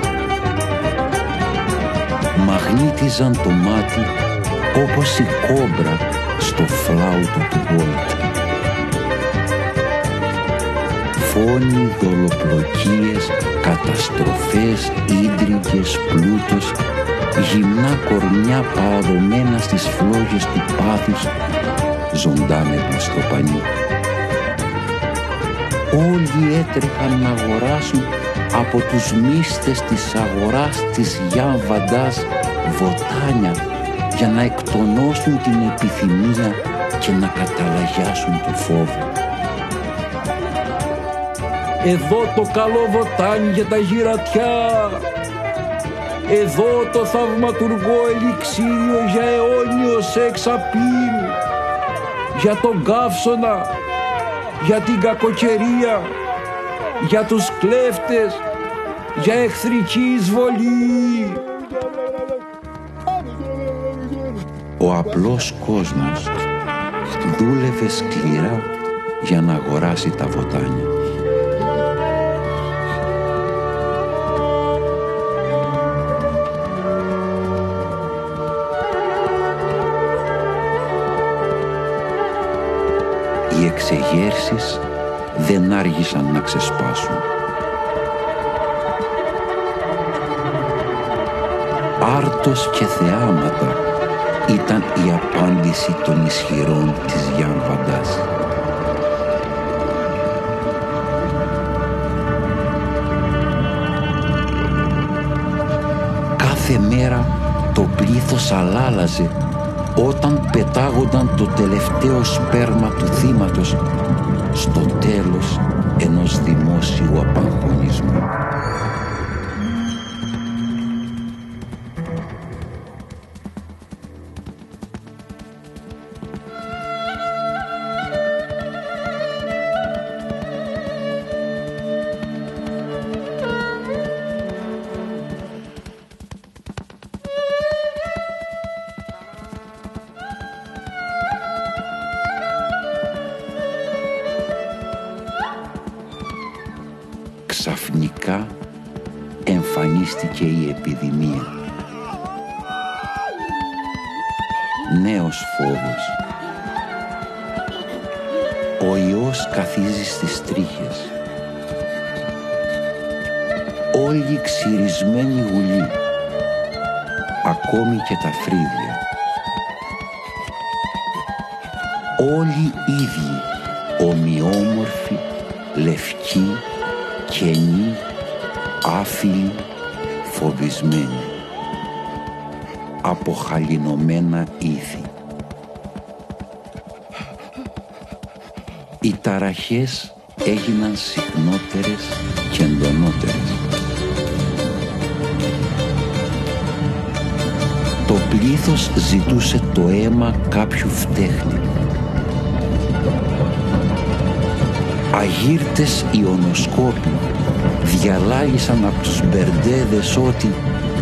Μαγνήτιζαν το μάτι όπως η κόμπρα στο φλάουτο του Βόλτ. Φόνοι, δολοπλοκίες, καταστροφές, ίντριγες, πλούτος, γυμνά κορμιά παραδομένα στις φλόγες του πάθους, ζωντάνευαν στο πανί. Όλοι έτρεχαν να αγοράσουν από τους μύστες της αγοράς της Γιάν Βαντάζ βοτάνια για να εκτονώσουν την επιθυμία και να καταλαγιάσουν το φόβο. Εδώ το καλό βοτάνι για τα γυρατιά. Εδώ το θαυματουργό ελιξίριο για αιώνιο σεξ απειλ. Για τον καύσωνα, για την κακοκαιρία, για τους κλέφτες, για εχθρική εισβολή. Ο απλός κόσμος δούλευε σκληρά για να αγοράσει τα βοτάνια. Οι εξεγέρσεις δεν άργησαν να ξεσπάσουν. Άρτος και θεάματα ήταν η απάντηση των ισχυρών της Γιάν Βαντάζ. Κάθε μέρα το πλήθος αλλάλαζε όταν πετάγονταν το τελευταίο σπέρμα του θύματος στο τέλος ενός δημόσιου απαγχωνισμού. Ξαφνικά εμφανίστηκε η επιδημία. Νέος φόβος. Ο ιός καθίζει στις τρίχες. Όλοι ξυρισμένοι γουλοί, ακόμη και τα φρύδια. Όλοι ίδιοι, ομοιόμορφοι, λευκοί, κενοί, άφιλοι, φοβισμένοι, αποχαλινωμένα ήθη. Οι ταραχές έγιναν συχνότερες και εντονότερες. Το πλήθος ζητούσε το αίμα κάποιου φτέχνη. Αγύρτες ιονοσκόποι διαλάγησαν από τους μπερντέδες ότι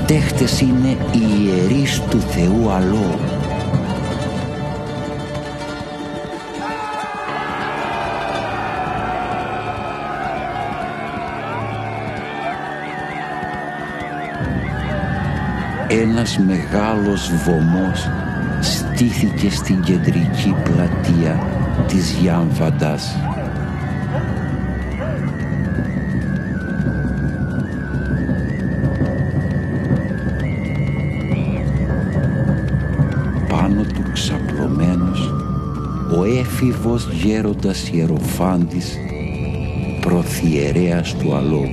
τέχτες είναι οι ιερείς του Θεού Αλόου. Ένας μεγάλος βωμός στήθηκε στην κεντρική πλατεία της Γιάμβαντας. Πάνω του ξαπλωμένος ο έφηβος γέροντας Ιεροφάντης, προθιερέας του Αλόου.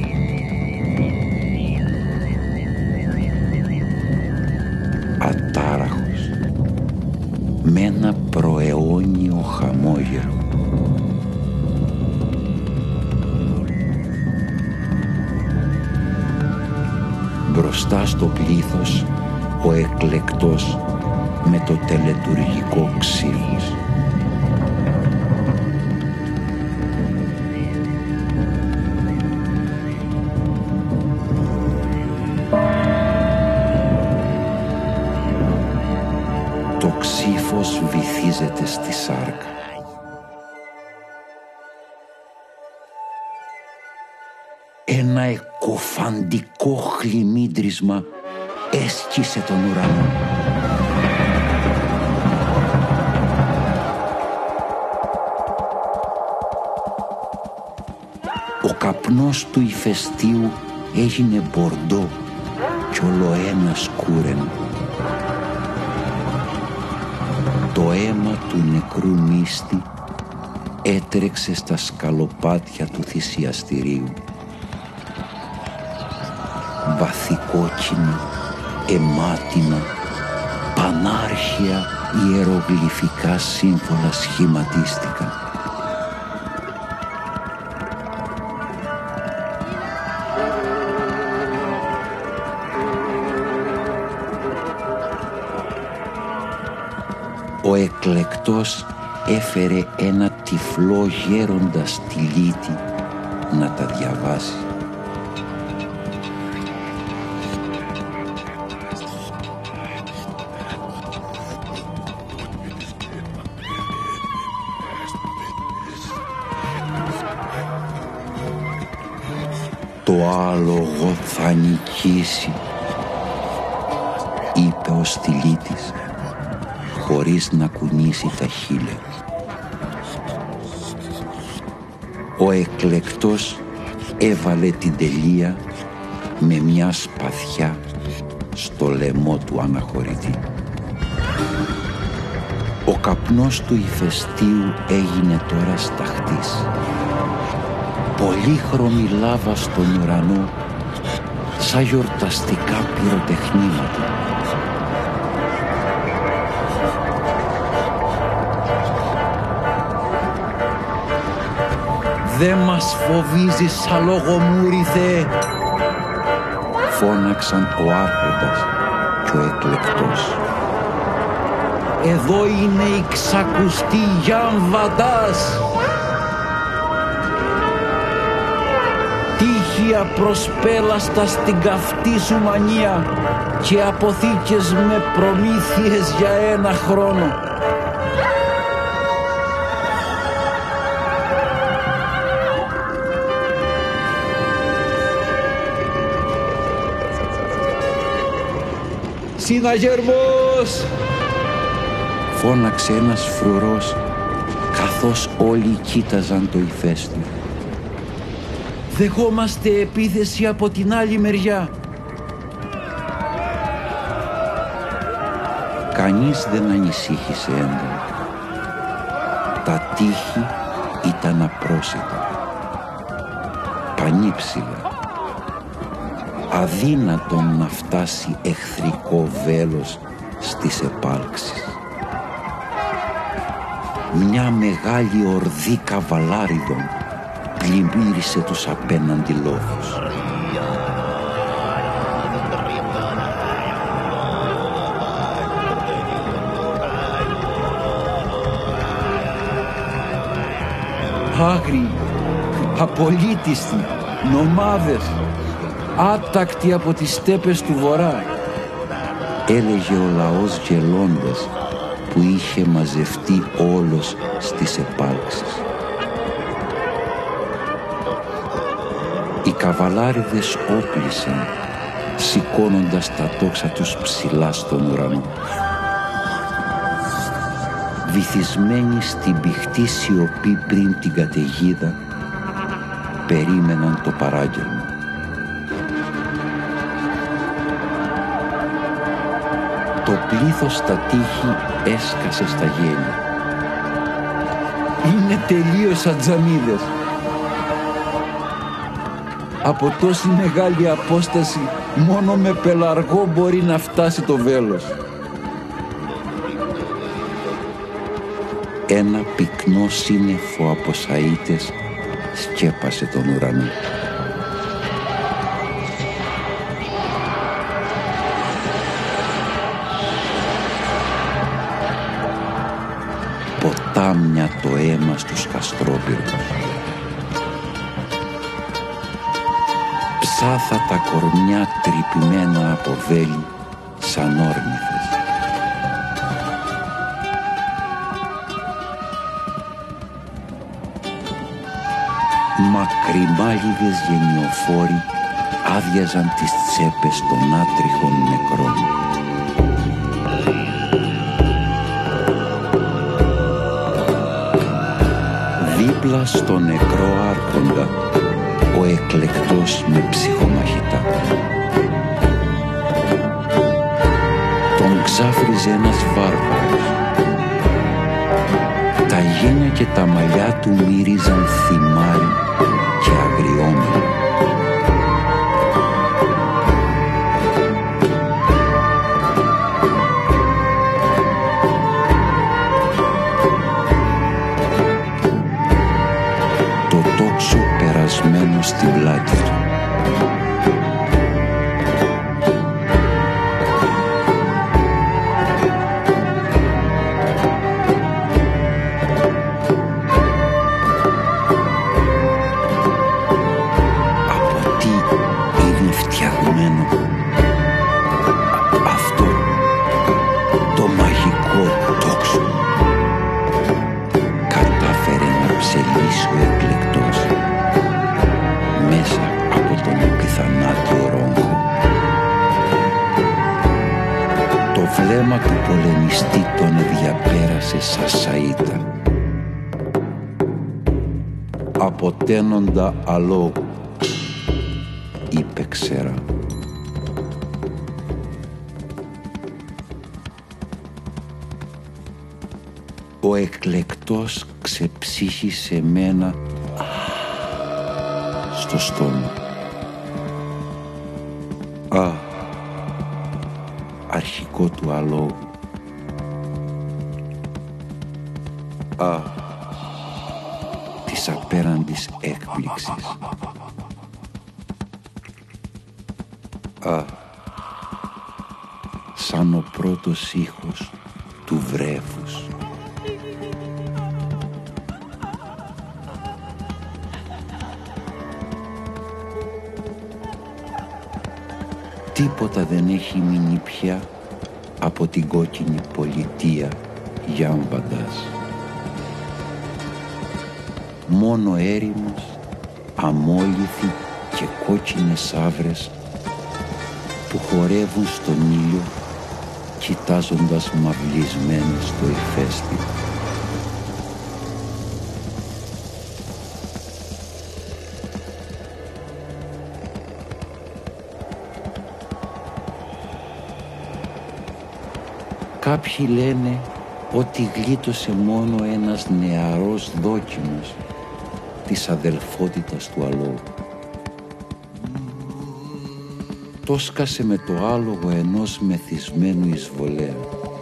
Ατάραχος, με ένα προαιώνιο χαμόγελο. Μπροστά στο πλήθος ο εκλεκτός με το τελετουργικό ξύφος. Το ξύφος βυθίζεται στη σάρκα. Ένα εκοφαντικό χλιμίντρισμα έσκησε τον ουρανό. Ο καπνός του ηφαιστείου έγινε μπορντό κι ολοένα σκούρεν. Το αίμα του νεκρού νύστη έτρεξε στα σκαλοπάτια του θυσιαστηρίου. Βαθικόκκινα, αιμάτινα, πανάρχια ιερογλυφικά σύμβολα σχηματίστηκαν. Ο εκλεκτός έφερε ένα τυφλό γέροντα στυλίτη να τα διαβάσει. Το άλογο θα νικήσει, είπε ο στυλίτης, χωρίς να κουνήσει τα χείλη. Ο εκλεκτός έβαλε την τελεία με μια σπαθιά στο λαιμό του αναχωρητή. Ο καπνός του ηφαιστείου έγινε τώρα σταχτής. Πολύχρωμη λάβα στον ουρανό, σαν γιορταστικά πυροτεχνήματα. «Δε μας φοβίζεις, αλόγομούρη Θεέ», φώναξαν ο άρχοντας και ο εκλεκτός. «Εδώ είναι η ξακουστή Γιάμβαντας. Τύχια προσπέλαστα στην καυτή σου μανία και αποθήκες με προμήθειες για ένα χρόνο. Συναγερμός!» φώναξε ένας φρουρός καθώς όλοι κοίταζαν το ηφαίστειο. «Δεχόμαστε επίθεση από την άλλη μεριά». Κανείς δεν ανησύχησε έντονα. Τα τείχη ήταν απρόσιτα, πανύψηλα. Αδύνατον να φτάσει εχθρικό βέλος στις επάλξεις. Μια μεγάλη ορδή καβαλάριδων πλημμύρισε τους απέναντι λόφους. Άγριοι, απολύτιστοι, νομάδες, άτακτοι από τις στέπες του βορρά, έλεγε ο λαός γελώντας που είχε μαζευτεί όλος στις επάλξεις. Οι καβαλάριδες όπλησαν, σηκώνοντας τα τόξα τους ψηλά στον ουρανό. Βυθισμένοι στην πηχτή σιωπή πριν την καταιγίδα, περίμεναν το παράγγελμα. Το πλήθος στα τείχη έσκασε στα γέλια. Είναι τελείως ατζαμίδες. Από τόση μεγάλη απόσταση μόνο με πελαργό μπορεί να φτάσει το βέλος. Ένα πυκνό σύννεφο από σαΐτες σκέπασε τον ουρανό. Ποτάμια το αίμα στους καστρόπυρους. Ψάθα τα κορμιά τρυπημένα από βέλη σαν όρνηθες. Μακριμάλιδες γενιοφόροι άδειαζαν τις τσέπες των άτριχων νεκρών. Δίπλα στο νεκρό άρχοντα ο εκλεκτός με ψυχομαχητά. Τον ξάφριζε ένας βάρβαρος. Τα γένια και τα μαλλιά του μύριζαν θυμάρι και αγριόμενο. Το τόξο περασμένο στην πλάτη του. Αποτένοντα αλόγου, είπε ξέρα. Ο εκλεκτός ξεψύχησε μένα στο στόμα. Α, αρχικό του αλόγου. Α, της απέραντης έκπληξης. Α, σαν ο πρώτος ήχος του βρέφους. Τίποτα δεν έχει μείνει πια από την κόκκινη πολιτεία Γιάμβαντας. Μόνο έρημος, αμόλυθοι και κόκκινες άβρες που χορεύουν στον ήλιο κοιτάζοντας μαυλισμένοι στο ηφαίστη. Κάποιοι λένε ότι γλίτωσε μόνο ένας νεαρός δόκιμος της αδελφότητας του αλόγου. Το σκάσε με το άλογο ενός μεθυσμένου εισβολέα.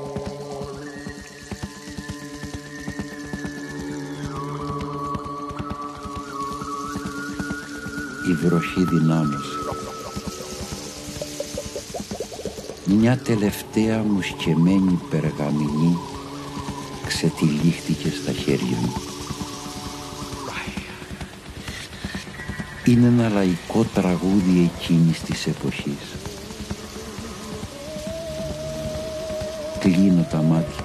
Η βροχή δυνάμωσε. Μια τελευταία μουσκεμένη περγαμηνή ξετυλίχτηκε στα χέρια μου. είναι ένα λαϊκό τραγούδι εκείνης της εποχής. Κλείνω τα μάτια.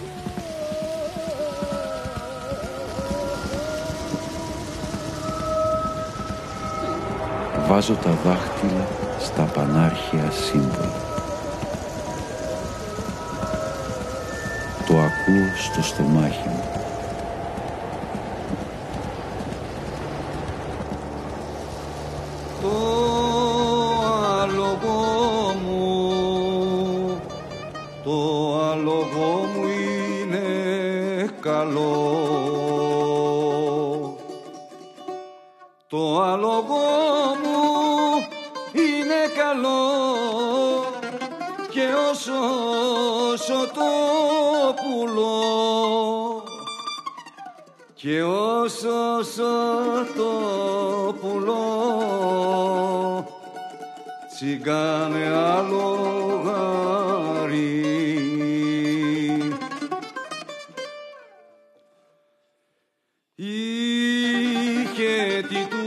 Βάζω τα δάχτυλα στα πανάρχια σύμβολα. Το ακούω στο στομάχι μου. Το άλογο μου, το άλογο μου είναι καλό. Το άλογο μου είναι καλό και όσο, όσο το πουλώ και όσο, όσο το πουλώ τσιγκάνε αλογάρι. Είχε τι του,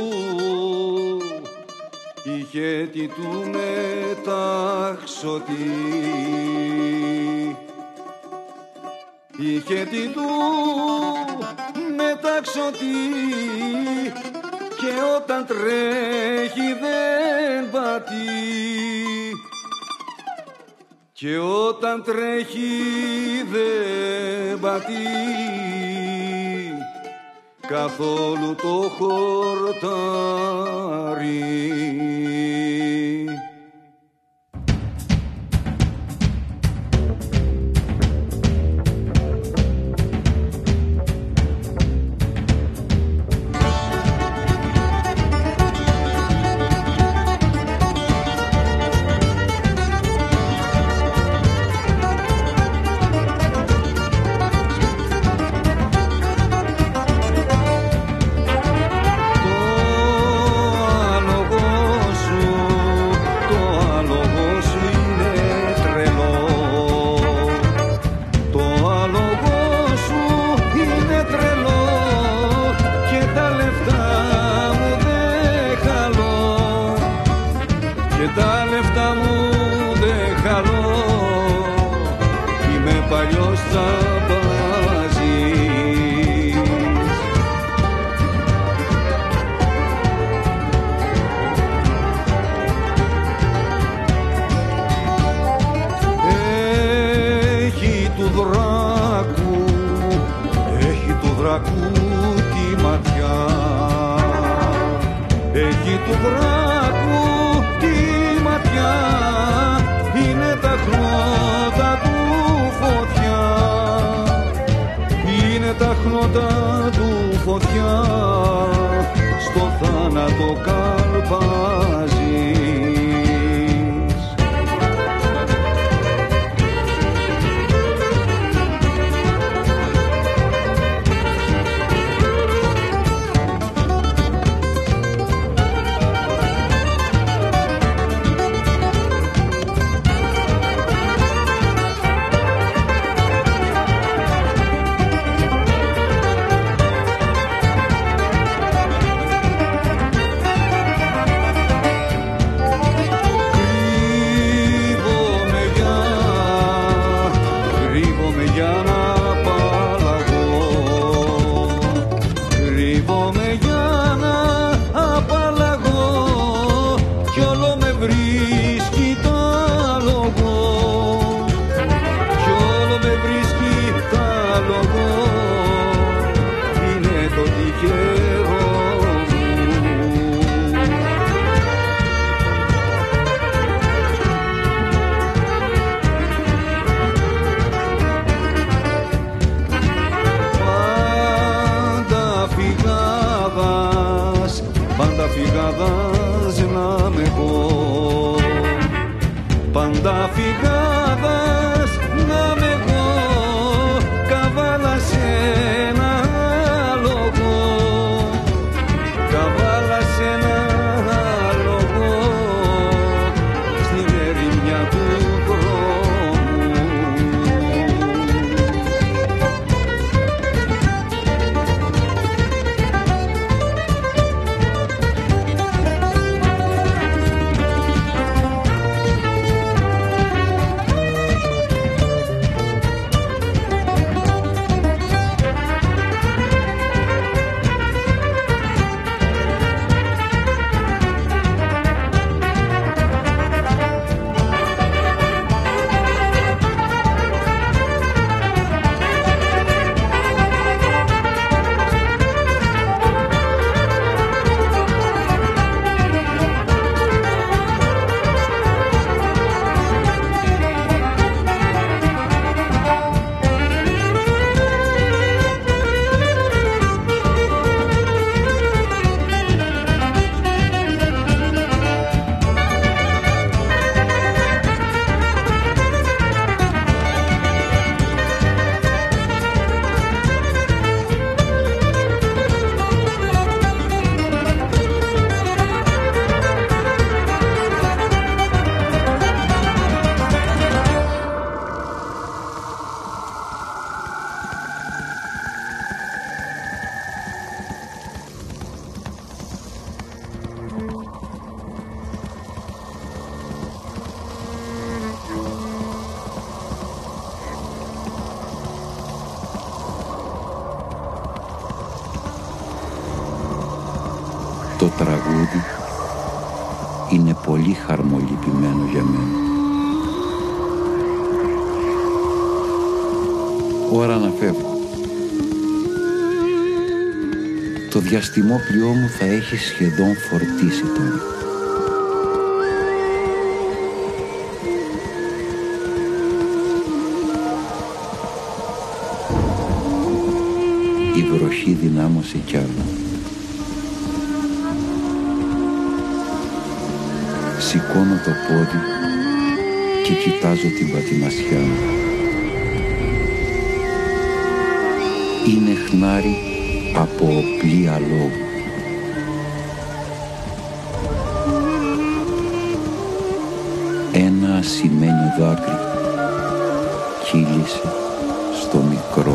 είχε τι του μεταξωτή, είχε τι του μεταξωτή και όταν τρέχει δεν πατεί και όταν τρέχει δεν πατεί καθόλου το χορτάρι. τραγούδι είναι πολύ χαρμολυπημένο για μένα. Ώρα να φεύγω. Το διαστημόπλοιό μου θα έχει σχεδόν φορτίσει τώρα. Η βροχή δυνάμωσε κι άλλο. Σηκώνω το πόδι και κοιτάζω την πατημασιά μου. Είναι χνάρι από οπλή αλόγου. Ένα ασημένιο δάκρυ κύλησε στο μικρό